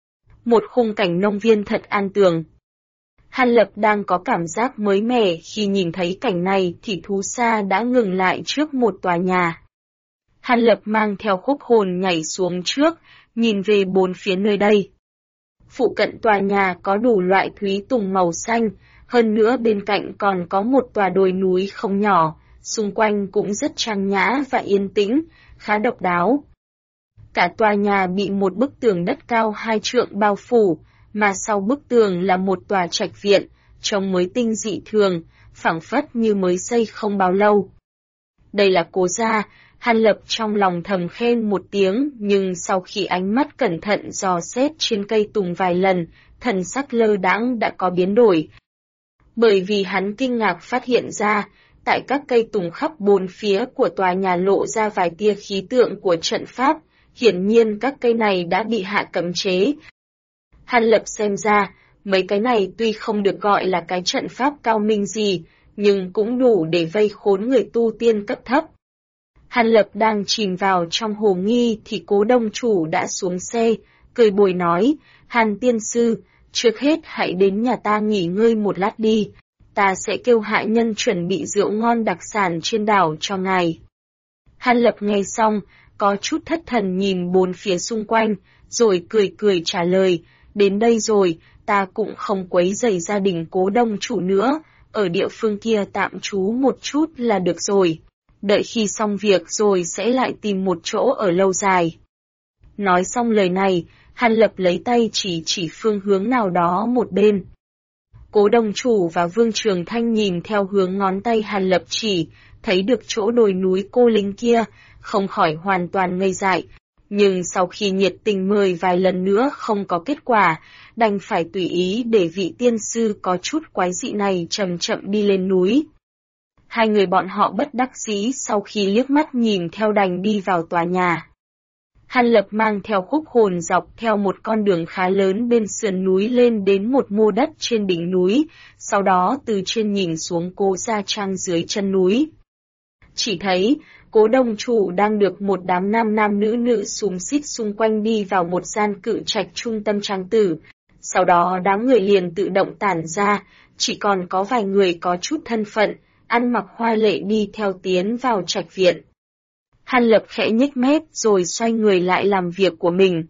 Speaker 1: Một khung cảnh nông viên thật an tường. Hàn Lập đang có cảm giác mới mẻ khi nhìn thấy cảnh này thì thú xa đã ngừng lại trước một tòa nhà. Hàn Lập mang theo khúc hồn nhảy xuống trước, nhìn về bốn phía nơi đây. Phụ cận tòa nhà có đủ loại thúy tùng màu xanh, hơn nữa bên cạnh còn có một tòa đồi núi không nhỏ, xung quanh cũng rất trang nhã và yên tĩnh, khá độc đáo. Cả tòa nhà bị một bức tường đất cao 2 trượng bao phủ, mà sau bức tường là một tòa trạch viện, trông mới tinh dị thường, phảng phất như mới xây không bao lâu. Đây là Cố gia. Hàn Lập trong lòng thầm khen một tiếng, nhưng sau khi ánh mắt cẩn thận dò xét trên cây tùng vài lần, thần sắc lơ đãng đã có biến đổi. Bởi vì hắn kinh ngạc phát hiện ra, tại các cây tùng khắp bốn phía của tòa nhà lộ ra vài tia khí tượng của trận pháp, hiển nhiên các cây này đã bị hạ cấm chế. Hàn Lập xem ra, mấy cái này tuy không được gọi là cái trận pháp cao minh gì, nhưng cũng đủ để vây khốn người tu tiên cấp thấp. Hàn Lập đang chìm vào trong hồ nghi thì Cố Đông Chủ đã xuống xe, cười bồi nói, Hàn tiên sư, trước hết hãy đến nhà ta nghỉ ngơi một lát đi, ta sẽ kêu hạ nhân chuẩn bị rượu ngon đặc sản trên đảo cho ngài. Hàn Lập nghe xong, có chút thất thần nhìn bốn phía xung quanh, rồi cười cười trả lời, đến đây rồi, ta cũng không quấy rầy gia đình Cố Đông Chủ nữa, ở địa phương kia tạm trú một chút là được rồi. Đợi khi xong việc rồi sẽ lại tìm một chỗ ở lâu dài. Nói xong lời này, Hàn Lập lấy tay chỉ phương hướng nào đó một bên. Cố Đông Chủ và Vương Trường Thanh nhìn theo hướng ngón tay Hàn Lập chỉ, thấy được chỗ đồi núi cô lính kia, không khỏi hoàn toàn ngây dại. Nhưng sau khi nhiệt tình mời vài lần nữa không có kết quả, đành phải tùy ý để vị tiên sư có chút quái dị này chậm chậm đi lên núi. Hai người bọn họ bất đắc dĩ sau khi liếc mắt nhìn theo đành đi vào tòa nhà. Hàn Lập mang theo khúc hồn dọc theo một con đường khá lớn bên sườn núi lên đến một mô đất trên đỉnh núi, sau đó từ trên nhìn xuống Cố gia trang dưới chân núi. Chỉ thấy, Cố Đông Chủ đang được một đám nam nữ xúm xít xung quanh đi vào một gian cự trạch trung tâm trang tử. Sau đó đám người liền tự động tản ra, chỉ còn có vài người có chút thân phận, ăn mặc hoa lệ đi theo tiến vào trạch viện. Hàn Lập khẽ nhếch mép rồi xoay người lại làm việc của mình.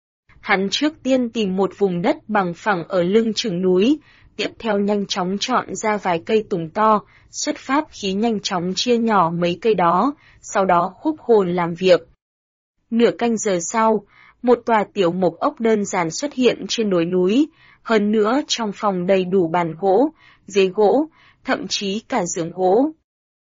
Speaker 1: Hắn trước tiên tìm một vùng đất bằng phẳng ở lưng chừng núi, tiếp theo nhanh chóng chọn ra vài cây tùng to, xuất pháp khí nhanh chóng chia nhỏ mấy cây đó, sau đó hút hồn làm việc. Nửa canh giờ sau, một tòa tiểu mộc ốc đơn giản xuất hiện trên đồi núi, hơn nữa trong phòng đầy đủ bàn gỗ, ghế gỗ, thậm chí cả giường gỗ.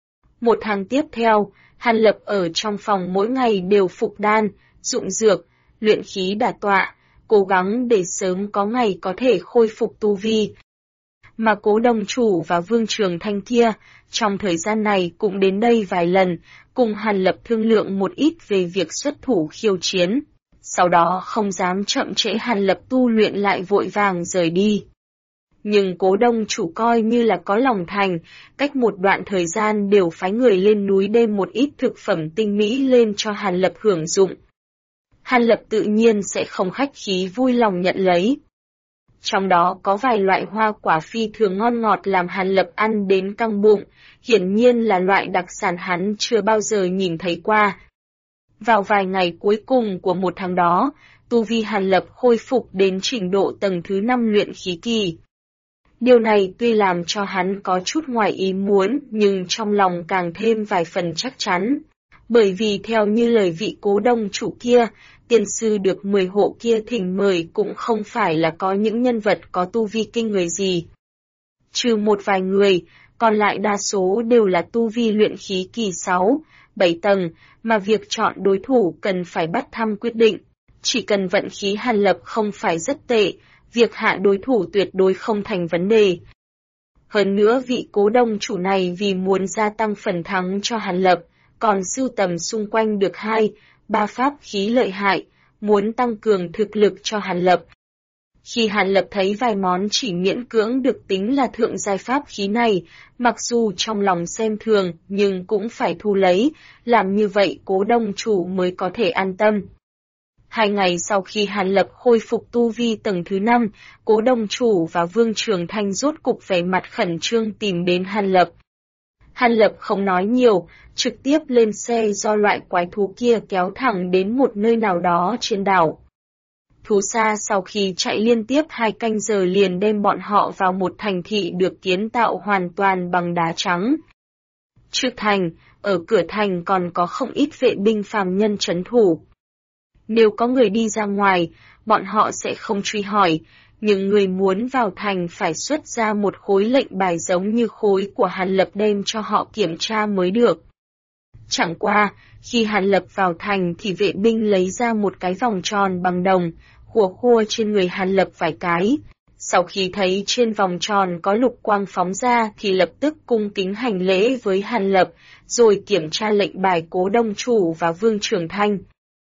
Speaker 1: Một tháng tiếp theo, Hàn Lập ở trong phòng mỗi ngày đều phục đan, dụng dược, luyện khí đả tọa, cố gắng để sớm có ngày có thể khôi phục tu vi. Mà Cố Đồng Chủ và Vương Trường Thanh kia, trong thời gian này cũng đến đây vài lần, cùng Hàn Lập thương lượng một ít về việc xuất thủ khiêu chiến. Sau đó không dám chậm trễ Hàn Lập tu luyện lại vội vàng rời đi. Nhưng Cố Đồng Chủ coi như là có lòng thành, cách một đoạn thời gian đều phái người lên núi đem một ít thực phẩm tinh mỹ lên cho Hàn Lập hưởng dụng. Hàn Lập tự nhiên sẽ không khách khí vui lòng nhận lấy. Trong đó có vài loại hoa quả phi thường ngon ngọt làm Hàn Lập ăn đến căng bụng, hiển nhiên là loại đặc sản hắn chưa bao giờ nhìn thấy qua. Vào vài ngày cuối cùng của một tháng đó, tu vi Hàn Lập khôi phục đến trình độ tầng thứ 5 luyện khí kỳ. Điều này tuy làm cho hắn có chút ngoài ý muốn, nhưng trong lòng càng thêm vài phần chắc chắn. Bởi vì theo như lời vị Cố Đồng Chủ kia, tiên sư được 10 hộ kia thỉnh mời cũng không phải là có những nhân vật có tu vi kinh người gì. Trừ một vài người, còn lại đa số đều là tu vi luyện khí kỳ 6, 7 tầng, mà việc chọn đối thủ cần phải bắt thăm quyết định. Chỉ cần vận khí Hàn Lập không phải rất tệ, việc hạ đối thủ tuyệt đối không thành vấn đề. Hơn nữa vị Cố Đồng Chủ này vì muốn gia tăng phần thắng cho Hàn Lập, còn sưu tầm xung quanh được 2-3 pháp khí lợi hại, muốn tăng cường thực lực cho Hàn Lập. Khi Hàn Lập thấy vài món chỉ miễn cưỡng được tính là thượng giai pháp khí này, mặc dù trong lòng xem thường nhưng cũng phải thu lấy, làm như vậy Cố Đồng Chủ mới có thể an tâm. 2 ngày sau khi Hàn Lập khôi phục tu vi tầng thứ 5, Cố Đồng Chủ và Vương Trường Thanh rốt cục vẻ mặt khẩn trương tìm đến Hàn Lập. Hàn Lập không nói nhiều, trực tiếp lên xe do loại quái thú kia kéo thẳng đến một nơi nào đó trên đảo. Thú xa sau khi chạy liên tiếp 2 canh giờ liền đem bọn họ vào một thành thị được kiến tạo hoàn toàn bằng đá trắng. Trước thành, ở cửa thành còn có không ít vệ binh phàm nhân trấn thủ. Nếu có người đi ra ngoài, bọn họ sẽ không truy hỏi, nhưng người muốn vào thành phải xuất ra một khối lệnh bài giống như khối của Hàn Lập đem cho họ kiểm tra mới được. Chẳng qua, khi Hàn Lập vào thành thì vệ binh lấy ra một cái vòng tròn bằng đồng, khua trên người Hàn Lập vài cái. Sau khi thấy trên vòng tròn có lục quang phóng ra thì lập tức cung kính hành lễ với Hàn Lập, rồi kiểm tra lệnh bài Cố Đồng Chủ và Vương Trường Thanh.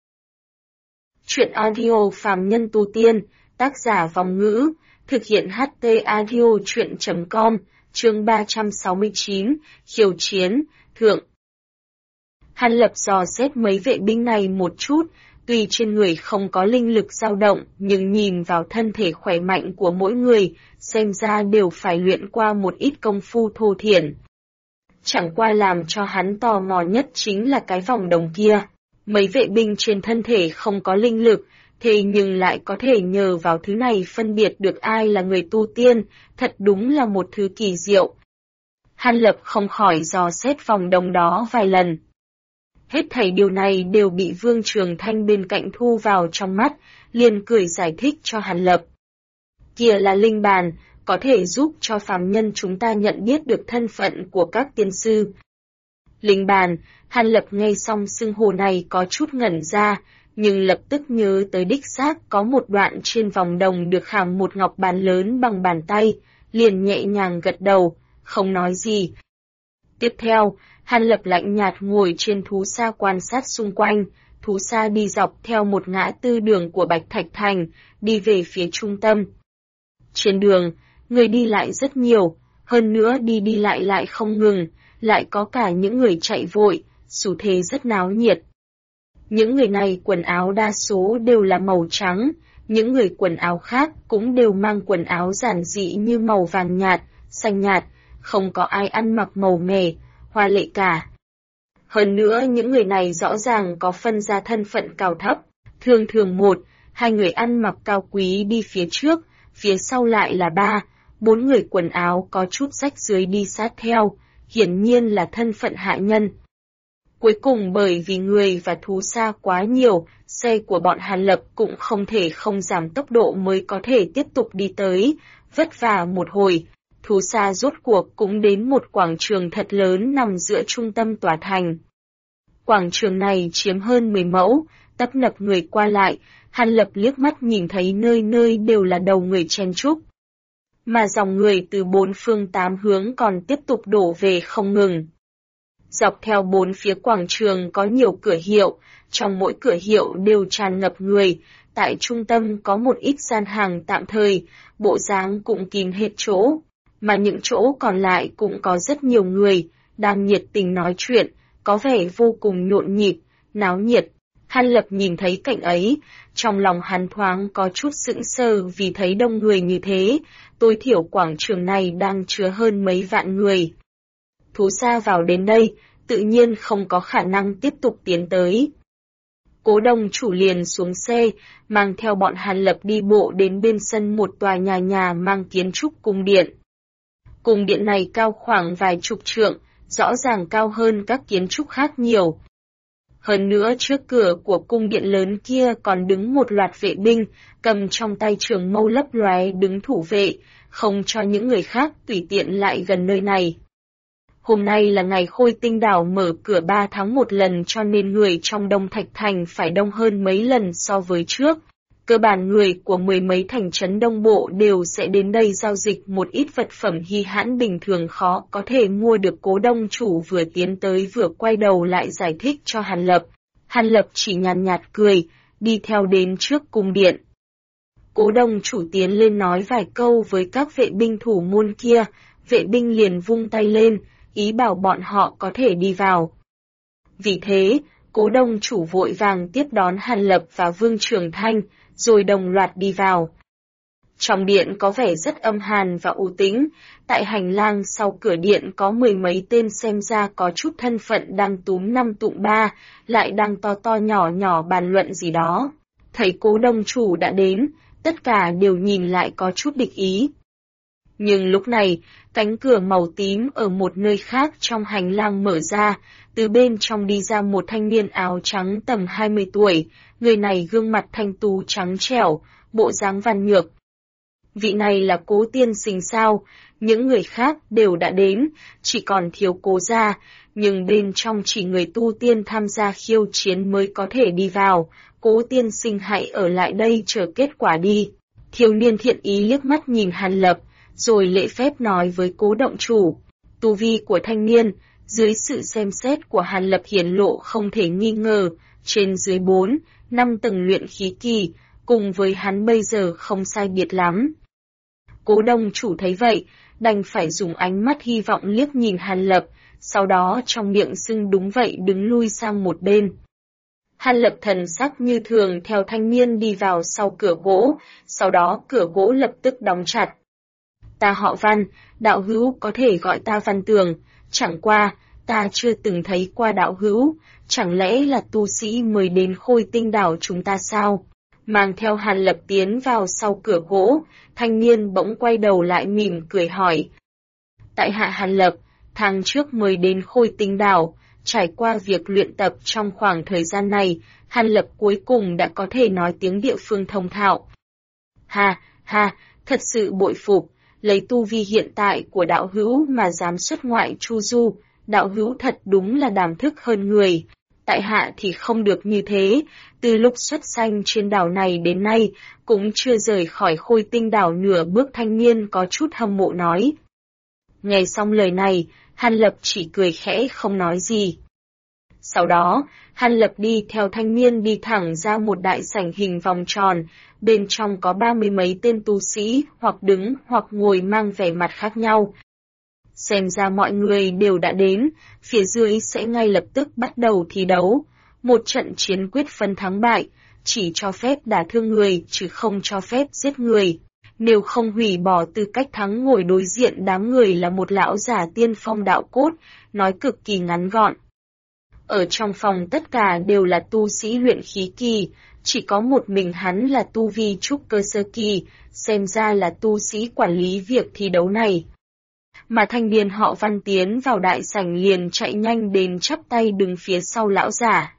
Speaker 1: Chuyện audio phàm nhân tu tiên, tác giả Vòng Ngữ, thực hiện HT audio chuyện.com, chương 369, khiêu chiến, thượng. Hàn Lập dò xét mấy vệ binh này một chút, tuy trên người không có linh lực dao động, nhưng nhìn vào thân thể khỏe mạnh của mỗi người, xem ra đều phải luyện qua một ít công phu thô thiển. Chẳng qua làm cho hắn tò mò nhất chính là cái vòng đồng kia. Mấy vệ binh trên thân thể không có linh lực, thế nhưng lại có thể nhờ vào thứ này phân biệt được ai là người tu tiên, thật đúng là một thứ kỳ diệu. Hàn Lập không khỏi dò xét vòng đồng đó vài lần. Hết thảy điều này đều bị Vương Trường Thanh bên cạnh thu vào trong mắt, liền cười giải thích cho Hàn Lập. Kia là linh bàn, có thể giúp cho phàm nhân chúng ta nhận biết được thân phận của các tiên sư. Linh bàn, Hàn Lập nghe xong xưng hô này có chút ngẩn ra, nhưng lập tức nhớ tới đích xác có một đoạn trên vòng đồng được khảm một ngọc bàn lớn bằng bàn tay, liền nhẹ nhàng gật đầu, không nói gì. Tiếp theo, Hàn Lập lạnh nhạt ngồi trên thú xa quan sát xung quanh, thú xa đi dọc theo một ngã tư đường của Bạch Thạch Thành, đi về phía trung tâm. Trên đường, người đi lại rất nhiều, hơn nữa đi lại không ngừng, lại có cả những người chạy vội, xu thế rất náo nhiệt. Những người này quần áo đa số đều là màu trắng, những người quần áo khác cũng đều mang quần áo giản dị như màu vàng nhạt, xanh nhạt, không có ai ăn mặc màu mè, hoa lệ cả. Hơn nữa những người này rõ ràng có phân ra thân phận cao thấp, thường thường một, hai người ăn mặc cao quý đi phía trước, phía sau lại là ba, bốn người quần áo có chút rách rưới đi sát theo, hiển nhiên là thân phận hạ nhân. Cuối cùng bởi vì người và thú xa quá nhiều, xe của bọn Hàn Lập cũng không thể không giảm tốc độ mới có thể tiếp tục đi tới, vất vả một hồi. Thú xa rốt cuộc cũng đến một quảng trường thật lớn nằm giữa trung tâm tòa thành. Quảng trường này chiếm hơn 10 mẫu, tấp nập người qua lại, Hàn Lập liếc mắt nhìn thấy nơi nơi đều là đầu người chen chúc. Mà dòng người từ bốn phương tám hướng còn tiếp tục đổ về không ngừng. Dọc theo bốn phía quảng trường có nhiều cửa hiệu, trong mỗi cửa hiệu đều tràn ngập người, tại trung tâm có một ít gian hàng tạm thời, bộ dáng cũng kín hết chỗ, mà những chỗ còn lại cũng có rất nhiều người, đang nhiệt tình nói chuyện, có vẻ vô cùng nhộn nhịp, náo nhiệt. Hàn Lập nhìn thấy cảnh ấy, trong lòng hắn thoáng có chút sững sờ vì thấy đông người như thế, tối thiểu quảng trường này đang chứa hơn mấy vạn người. Thú xa vào đến đây, tự nhiên không có khả năng tiếp tục tiến tới. Cố Đông chủ liền xuống xe, mang theo bọn Hàn Lập đi bộ đến bên sân một tòa nhà mang kiến trúc cung điện. Cung điện này cao khoảng vài chục trượng, rõ ràng cao hơn các kiến trúc khác nhiều. Hơn nữa trước cửa của cung điện lớn kia còn đứng một loạt vệ binh, cầm trong tay trường mâu lấp lóe đứng thủ vệ, không cho những người khác tùy tiện lại gần nơi này. Hôm nay là ngày Khôi Tinh Đảo mở cửa 3 tháng một lần cho nên người trong Đông Thạch Thành phải đông hơn mấy lần so với trước. Cơ bản người của mười mấy thành trấn Đông Bộ đều sẽ đến đây giao dịch một ít vật phẩm hi hãn bình thường khó có thể mua được. Cố Đông chủ vừa tiến tới vừa quay đầu lại giải thích cho Hàn Lập. Hàn Lập chỉ nhàn nhạt cười, đi theo đến trước cung điện. Cố Đông chủ tiến lên nói vài câu với các vệ binh thủ môn kia, vệ binh liền vung tay lên, ý bảo bọn họ có thể đi vào. Vì thế, Cố Đông chủ vội vàng tiếp đón Hàn Lập và Vương Trường Thanh, rồi đồng loạt đi vào. Trong điện có vẻ rất âm hàn và u tĩnh, tại hành lang sau cửa điện có mười mấy tên xem ra có chút thân phận đang túm năm tụm ba, lại đang to to nhỏ nhỏ bàn luận gì đó. Thấy Cố Đông chủ đã đến, tất cả đều nhìn lại có chút địch ý. Nhưng lúc này, cánh cửa màu tím ở một nơi khác trong hành lang mở ra, từ bên trong đi ra một thanh niên áo trắng tầm 20 tuổi, người này gương mặt thanh tú trắng trẻo, bộ dáng văn nhược. Vị này là Cố tiên sinh sao, những người khác đều đã đến, chỉ còn thiếu Cố gia, nhưng bên trong chỉ người tu tiên tham gia khiêu chiến mới có thể đi vào, Cố tiên sinh hãy ở lại đây chờ kết quả đi. Thiếu niên thiện ý liếc mắt nhìn Hàn Lập, rồi lễ phép nói với Cố động chủ. Tu vi của thanh niên, dưới sự xem xét của Hàn Lập hiển lộ không thể nghi ngờ, trên dưới 4, 5 tầng luyện khí kỳ, cùng với hắn bây giờ không sai biệt lắm. Cố đông chủ thấy vậy, đành phải dùng ánh mắt hy vọng liếc nhìn Hàn Lập, sau đó trong miệng xưng đúng vậy đứng lui sang một bên. Hàn Lập thần sắc như thường theo thanh niên đi vào sau cửa gỗ, sau đó cửa gỗ lập tức đóng chặt. Ta họ Văn, đạo hữu có thể gọi ta Văn Tường, chẳng qua, ta chưa từng thấy qua đạo hữu, chẳng lẽ là tu sĩ mới đến Khôi Tinh Đảo chúng ta sao? Mang theo Hàn Lập tiến vào sau cửa gỗ, thanh niên bỗng quay đầu lại mỉm cười hỏi. Tại hạ Hàn Lập, tháng trước mới đến Khôi Tinh Đảo, trải qua việc luyện tập trong khoảng thời gian này, Hàn Lập cuối cùng đã có thể nói tiếng địa phương thông thạo. Ha, thật sự bội phục, lấy tu vi hiện tại của đạo hữu mà dám xuất ngoại chu du, đạo hữu thật đúng là đảm thức hơn người. Tại hạ thì không được như thế, từ lúc xuất sanh trên đảo này đến nay, cũng chưa rời khỏi Khôi Tinh Đảo nửa bước. Thanh niên có chút hâm mộ nói. Nghe xong lời này, Hàn Lập chỉ cười khẽ không nói gì. Sau đó, Hàn Lập đi theo thanh niên đi thẳng ra một đại sảnh hình vòng tròn, bên trong có 30 mấy tên tu sĩ, hoặc đứng hoặc ngồi mang vẻ mặt khác nhau. Xem ra mọi người đều đã đến, phía dưới sẽ ngay lập tức bắt đầu thi đấu. Một trận chiến quyết phân thắng bại, chỉ cho phép đả thương người chứ không cho phép giết người. Nếu không hủy bỏ tư cách thắng, ngồi đối diện đám người là một lão giả tiên phong đạo cốt, nói cực kỳ ngắn gọn. ở trong phòng tất cả đều là tu sĩ luyện khí kỳ, chỉ có một mình hắn là tu vi trúc cơ sơ kỳ, xem ra là tu sĩ quản lý việc thi đấu này. Mà thanh niên họ Văn tiến vào đại sảnh liền chạy nhanh đến chắp tay đứng phía sau lão giả.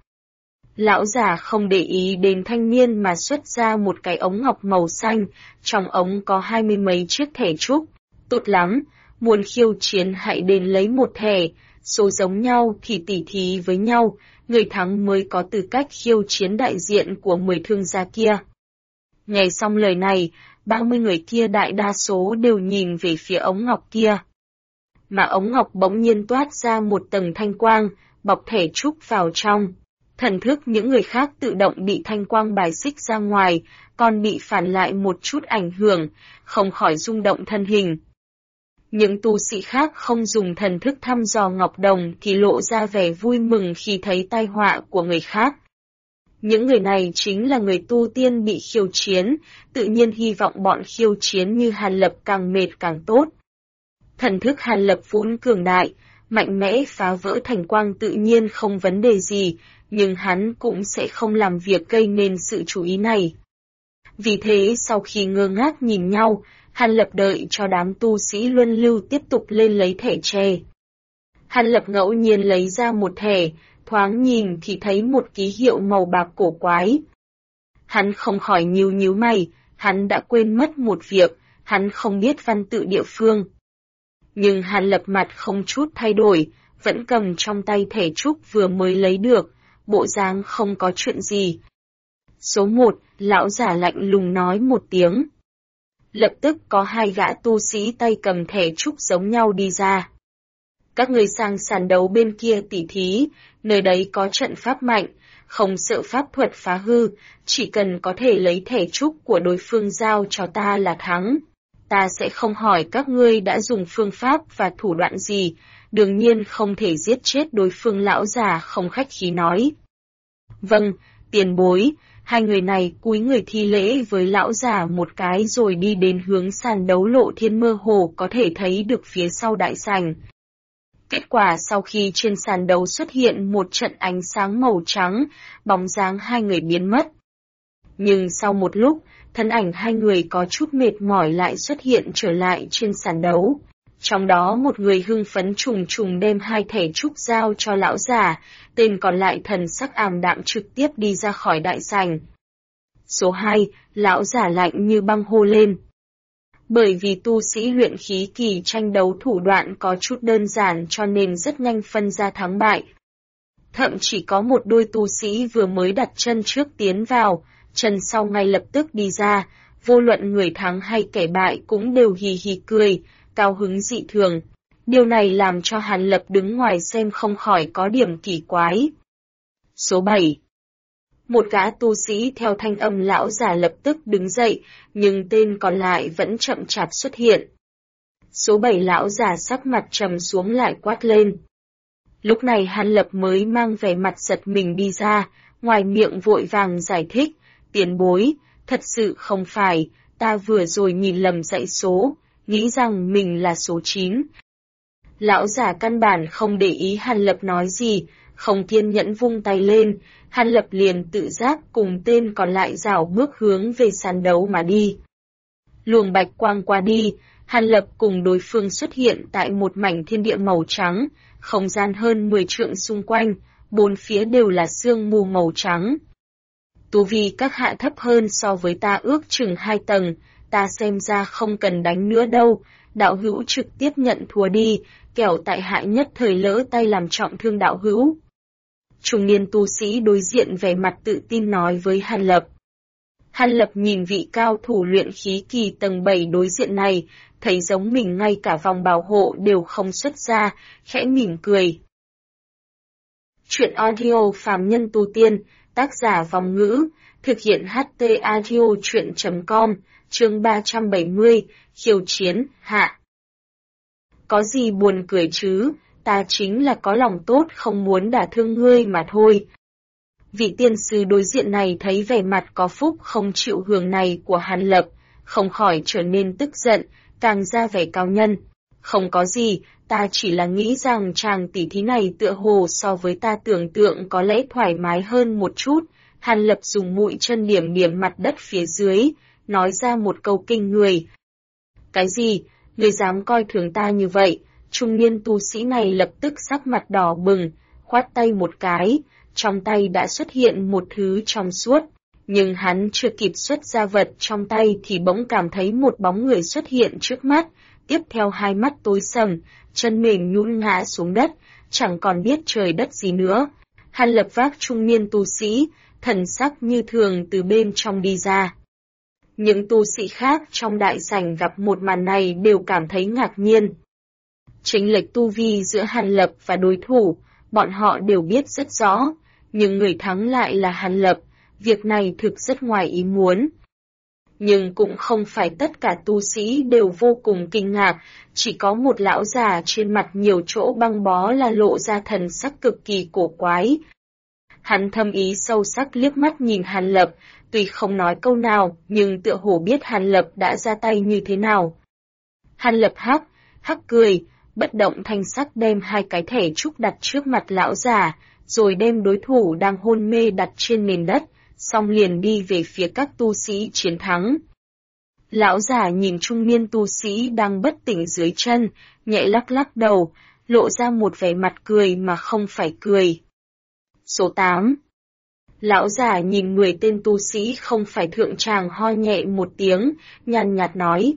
Speaker 1: Lão giả không để ý đến thanh niên mà xuất ra một cái ống ngọc màu xanh, trong ống có 20 mấy chiếc thẻ trúc. Tốt lắm, muốn khiêu chiến hãy đến lấy một thẻ, số giống nhau thì tỉ thí với nhau, người thắng mới có tư cách khiêu chiến đại diện của 10 thương gia kia. Nghe xong lời này, 30 người kia đại đa số đều nhìn về phía ống ngọc kia. Mà ống ngọc bỗng nhiên toát ra một tầng thanh quang, bọc thẻ trúc vào trong. Thần thức những người khác tự động bị thanh quang bài xích ra ngoài, còn bị phản lại một chút ảnh hưởng, không khỏi rung động thân hình. Những tu sĩ khác không dùng thần thức thăm dò ngọc đồng thì lộ ra vẻ vui mừng khi thấy tai họa của người khác. Những người này chính là người tu tiên bị khiêu chiến, tự nhiên hy vọng bọn khiêu chiến như Hàn Lập càng mệt càng tốt. Thần thức Hàn Lập vốn cường đại, mạnh mẽ phá vỡ thành quang tự nhiên không vấn đề gì, nhưng hắn cũng sẽ không làm việc gây nên sự chú ý này. Vì thế sau khi ngơ ngác nhìn nhau, Hàn Lập đợi cho đám tu sĩ luân lưu tiếp tục lên lấy thẻ tre. Hàn Lập ngẫu nhiên lấy ra một thẻ, thoáng nhìn thì thấy một ký hiệu màu bạc cổ quái. Hắn không khỏi nhíu mày, hắn đã quên mất một việc, hắn không biết văn tự địa phương. Nhưng Hàn Lập mặt không chút thay đổi, vẫn cầm trong tay thẻ trúc vừa mới lấy được, bộ dáng không có chuyện gì. Số 1, lão giả lạnh lùng nói một tiếng. Lập tức có hai gã tu sĩ tay cầm thẻ trúc giống nhau đi ra. Các người sang sàn đấu bên kia tỉ thí, nơi đấy có trận pháp mạnh, không sợ pháp thuật phá hư, chỉ cần có thể lấy thẻ trúc của đối phương giao cho ta là thắng. Ta sẽ không hỏi các ngươi đã dùng phương pháp và thủ đoạn gì, đương nhiên không thể giết chết đối phương, lão già không khách khí nói. Vâng, tiền bối. Hai người này cúi người thi lễ với lão già một cái rồi đi đến hướng sàn đấu lộ thiên, mơ hồ có thể thấy được phía sau đại sảnh. Kết quả sau khi trên sàn đấu xuất hiện một trận ánh sáng màu trắng, bóng dáng hai người biến mất. Nhưng sau một lúc, thân ảnh hai người có chút mệt mỏi lại xuất hiện trở lại trên sàn đấu. Trong đó một người hưng phấn trùng đem hai thẻ trúc giao cho lão già, tên còn lại thần sắc ảm đạm trực tiếp đi ra khỏi đại sảnh. Số 2, lão già lạnh như băng hô lên. Bởi vì tu sĩ luyện khí kỳ tranh đấu thủ đoạn có chút đơn giản cho nên rất nhanh phân ra thắng bại. Thậm chỉ có một đôi tu sĩ vừa mới đặt chân trước tiến vào, chân sau ngay lập tức đi ra, vô luận người thắng hay kẻ bại cũng đều hì hì cười, cao hứng dị thường. Điều này làm cho Hàn Lập đứng ngoài xem không khỏi có điểm kỳ quái. Số 7. Một gã tu sĩ theo thanh âm lão già lập tức đứng dậy, nhưng tên còn lại vẫn chậm chạp xuất hiện. Số 7 lão già sắc mặt trầm xuống lại quát lên. Lúc này Hàn Lập mới mang vẻ mặt giật mình đi ra, ngoài miệng vội vàng giải thích, tiền bối, thật sự không phải, ta vừa rồi nhìn lầm dãy số, nghĩ rằng mình là số 9. Lão già căn bản không để ý Hàn Lập nói gì, không kiên nhẫn vung tay lên, Hàn Lập liền tự giác cùng tên còn lại rảo bước hướng về sàn đấu mà đi. Luồng bạch quang qua đi, Hàn Lập cùng đối phương xuất hiện tại một mảnh thiên địa màu trắng, không gian hơn 10 trượng xung quanh, bốn phía đều là sương mù màu trắng. Tu vi các hạ thấp hơn so với ta ước chừng 2 tầng, ta xem ra không cần đánh nữa đâu, đạo hữu trực tiếp nhận thua đi, kẻo tại hạ nhất thời lỡ tay làm trọng thương đạo hữu. Trung niên tu sĩ đối diện vẻ mặt tự tin nói với Hàn Lập. Hàn Lập nhìn vị cao thủ luyện khí kỳ tầng 7 đối diện này, thấy giống mình ngay cả vòng bảo hộ đều không xuất ra, khẽ mỉm cười. Chuyện audio phàm nhân tu tiên, tác giả Vòng Ngữ, thực hiện HT Audio chuyện.com, chương 370, khiêu chiến, hạ. Có gì buồn cười chứ, ta chính là có lòng tốt không muốn đả thương ngươi mà thôi. Vị tiên sư đối diện này thấy vẻ mặt có phúc không chịu hưởng này của Hàn Lập, không khỏi trở nên tức giận, càng ra vẻ cao nhân. Không có gì, ta chỉ là nghĩ rằng chàng tỷ thí này tựa hồ so với ta tưởng tượng có lẽ thoải mái hơn một chút. Hàn Lập dùng mũi chân điểm điểm mặt đất phía dưới, nói ra một câu kinh người. Cái gì? Ngươi dám coi thường ta như vậy? Trung niên tu sĩ này lập tức sắc mặt đỏ bừng, khoát tay một cái, trong tay đã xuất hiện một thứ trong suốt. Nhưng hắn chưa kịp xuất ra vật trong tay thì bỗng cảm thấy một bóng người xuất hiện trước mắt, tiếp theo hai mắt tối sầm, chân mềm nhũn ngã xuống đất, chẳng còn biết trời đất gì nữa. Hàn Lập vác trung niên tu sĩ, thần sắc như thường từ bên trong đi ra. Những tu sĩ khác trong đại sảnh gặp một màn này đều cảm thấy ngạc nhiên. Chênh lệch tu vi giữa Hàn Lập và đối thủ, bọn họ đều biết rất rõ, nhưng người thắng lại là Hàn Lập, việc này thực rất ngoài ý muốn. Nhưng cũng không phải tất cả tu sĩ đều vô cùng kinh ngạc, chỉ có một lão già trên mặt nhiều chỗ băng bó là lộ ra thần sắc cực kỳ cổ quái. Hắn thâm ý sâu sắc liếc mắt nhìn Hàn Lập, tuy không nói câu nào, nhưng tựa hồ biết Hàn Lập đã ra tay như thế nào. Hàn Lập hắc cười, bất động thanh sắc đem hai cái thẻ trúc đặt trước mặt lão già, rồi đem đối thủ đang hôn mê đặt trên nền đất, xong liền đi về phía các tu sĩ chiến thắng. Lão già nhìn trung niên tu sĩ đang bất tỉnh dưới chân, nhẹ lắc lắc đầu, lộ ra một vẻ mặt cười mà không phải cười. Số 8. Lão già nhìn người tên tu sĩ không phải thượng tràng ho nhẹ một tiếng, nhàn nhạt nói.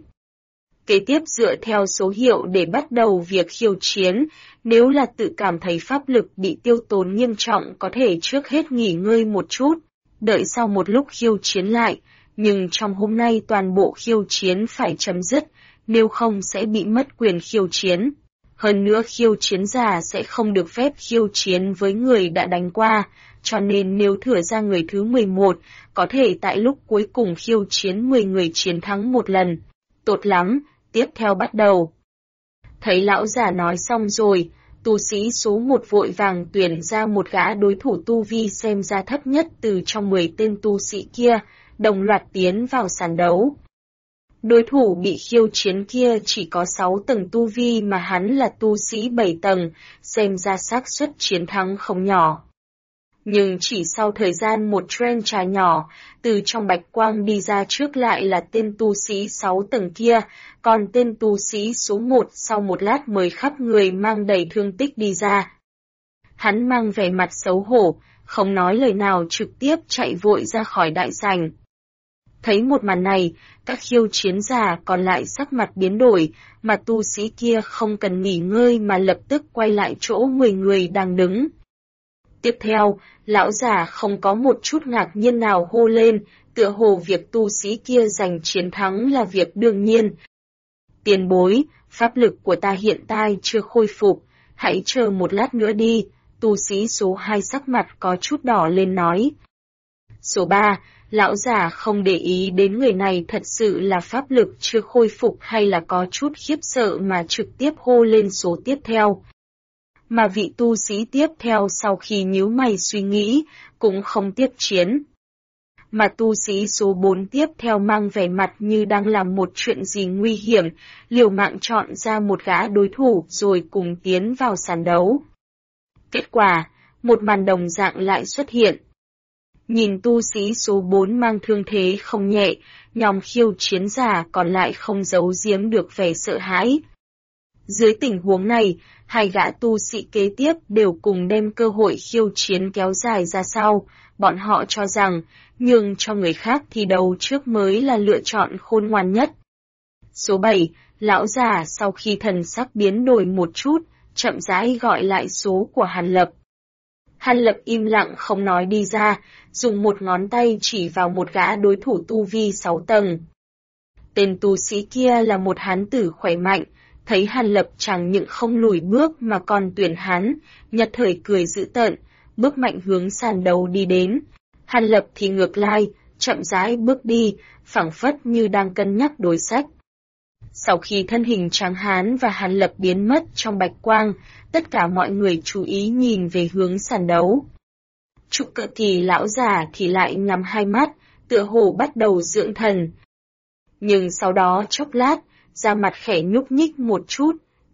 Speaker 1: Kế tiếp dựa theo số hiệu để bắt đầu việc khiêu chiến, nếu là tự cảm thấy pháp lực bị tiêu tốn nghiêm trọng có thể trước hết nghỉ ngơi một chút, đợi sau một lúc khiêu chiến lại, nhưng trong hôm nay toàn bộ khiêu chiến phải chấm dứt, nếu không sẽ bị mất quyền khiêu chiến. Hơn nữa khiêu chiến giả sẽ không được phép khiêu chiến với người đã đánh qua, cho nên nếu thửa ra người thứ 11, có thể tại lúc cuối cùng khiêu chiến 10 người chiến thắng một lần. Tốt lắm, tiếp theo bắt đầu. Thấy lão già nói xong rồi, tu sĩ số 1 vội vàng tuyển ra một gã đối thủ tu vi xem ra thấp nhất từ trong 10 tên tu sĩ kia, đồng loạt tiến vào sàn đấu. Đối thủ bị khiêu chiến kia chỉ có 6 tầng tu vi mà hắn là tu sĩ 7 tầng, xem ra xác suất chiến thắng không nhỏ. Nhưng chỉ sau thời gian một trend trà nhỏ, từ trong bạch quang đi ra trước lại là tên tu sĩ 6 tầng kia, còn tên tu sĩ số 1 sau một lát mới khắp người mang đầy thương tích đi ra. Hắn mang vẻ mặt xấu hổ, không nói lời nào trực tiếp chạy vội ra khỏi đại sảnh. Thấy một màn này, các khiêu chiến giả còn lại sắc mặt biến đổi, mà tu sĩ kia không cần nghỉ ngơi mà lập tức quay lại chỗ 10 người đang đứng. Tiếp theo, lão già không có một chút ngạc nhiên nào hô lên, tựa hồ việc tu sĩ kia giành chiến thắng là việc đương nhiên. Tiền bối, pháp lực của ta hiện tại chưa khôi phục, hãy chờ một lát nữa đi, tu sĩ số 2 sắc mặt có chút đỏ lên nói. Số 3, lão già không để ý đến người này thật sự là pháp lực chưa khôi phục hay là có chút khiếp sợ mà trực tiếp hô lên số tiếp theo. Mà vị tu sĩ tiếp theo sau khi nhíu mày suy nghĩ, cũng không tiếp chiến. Mà tu sĩ số 4 tiếp theo mang vẻ mặt như đang làm một chuyện gì nguy hiểm, liều mạng chọn ra một gã đối thủ rồi cùng tiến vào sàn đấu. Kết quả, một màn đồng dạng lại xuất hiện. Nhìn tu sĩ số 4 mang thương thế không nhẹ, nhóm khiêu chiến giả còn lại không giấu giếm được vẻ sợ hãi. Dưới tình huống này, hai gã tu sĩ kế tiếp đều cùng đem cơ hội khiêu chiến kéo dài ra sau, bọn họ cho rằng, nhường cho người khác thi đấu trước mới là lựa chọn khôn ngoan nhất. Số 7, lão già sau khi thần sắc biến đổi một chút, chậm rãi gọi lại số của Hàn Lập. Hàn Lập im lặng không nói đi ra, dùng một ngón tay chỉ vào một gã đối thủ tu vi 6 tầng. Tên tu sĩ kia là một hán tử khỏe mạnh, thấy Hàn Lập chẳng những không lùi bước mà còn tuyển hắn, nhất thời cười dữ tợn, bước mạnh hướng sàn đấu đi đến. Hàn Lập thì ngược lại, chậm rãi bước đi, phảng phất như đang cân nhắc đối sách. Sau khi thân hình tráng hán và Hàn Lập biến mất trong bạch quang, tất cả mọi người chú ý nhìn về hướng sàn đấu. Trụ cỡ kỳ lão già thì lại nhắm hai mắt, tựa hồ bắt đầu dưỡng thần. Nhưng sau đó chốc lát, da mặt khẽ nhúc nhích một chút,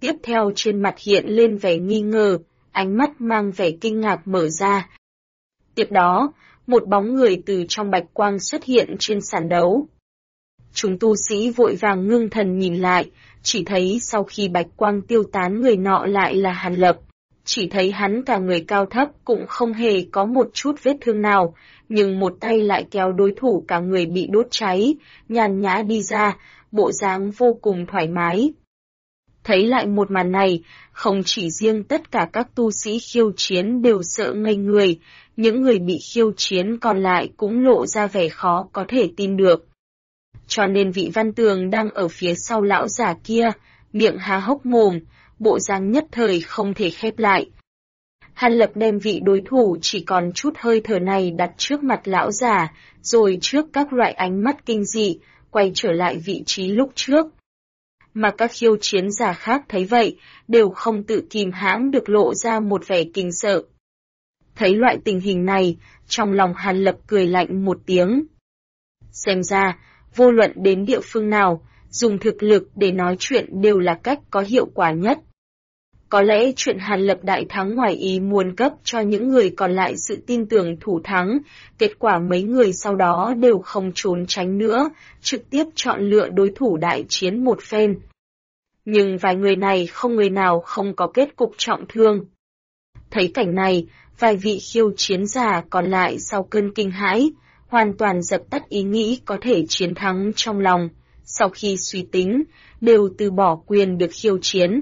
Speaker 1: Tiếp theo trên mặt hiện lên vẻ nghi ngờ, ánh mắt mang vẻ kinh ngạc mở ra. Tiếp đó, một bóng người từ trong bạch quang xuất hiện trên sàn đấu. Chúng tu sĩ vội vàng ngưng thần nhìn lại, chỉ thấy sau khi bạch quang tiêu tán người nọ lại là Hàn Lập. Chỉ thấy hắn cả người cao thấp cũng không hề có một chút vết thương nào, nhưng một tay lại kéo đối thủ cả người bị đốt cháy, nhàn nhã đi ra, bộ dáng vô cùng thoải mái. Thấy lại một màn này, không chỉ riêng tất cả các tu sĩ khiêu chiến đều sợ ngây người, những người bị khiêu chiến còn lại cũng lộ ra vẻ khó có thể tin được. Cho nên vị Văn Tường đang ở phía sau lão giả kia, miệng há hốc mồm, bộ dáng nhất thời không thể khép lại. Hàn Lập đem vị đối thủ chỉ còn chút hơi thở này đặt trước mặt lão giả, rồi trước các loại ánh mắt kinh dị, quay trở lại vị trí lúc trước. Mà các khiêu chiến giả khác thấy vậy, đều không tự kìm hãm được lộ ra một vẻ kinh sợ. Thấy loại tình hình này, trong lòng Hàn Lập cười lạnh một tiếng. Xem ra, vô luận đến địa phương nào, dùng thực lực để nói chuyện đều là cách có hiệu quả nhất. Có lẽ chuyện Hàn Lập đại thắng ngoài ý muốn cấp cho những người còn lại sự tin tưởng thủ thắng, kết quả mấy người sau đó đều không trốn tránh nữa, trực tiếp chọn lựa đối thủ đại chiến một phen. Nhưng vài người này không người nào không có kết cục trọng thương. Thấy cảnh này, vài vị khiêu chiến giả còn lại sau cơn kinh hãi, hoàn toàn dập tắt ý nghĩ có thể chiến thắng trong lòng, sau khi suy tính, đều từ bỏ quyền được khiêu chiến.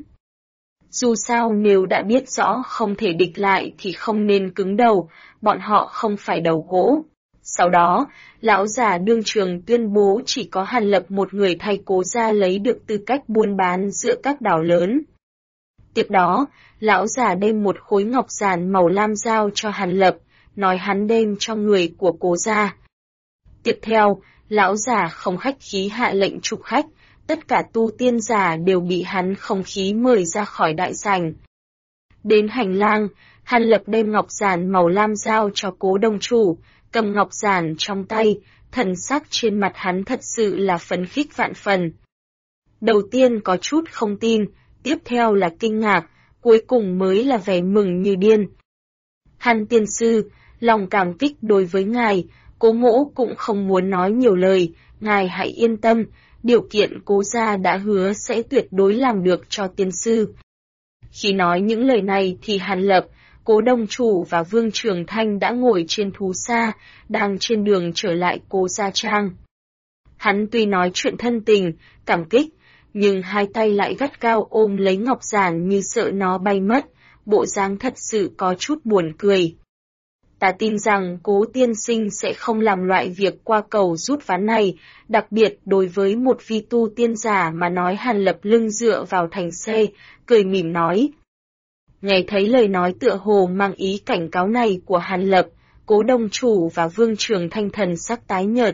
Speaker 1: Dù sao nếu đã biết rõ không thể địch lại thì không nên cứng đầu, bọn họ không phải đầu gỗ. Sau đó, lão già đương trường tuyên bố chỉ có Hàn Lập một người thay Cố gia lấy được tư cách buôn bán giữa các đảo lớn. Tiếp đó, lão già đem một khối ngọc giản màu lam giao cho Hàn Lập, nói hắn đem cho người của Cố gia. Tiếp theo, lão già không khách khí hạ lệnh trục khách, tất cả tu tiên giả đều bị hắn không khí mời ra khỏi đại sảnh. Đến hành lang, Hàn Lập đem ngọc giản màu lam giao cho Cố đông chủ, cầm ngọc giản trong tay, thần sắc trên mặt hắn thật sự là phấn khích vạn phần. Đầu tiên có chút không tin, tiếp theo là kinh ngạc, cuối cùng mới là vẻ mừng như điên. Hàn tiên sư, lòng cảm kích đối với ngài, Cố mỗ cũng không muốn nói nhiều lời, ngài hãy yên tâm, điều kiện Cố gia đã hứa sẽ tuyệt đối làm được cho tiên sư. Khi nói những lời này thì Hàn Lập, Cố đông chủ và Vương Trường Thanh đã ngồi trên thú xa, đang trên đường trở lại Cố gia trang. Hắn tuy nói chuyện thân tình, cảm kích, nhưng hai tay lại gắt gao ôm lấy ngọc giản như sợ nó bay mất, bộ dáng thật sự có chút buồn cười. Ta tin rằng Cố tiên sinh sẽ không làm loại việc qua cầu rút ván này, đặc biệt đối với một vi tu tiên giả mà nói. Hàn Lập lưng dựa vào thành xe, cười mỉm nói. Nghe thấy lời nói tựa hồ mang ý cảnh cáo này của Hàn Lập, Cố đông chủ và Vương Trường Thanh thần sắc tái nhợt,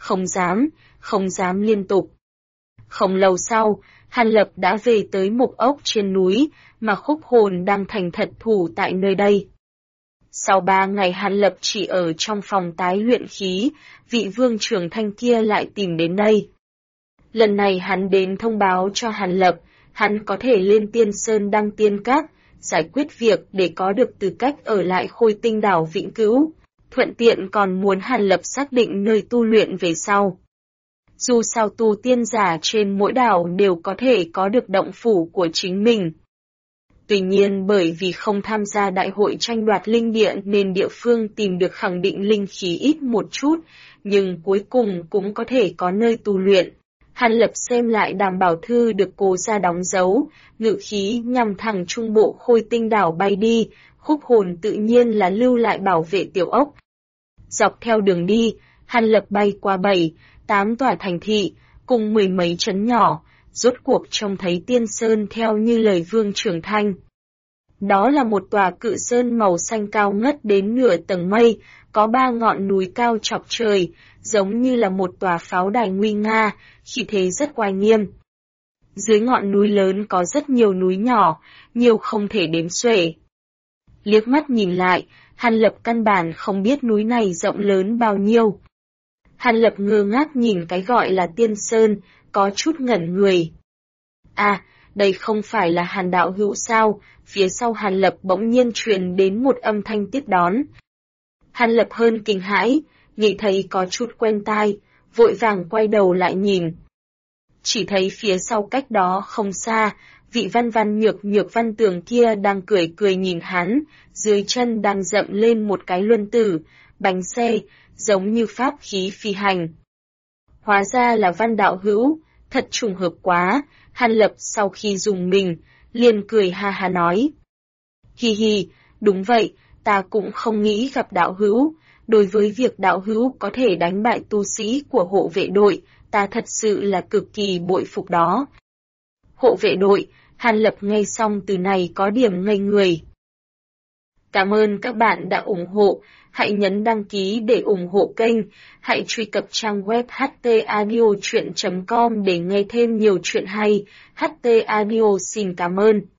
Speaker 1: không dám liên tục. Không lâu sau, Hàn Lập đã về tới một ốc trên núi, mà Khúc Hồn đang thành thật thủ tại nơi đây. Sau 3 ngày Hàn Lập chỉ ở trong phòng tái luyện khí, vị Vương Trường Thanh kia lại tìm đến đây. Lần này hắn đến thông báo cho Hàn Lập, hắn có thể lên Tiên Sơn Đăng Tiên Các, giải quyết việc để có được tư cách ở lại Khôi Tinh đảo vĩnh cửu, thuận tiện còn muốn Hàn Lập xác định nơi tu luyện về sau. Dù sao tu tiên giả trên mỗi đảo đều có thể có được động phủ của chính mình. Tuy nhiên bởi vì không tham gia đại hội tranh đoạt linh địa nên địa phương tìm được khẳng định linh khí ít một chút, nhưng cuối cùng cũng có thể có nơi tu luyện. Hàn Lập xem lại đàm bảo thư được Cố gia đóng dấu, ngự khí nhằm thẳng trung bộ Khôi Tinh đảo bay đi, Khúc Hồn tự nhiên là lưu lại bảo vệ tiểu ốc. Dọc theo đường đi, Hàn Lập bay qua 7-8 tòa thành thị, cùng 10 mấy trấn nhỏ, rốt cuộc trông thấy Tiên Sơn theo như lời Vương Trường Thanh. Đó là một tòa cự sơn màu xanh cao ngất đến nửa tầng mây, có 3 ngọn núi cao chọc trời, giống như là một tòa pháo đài nguy nga, khí thế rất oai nghiêm. Dưới ngọn núi lớn có rất nhiều núi nhỏ, nhiều không thể đếm xuể. Liếc mắt nhìn lại, Hàn Lập căn bản không biết núi này rộng lớn bao nhiêu. Hàn Lập ngơ ngác nhìn cái gọi là Tiên Sơn, có chút ngẩn người. À, đây không phải là Hàn đạo hữu sao? Phía sau Hàn Lập bỗng nhiên truyền đến một âm thanh tiếp đón. Hàn Lập hơn kinh hãi, nghĩ thấy có chút quen tai, vội vàng quay đầu lại nhìn. Chỉ thấy phía sau cách đó không xa, vị văn văn nhược nhược văn tường kia đang cười cười nhìn hắn, dưới chân đang dậm lên một cái luân tử, bánh xe, giống như pháp khí phi hành. Hóa ra là Văn đạo hữu, thật trùng hợp quá. Hàn Lập sau khi dùng mình, liền cười ha ha nói. Hi hi, đúng vậy, ta cũng không nghĩ gặp đạo hữu. Đối với việc đạo hữu có thể đánh bại tu sĩ của hộ vệ đội, ta thật sự là cực kỳ bội phục đó. Hộ vệ đội, Hàn Lập nghe xong từ này có điểm ngây người. Cảm ơn các bạn đã ủng hộ, hãy nhấn đăng ký để ủng hộ kênh, hãy truy cập trang web htaudio.com để nghe thêm nhiều chuyện hay. HT Audio xin cảm ơn.